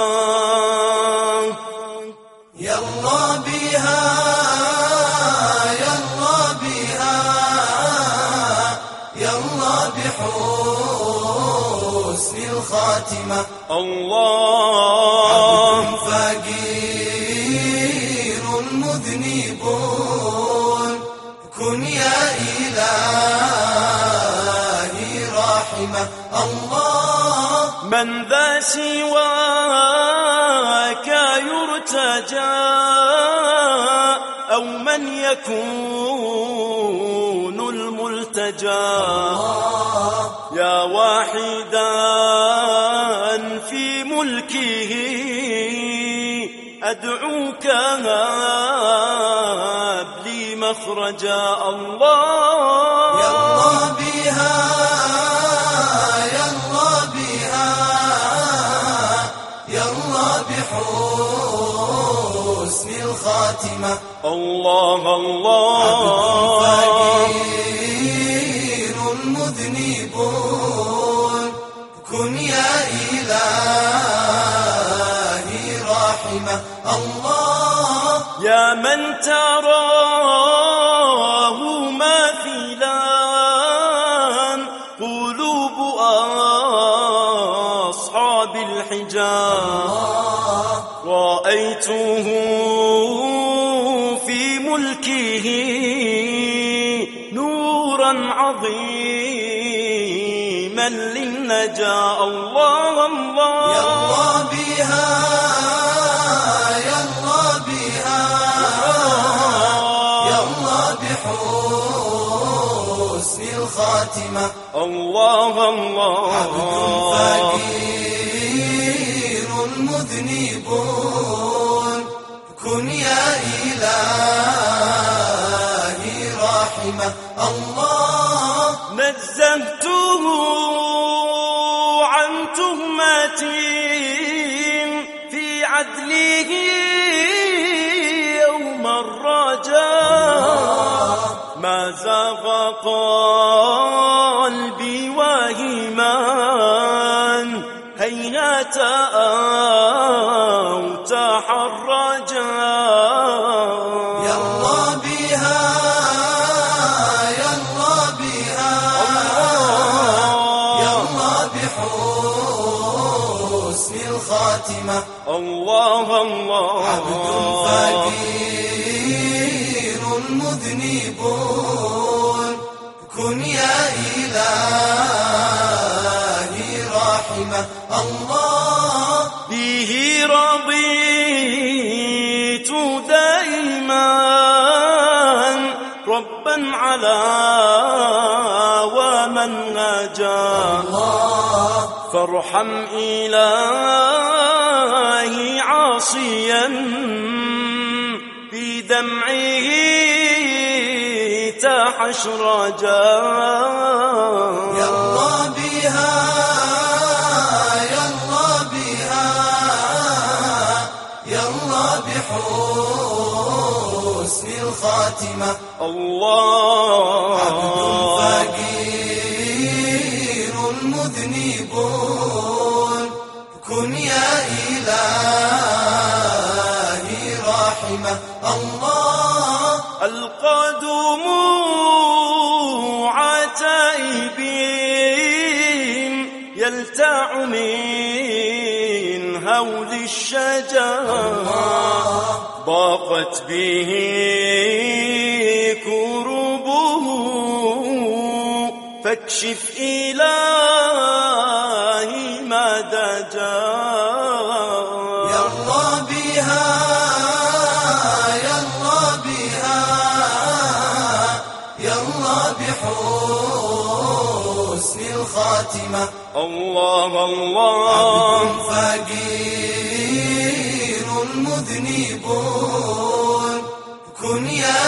D: يلا بها يلا بها يلا بحسن الخاتمة.
L: الله
D: عبد فقير مذنب كن يا إلهي رحمة. الله
L: من ذا سواك يرتجى أو من يكون الملتجى يا واحدا في ملكه أدعوك هب لي مخرجا. الله
D: يلا بها يلا بها يلا بحسن الخاتمة.
L: الله الله
D: فقير مذنب كن يا إلهي رحمة. الله
L: يا من تراه ماثلا قلوب أصحاب الحجاب رأيته في ملكه نورا عظيما للنجاة. الله الله
D: يلا بها يلا بها يلا بحسن الخاتمة.
L: الله الله
D: عبد فقير مذنب كن يا إلهي الله
L: نزهته عن تهمة في عدله يوم الرجاء ما زاغ قلبي واهما هيهات أو تحرجا
D: يلا بها يلا بها يلا بحسن الخاتمة
L: الله الله
D: عبد فقير مذنب كن يا إلهي رحمة الله
L: به رضيت دائما ربا على ومن نجا فارحم إلهي عاصيا بدمعه تحشرجا
D: يلا بها يلا بها يلا بحسن الخاتمة
L: الله
D: عبد فقير مذنب كن يا إلهي رحمة الله
L: القدوم عتائبين يلتع من هول الشجر ضاقت به كربه فاكشف إلهي ما دجا
D: يلا بها يلا بها يلا بحسن الخاتمة
L: الله الله
D: عبد فقير مذنب كن يا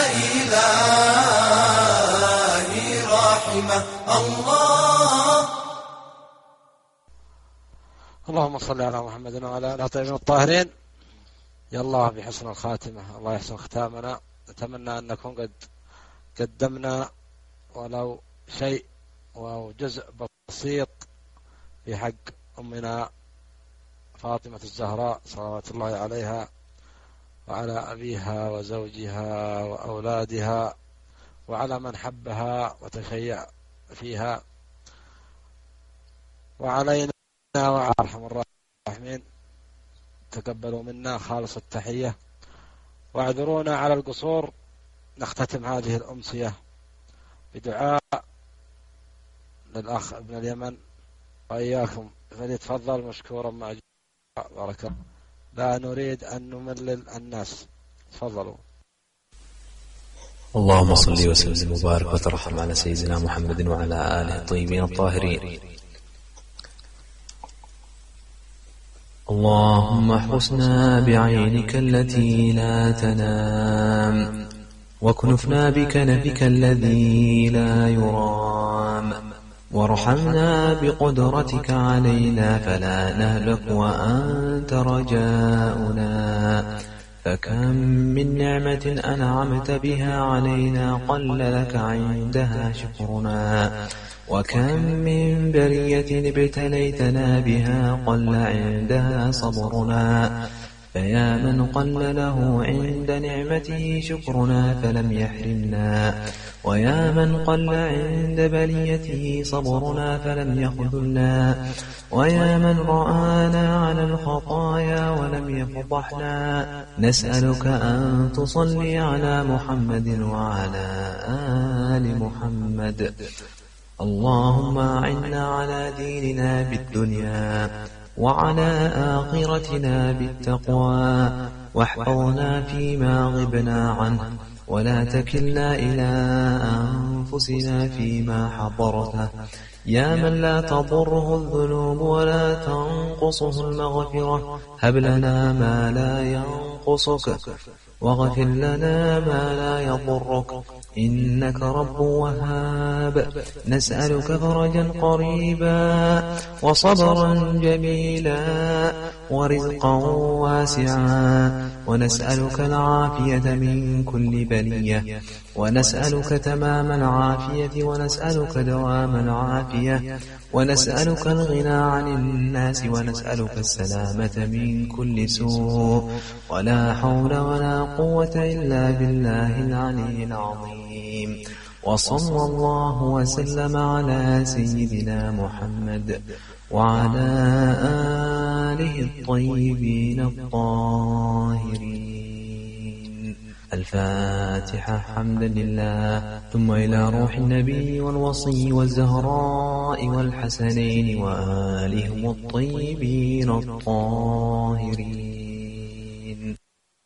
D: إلهي رحمة الله
A: اللهم صل على محمد وعلى آله الطيبين الطاهرين. يا الله بحسن الخاتمة، الله يحسن ختامنا. نتمنى أن نكون قد قدمنا ولو شيء أو جزء بسيط في حق أمنا فاطمة الزهراء صلوات الله عليها وعلى أبيها وزوجها وأولادها وعلى من حبها وتشيع فيها وعلينا وعلى أرحم الراحمين. تقبلوا منا خالص التحية واعذرونا على القصور. نختتم هذه الأمسية بدعاء للأخ ابن اليمن وإياكم، فليتفضل مشكورا مع بارك الله. لا نريد أن نملل الناس، تفضلوا.
B: اللهم صل وسلم وبارك وترحم على سيدنا محمد وعلى آله الطيبين الطاهرين. اللهم احرسنا بعينك التي لا تنام واكنفنا بكنفك الذي لا يرام وارحمنا بقدرتك علينا فلا نهلك وأنت رجاؤنا. فكم من نعمة أنعمت بها علينا قل لك عندها شكرنا، وكم من برية ابتليتنا بها قل عندها صبرنا. فيا من قل له عند نعمته شكرنا فلم يحرمنا، ويا من قل عند بليته صبرنا فلم يخذلنا، ويا من رآنا على الخطايا ولم يفضحنا. نسألك أن تصلي على محمد وعلى آل محمد. اللهم أعنا على ديننا بالدنيا وعلى آخرتنا بالتقوى، واحفظنا فيما غبنا عنه، ولا تكلنا إلى أنفسنا فيما حضرته. يا من لا تضره الذنوب ولا تنقصه المغفرة، هب لنا ما لا ينقصك واغفر لنا ما لا يضرك إنك رب وهاب. نسألك فرجا قريبا وصبرا جميلا ورزقا واسعا، ونسألك العافية من كل بلية، ونسألك تمام العافية، ونسألك دوام العافية، ونسألك الغنى عن الناس، ونسألك السلامة من كل سوء، ولا حول ولا قوة إلا بالله العلي العظيم. وصلى الله وسلم على سيدنا محمد وعلى آله الطيبين الطاهرين. الفاتحة. حمدا لله، ثم إلى روح النبي والوصي والزهراء والحسنين وآلهم الطيبين الطاهرين.